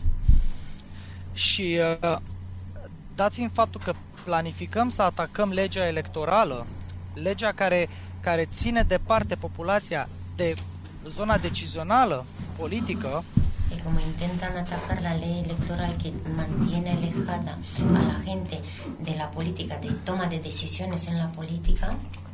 Speaker 8: Și uh, dat fiind faptul că planificăm să atacăm legea electorală, legea care, care ține departe populația de zona decizională politică,
Speaker 2: y como intentan atacar la ley electoral que mantiene alejada a la gente de la política, de toma de decisiones en la política,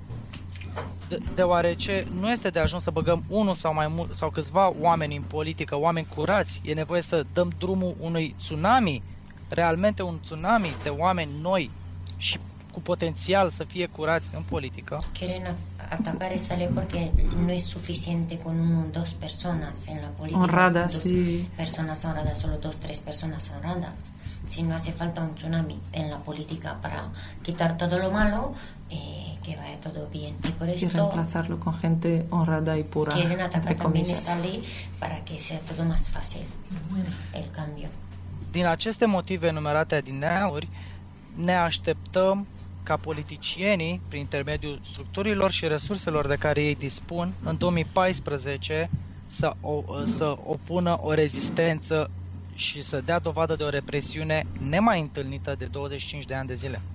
Speaker 8: de, deoarece nu este de ajuns să băgăm unul sau mai mult sau câțiva oameni în politică, oameni curați, e nevoie să dăm drumul unui tsunami, realmente un tsunami de oameni noi și cu potențial să fie curați în politică.
Speaker 2: Quieren atacar esa ley porque no es suficiente con uno o dos personas en la política.
Speaker 3: Honradas,
Speaker 2: dos
Speaker 3: sí.
Speaker 2: personas honradas, solo dos, tres personas honradas. Si no hace falta un tsunami en la política para quitar todo lo malo, eh, que vaya todo bien. Y por
Speaker 3: y
Speaker 2: esto
Speaker 3: reemplazarlo con gente honrada y pura.
Speaker 2: quieren atacar
Speaker 3: entre
Speaker 2: también
Speaker 3: comillas.
Speaker 2: esa ley para que sea todo más fácil el cambio.
Speaker 8: Din aceste motive enumerate adineauri, ne așteptăm ca politicienii, prin intermediul structurilor și resurselor de care ei dispun, în două mii paisprezece să, o, să opună o rezistență și să dea dovadă de o represiune nemai întâlnită de douăzeci și cinci de ani de zile.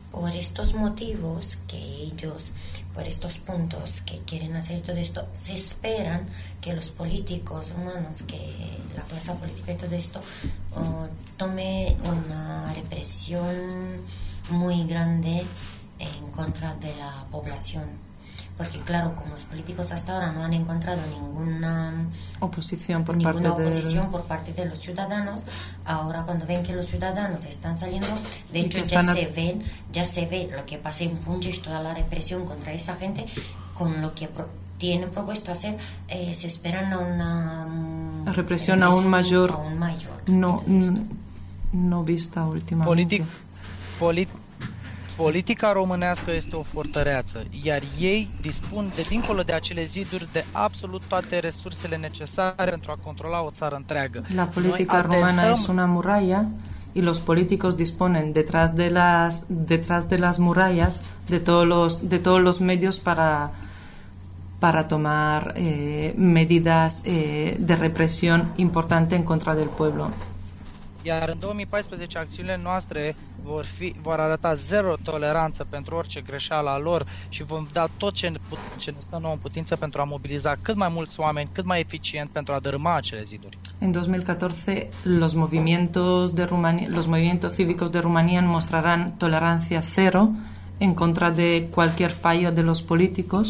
Speaker 2: por estos motivos que ellos, por estos puntos que quieren hacer todo esto, se esperan que los políticos rumanos, que la clase política y todo esto, uh, tome una represión muy grande en contra de la población. Porque claro, como los políticos hasta ahora no han encontrado ninguna
Speaker 3: oposición por
Speaker 2: ninguna
Speaker 3: parte
Speaker 2: oposición
Speaker 3: de...
Speaker 2: por parte de los ciudadanos, ahora cuando ven que los ciudadanos están saliendo, de hecho ya
Speaker 3: a...
Speaker 2: se ven, ya se ve lo que pasa en Punjab, toda la represión contra esa gente, con lo que pro- tienen propuesto hacer, eh, se esperan a una um,
Speaker 3: represión, represión aún mayor,
Speaker 2: aún mayor
Speaker 3: no, n- no vista últimamente.
Speaker 8: Politic, polit, politica românească este o fortăreață, iar ei dispun de dincolo de acele ziduri de absolut toate resursele necesare pentru a controla o țară întreagă.
Speaker 3: La política romana es una muralla y los políticos disponen detrás de las detrás de las murallas de todos los de todos los medios para para tomar eh, medidas eh, de represión importante en contra del pueblo.
Speaker 8: Iar în două mii paisprezece acțiunile noastre vor, fi, vor arăta zero toleranță pentru orice greșeală a lor și vom da tot ce ne, ce ne stă nouă în putință pentru a mobiliza cât mai mulți oameni, cât mai eficient pentru a dărâma acele ziduri.
Speaker 3: En dos mil catorce los movimientos de Rumanía, los movimientos cívicos de Rumanía mostrarán tolerancia cero en contra de cualquier fallo de los políticos.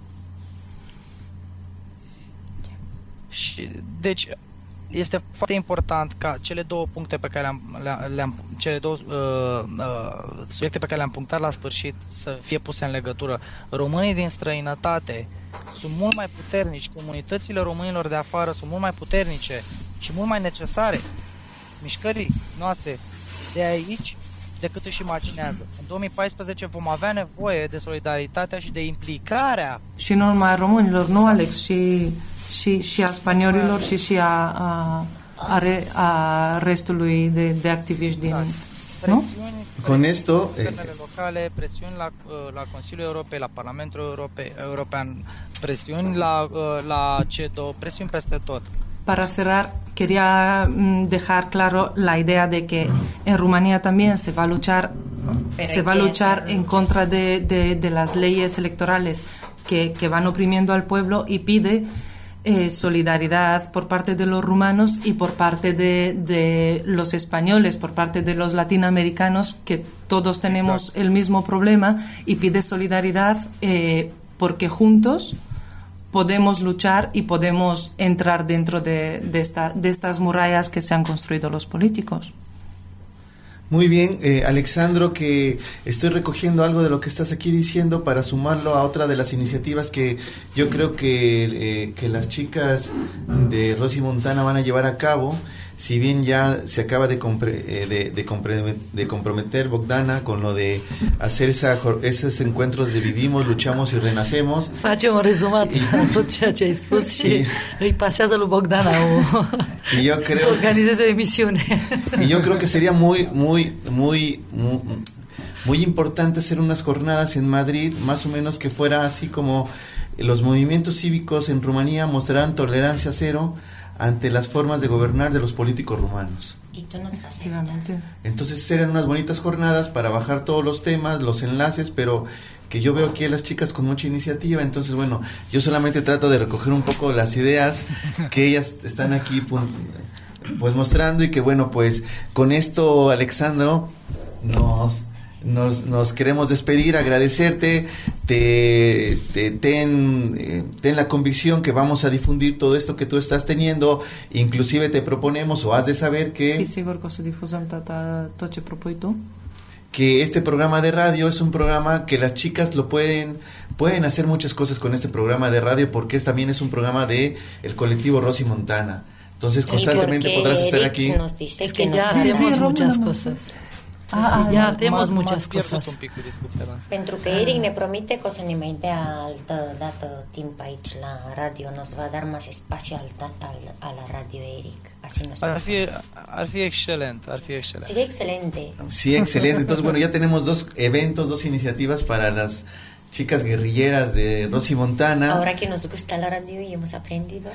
Speaker 8: Și, deci este foarte important ca cele două puncte pe care le-am, le-am, le-am cele două uh, uh, subiecte pe care le-am punctat la sfârșit să fie puse în legătură. Românii din străinătate sunt mult mai puternici, comunitățile românilor de afară sunt mult mai puternice și mult mai necesare mișcării noastre de aici decât își imaginează. În două mii paisprezece vom avea nevoie de solidaritatea și de implicarea
Speaker 3: și nu numai a românilor, nu Alex, și și, și a spaniolilor și și a, a, a, re, a restului de, de activiști din...
Speaker 8: ¿no?
Speaker 1: Con esto...
Speaker 8: Eh, locale, presiuni la, la Consiliul Europei, la Parlamentul Europe, European, presiuni la, la C E D O, presiuni peste tot.
Speaker 3: Para cerrar, quería dejar claro la idea de que en Rumanía también se va a luchar, se va a luchar en contra de, de, de las leyes electorales que, que van oprimiendo al pueblo y pide Eh, solidaridad por parte de los rumanos y por parte de, de los españoles, por parte de los latinoamericanos, que todos tenemos Exacto. el mismo problema, y pide solidaridad eh, porque juntos podemos luchar y podemos entrar dentro de, de, esta, de estas murallas que se han construido los políticos.
Speaker 1: Muy bien, eh, Alexandro, que estoy recogiendo algo de lo que estás aquí diciendo para sumarlo a otra de las iniciativas que yo creo que, eh, que las chicas de Rosy Montana van a llevar a cabo. Si bien ya se acaba de, compre, eh, de, de, compre, de comprometer Bogdana con lo de hacer esa, esos encuentros de vivimos, luchamos y renacemos.
Speaker 4: Facem un rezumat în tot ceea ce ai spus și îi pasează lui Bogdana o,
Speaker 1: y yo creo,
Speaker 4: să organizeze o emisiune.
Speaker 1: Y yo creo que sería muy, muy, muy, muy, muy importante hacer unas jornadas en Madrid, más o menos que fuera así como los movimientos cívicos en Rumanía mostrarán tolerancia cero ante las formas de gobernar de los políticos rumanos.
Speaker 2: Y tú nos
Speaker 3: Efectivamente.
Speaker 1: Entonces serán unas bonitas jornadas para bajar todos los temas, los enlaces, pero que yo veo aquí a las chicas con mucha iniciativa. Entonces, bueno, yo solamente trato de recoger un poco las ideas que ellas están aquí pues mostrando, y que bueno, pues con esto, Alexandro, nos... Nos, nos queremos despedir, agradecerte, te, te, ten, eh, ten la convicción que vamos a difundir todo esto que tú estás teniendo, inclusive te proponemos o has de saber que...
Speaker 3: Y sigur că o să difuzăm tot ce propui tu.
Speaker 1: Que este programa de radio es un programa que las chicas lo pueden pueden hacer muchas cosas con este programa de radio, porque es, también es un programa de el colectivo Rosy Montana. Entonces constantemente podrás estar
Speaker 2: Eric
Speaker 1: aquí.
Speaker 2: Nos dice
Speaker 4: es que,
Speaker 2: que
Speaker 4: ya
Speaker 2: nos
Speaker 4: hacemos
Speaker 3: sí,
Speaker 4: muchas
Speaker 3: Romana.
Speaker 4: cosas.
Speaker 3: Ah,
Speaker 4: ya
Speaker 3: ah,
Speaker 4: hacemos muchas cosas.
Speaker 8: Un pic cu discuția, da.
Speaker 2: Pentru că Eric ne promite că o să ne mai dea altă dată timp aici la radio, nos va dar más espacio al, al, a la radio, Eric. Así nos
Speaker 8: ar fi, ar fi excelent, ar fi excelent.
Speaker 2: Sería excelente.
Speaker 1: Sí, excelente. Entonces, bueno, ya tenemos dos eventos, dos iniciativas para las chicas guerrilleras de Rosy Montana.
Speaker 2: Ahora que nos gusta la radio y hemos aprendido.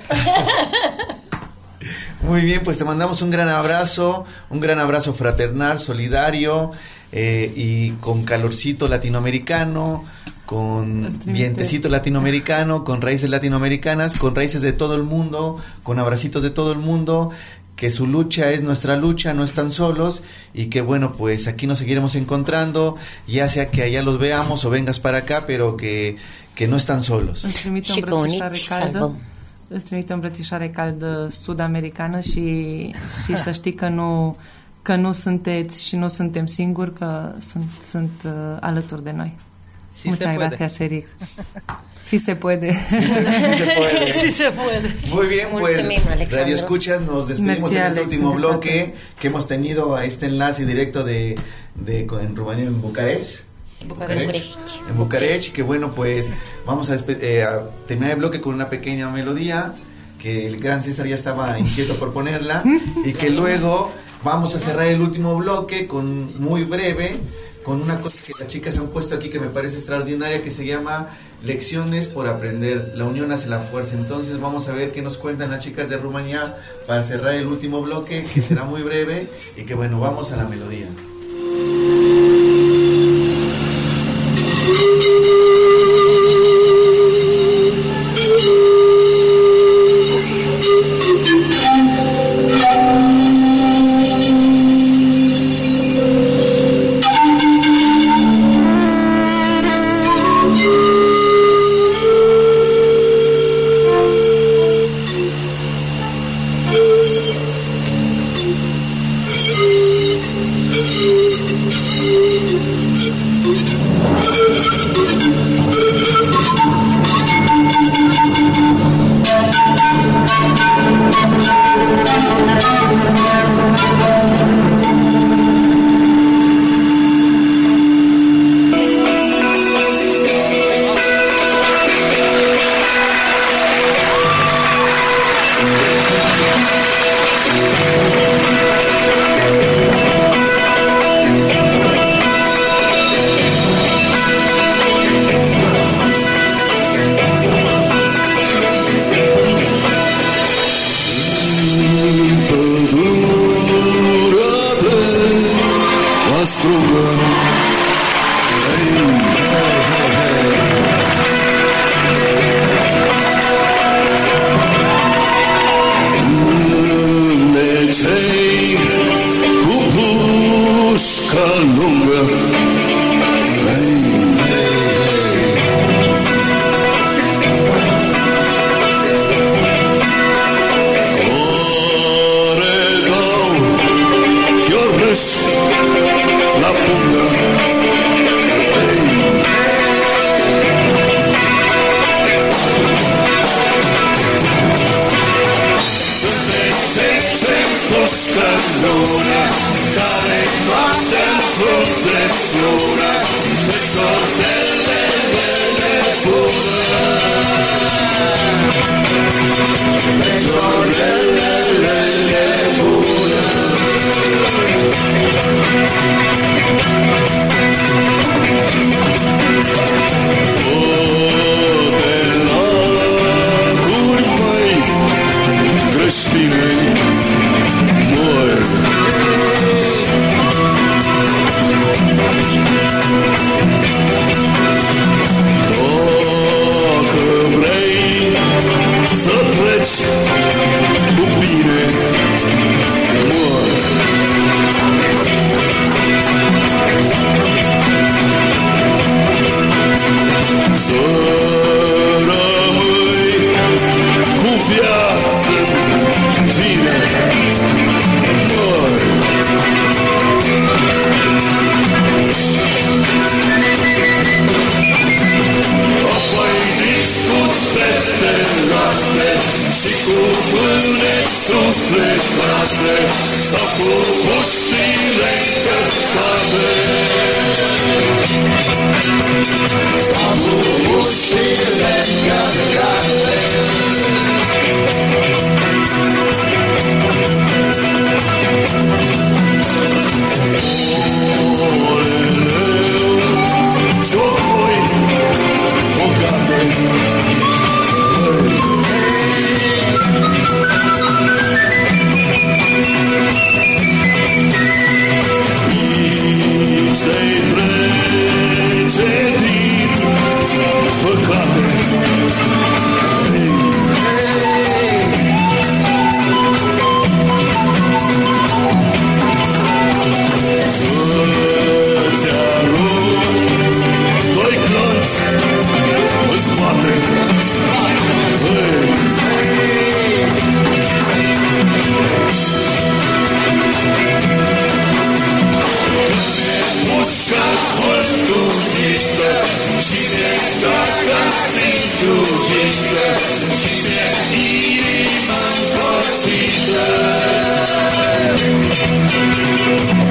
Speaker 1: Muy bien, pues te mandamos un gran abrazo, un gran abrazo fraternal, solidario, eh, y con calorcito latinoamericano, con vientecito latinoamericano, con raíces latinoamericanas, con raíces de todo el mundo, con abracitos de todo el mundo, que su lucha es nuestra lucha, no están solos, y que bueno, pues aquí nos seguiremos encontrando, ya sea que allá los veamos o vengas para acá, pero que, que no están solos.
Speaker 3: Și că uniți salvăm. Îți trimit o îmbrățișare caldă sud-americană și, și să știi că nu, că nu sunteți și nu suntem singuri, că sunt, sunt uh, alături de noi.
Speaker 8: Sí.
Speaker 3: Muchas gracias, Eric. Sí se puede.
Speaker 1: Sí se puede.
Speaker 4: Sí se puede.
Speaker 1: Muy bien, pues Radio Escuchas, nos despedimos en este último bloque que hemos tenido a este enlace directo de, de en Rumanía, en Bucarest.
Speaker 2: Bucarest.
Speaker 1: En Bucarest, que bueno, pues vamos a, eh, a terminar el bloque con una pequeña melodía que el gran César ya estaba inquieto por ponerla, y que luego vamos a cerrar el último bloque con muy breve, con una cosa que las chicas han puesto aquí que me parece extraordinaria, que se llama Lecciones por aprender, la unión hace la fuerza. Entonces vamos a ver qué nos cuentan las chicas de Rumanía para cerrar el último bloque, que será muy breve, y que bueno, vamos a la melodía.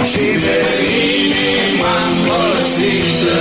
Speaker 7: și de inima încălzită.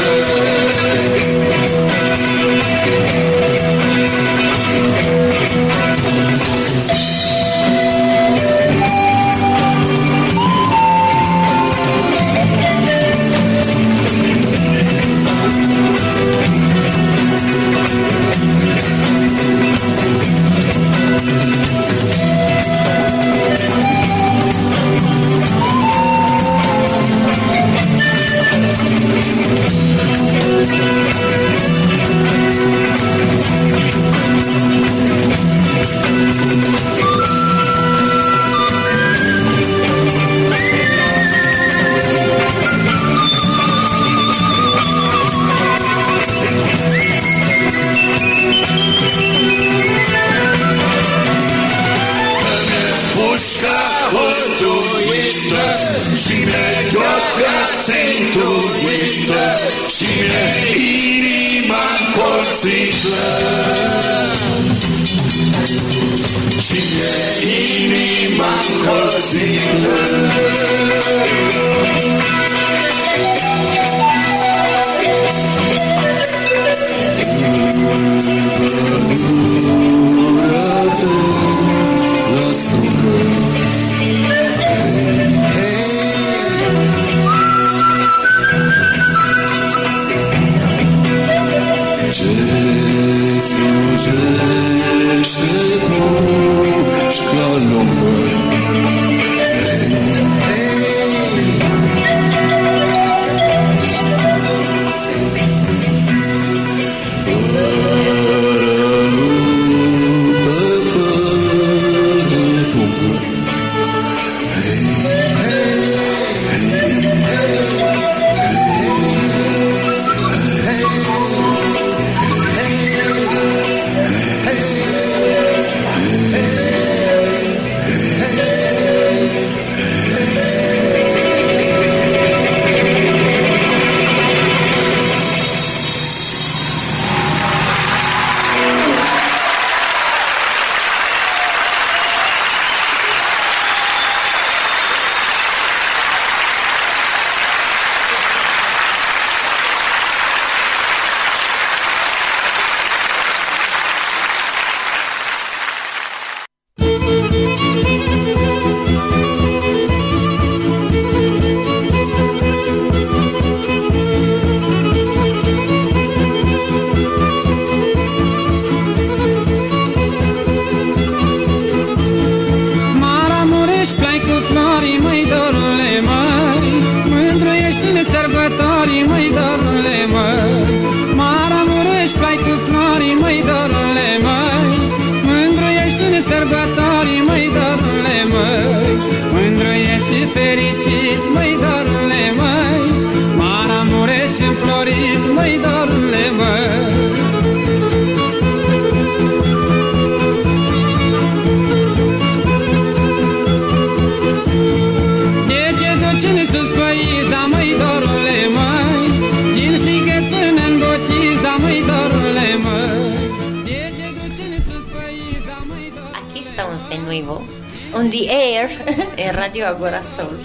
Speaker 2: On the air en Radio Agora Sol.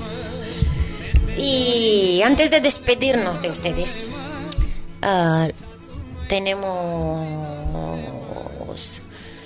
Speaker 2: Y antes de despedirnos de ustedes, uh, tenemos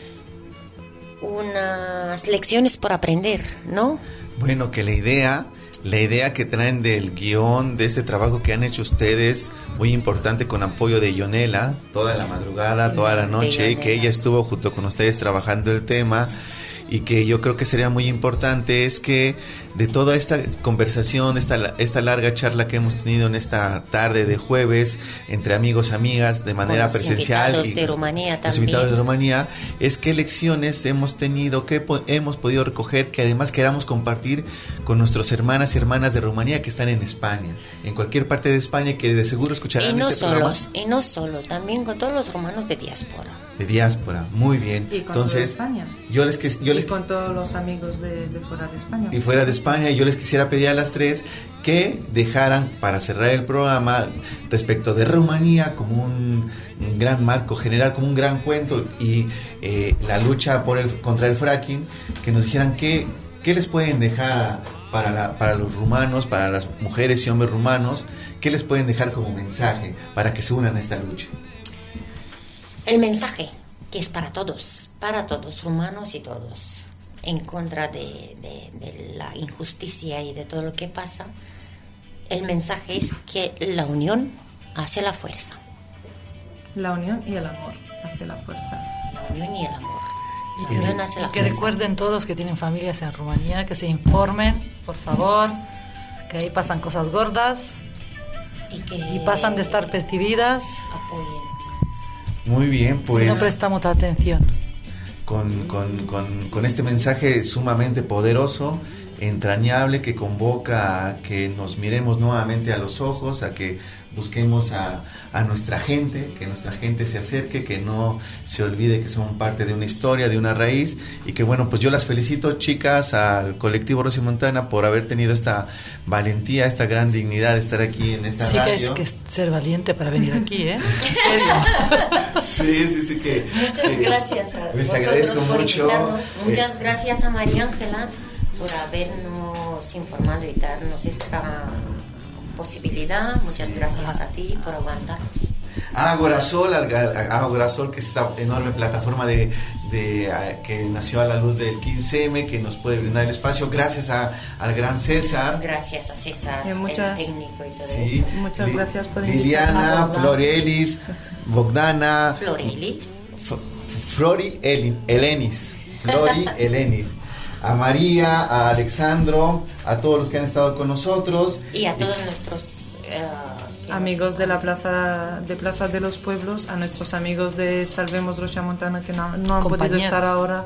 Speaker 2: unas lecciones por aprender, ¿no?
Speaker 1: Bueno, que la idea, la idea que traen del guión de este trabajo que han hecho ustedes, muy importante, con apoyo de Ionela, toda la madrugada, toda la noche, y que ella estuvo junto con ustedes trabajando el tema. Y que yo creo que sería muy importante es que de toda esta conversación, esta, esta larga charla que hemos tenido en esta tarde de jueves entre amigos, amigas, de manera
Speaker 2: con los
Speaker 1: presencial,
Speaker 2: invitados de Rumanía
Speaker 1: los
Speaker 2: también.
Speaker 1: invitados de Rumanía, es qué lecciones hemos tenido, qué po- hemos podido recoger, que además queramos compartir con nuestros hermanas y hermanas de Rumanía que están en España, en cualquier parte de España, que de seguro escucharán
Speaker 2: Y no
Speaker 1: este
Speaker 2: solos,
Speaker 1: programa.
Speaker 2: y no solo, también con todos los rumanos de diáspora.
Speaker 1: De diáspora, muy bien.
Speaker 3: Y con
Speaker 1: Entonces,
Speaker 3: toda España.
Speaker 1: yo les que yo
Speaker 3: y
Speaker 1: les
Speaker 3: con todos los amigos de, de fuera de España.
Speaker 1: y fuera de España, yo les quisiera pedir a las tres que dejaran para cerrar el programa respecto de Rumanía como un, un gran marco general, como un gran cuento, y eh, la lucha por el, contra el fracking, que nos dijeran qué, ¿qué les pueden dejar para, la, para los rumanos, para las mujeres y hombres rumanos? ¿Qué les pueden dejar como mensaje para que se unan a esta lucha?
Speaker 2: El mensaje que es para todos, para todos, rumanos y todos, en contra de, de, de la injusticia y de todo lo que pasa. El mensaje es que la unión hace la fuerza.
Speaker 3: La unión y el amor hace la fuerza.
Speaker 2: La unión y el amor. La
Speaker 4: Y
Speaker 2: unión
Speaker 4: que,
Speaker 2: hace la
Speaker 4: y que
Speaker 2: fuerza.
Speaker 4: recuerden todos que tienen familias en Rumanía, que se informen, por favor, que ahí pasan cosas gordas
Speaker 2: Y, que
Speaker 4: y pasan de estar percibidas
Speaker 2: apoyen.
Speaker 1: Muy bien, pues...
Speaker 4: si no prestamos atención.
Speaker 1: Con, con, con, con este mensaje sumamente poderoso, entrañable, que convoca a que nos miremos nuevamente a los ojos, a que busquemos a, a nuestra gente, que nuestra gente se acerque, que no se olvide que son parte de una historia, de una raíz, y que bueno, pues yo las felicito, chicas, al colectivo Rosy Montana por haber tenido esta valentía, esta gran dignidad de estar aquí en esta
Speaker 4: Sí que
Speaker 1: radio.
Speaker 4: es que es ser valiente para venir aquí, ¿eh? En serio.
Speaker 1: Sí, sí, sí que...
Speaker 2: Muchas
Speaker 1: que
Speaker 2: gracias a
Speaker 1: les
Speaker 2: vosotros
Speaker 1: agradezco
Speaker 2: por
Speaker 1: mucho.
Speaker 2: invitarnos. Muchas
Speaker 1: Eh,
Speaker 2: gracias a María Ángela por habernos informado y darnos esta posibilidad. Muchas gracias a ti por aguantar.
Speaker 1: Ágora Sol, Ágora Sol, que es esta enorme plataforma de, de uh, que nació a la luz del quince eme, que nos puede brindar el espacio. Gracias a, al gran César.
Speaker 2: Gracias a César,
Speaker 3: Y muchas-
Speaker 2: el técnico y todo
Speaker 1: Sí.
Speaker 2: eso.
Speaker 3: Muchas
Speaker 1: Li-
Speaker 3: gracias por
Speaker 1: Liliana,
Speaker 3: invitarnos.
Speaker 1: Florelis, Bogdana,
Speaker 2: Florilis.
Speaker 1: F- Flori Elin- Elenis, Flori Elenis, a María, a Alexandro, a todos los que han estado con nosotros.
Speaker 2: Y a todos nuestros eh, que
Speaker 3: Amigos
Speaker 2: nos-
Speaker 3: de la plaza de Plaza de los Pueblos, a nuestros amigos de Salvemos Rocha Montana que no, no han podido
Speaker 4: Compañeros.
Speaker 3: estar ahora,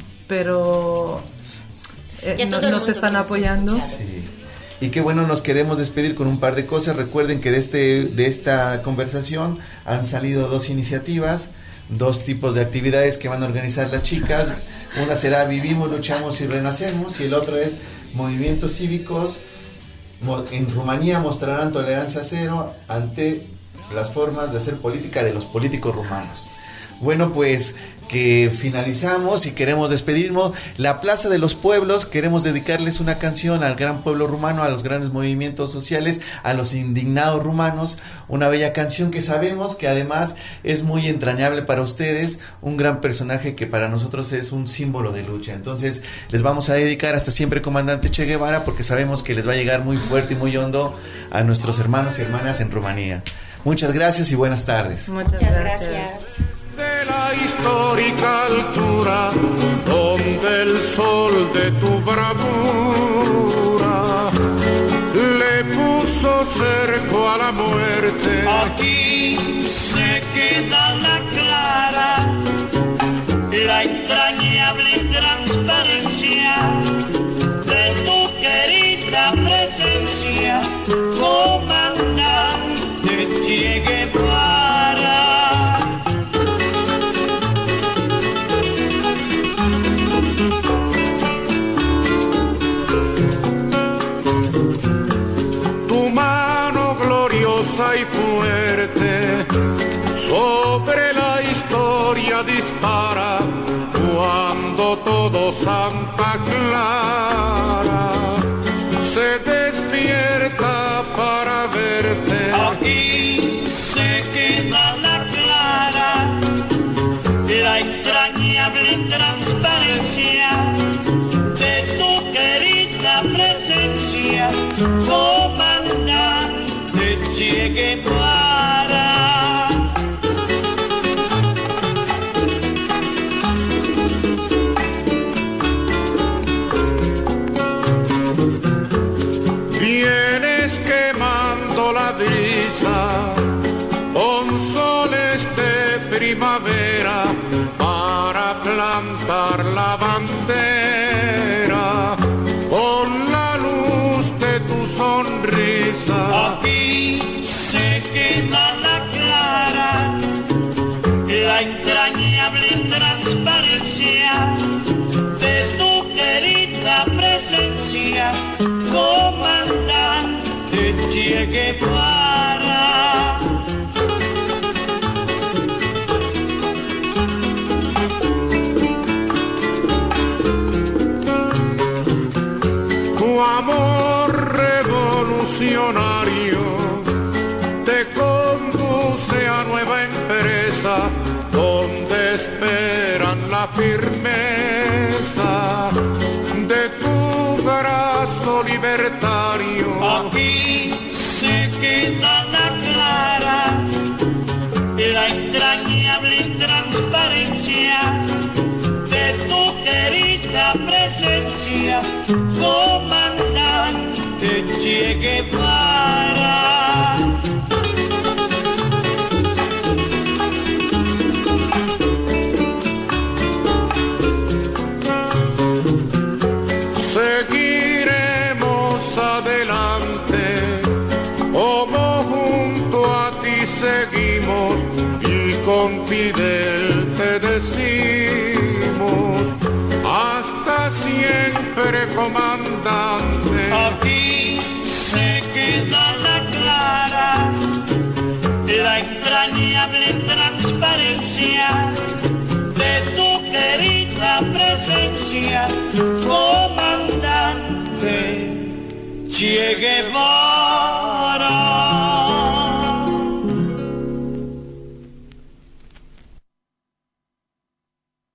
Speaker 3: pero eh,
Speaker 2: Y a
Speaker 3: no-
Speaker 2: todo el
Speaker 3: nos
Speaker 2: mundo
Speaker 3: están
Speaker 2: que nos
Speaker 3: apoyando.
Speaker 2: escucha.
Speaker 1: Sí. Y qué bueno, nos queremos despedir con un par de cosas. Recuerden que de, este, de esta conversación han salido dos iniciativas, dos tipos de actividades que van a organizar las chicas. Una será Vivimos, Luchamos y Renacemos, y el otro es Movimientos Cívicos. Mo- En Rumanía mostrarán tolerancia cero ante las formas de hacer política de los políticos rumanos. Bueno, pues que finalizamos y queremos despedirnos. La Plaza de los Pueblos, queremos dedicarles una canción al gran pueblo rumano, a los grandes movimientos sociales, a los indignados rumanos. Una bella canción que sabemos que además es muy entrañable para ustedes, un gran personaje que para nosotros es un símbolo de lucha. Entonces les vamos a dedicar Hasta Siempre, Comandante Che Guevara, porque sabemos que les va a llegar muy fuerte y muy hondo a nuestros hermanos y hermanas en Rumanía. Muchas gracias y buenas tardes.
Speaker 3: Muchas,
Speaker 2: Muchas gracias.
Speaker 5: De la histórica altura donde el sol de tu bravura le puso cerco a la muerte.
Speaker 7: Aquí se queda la clara, la entrañable transparencia de tu querida presencia, comandante Che Guevara.
Speaker 5: Tu mano gloriosa y fuerte sobre la historia dispara cuando todo Santa Clara se despierta para verte.
Speaker 7: Aquí se queda la clara, la entrañable transparencia de tu querida presencia, comandante Che Guevara.
Speaker 5: Vienes quemando la brisa con soles de primavera para plantar la bandera con la luz de tu sonrisa.
Speaker 7: Aquí se queda la clara, la entrañable transparencia de tu querida presencia, comandante Che Guevara.
Speaker 9: amor revolucionario te conduce a nueva empresa donde esperan la firmeza de tu brazo libertario.
Speaker 10: Aquí se queda la clara, la entrañable transparencia de tu querida presencia, comandante Che Guevara.
Speaker 9: Seguiremos adelante, como junto a ti seguimos, y con Fidel te decimos, hasta siempre, comandante.
Speaker 10: Aquí se queda la clara, la entrañable transparencia de tu querida presencia, comandante Che Guevara.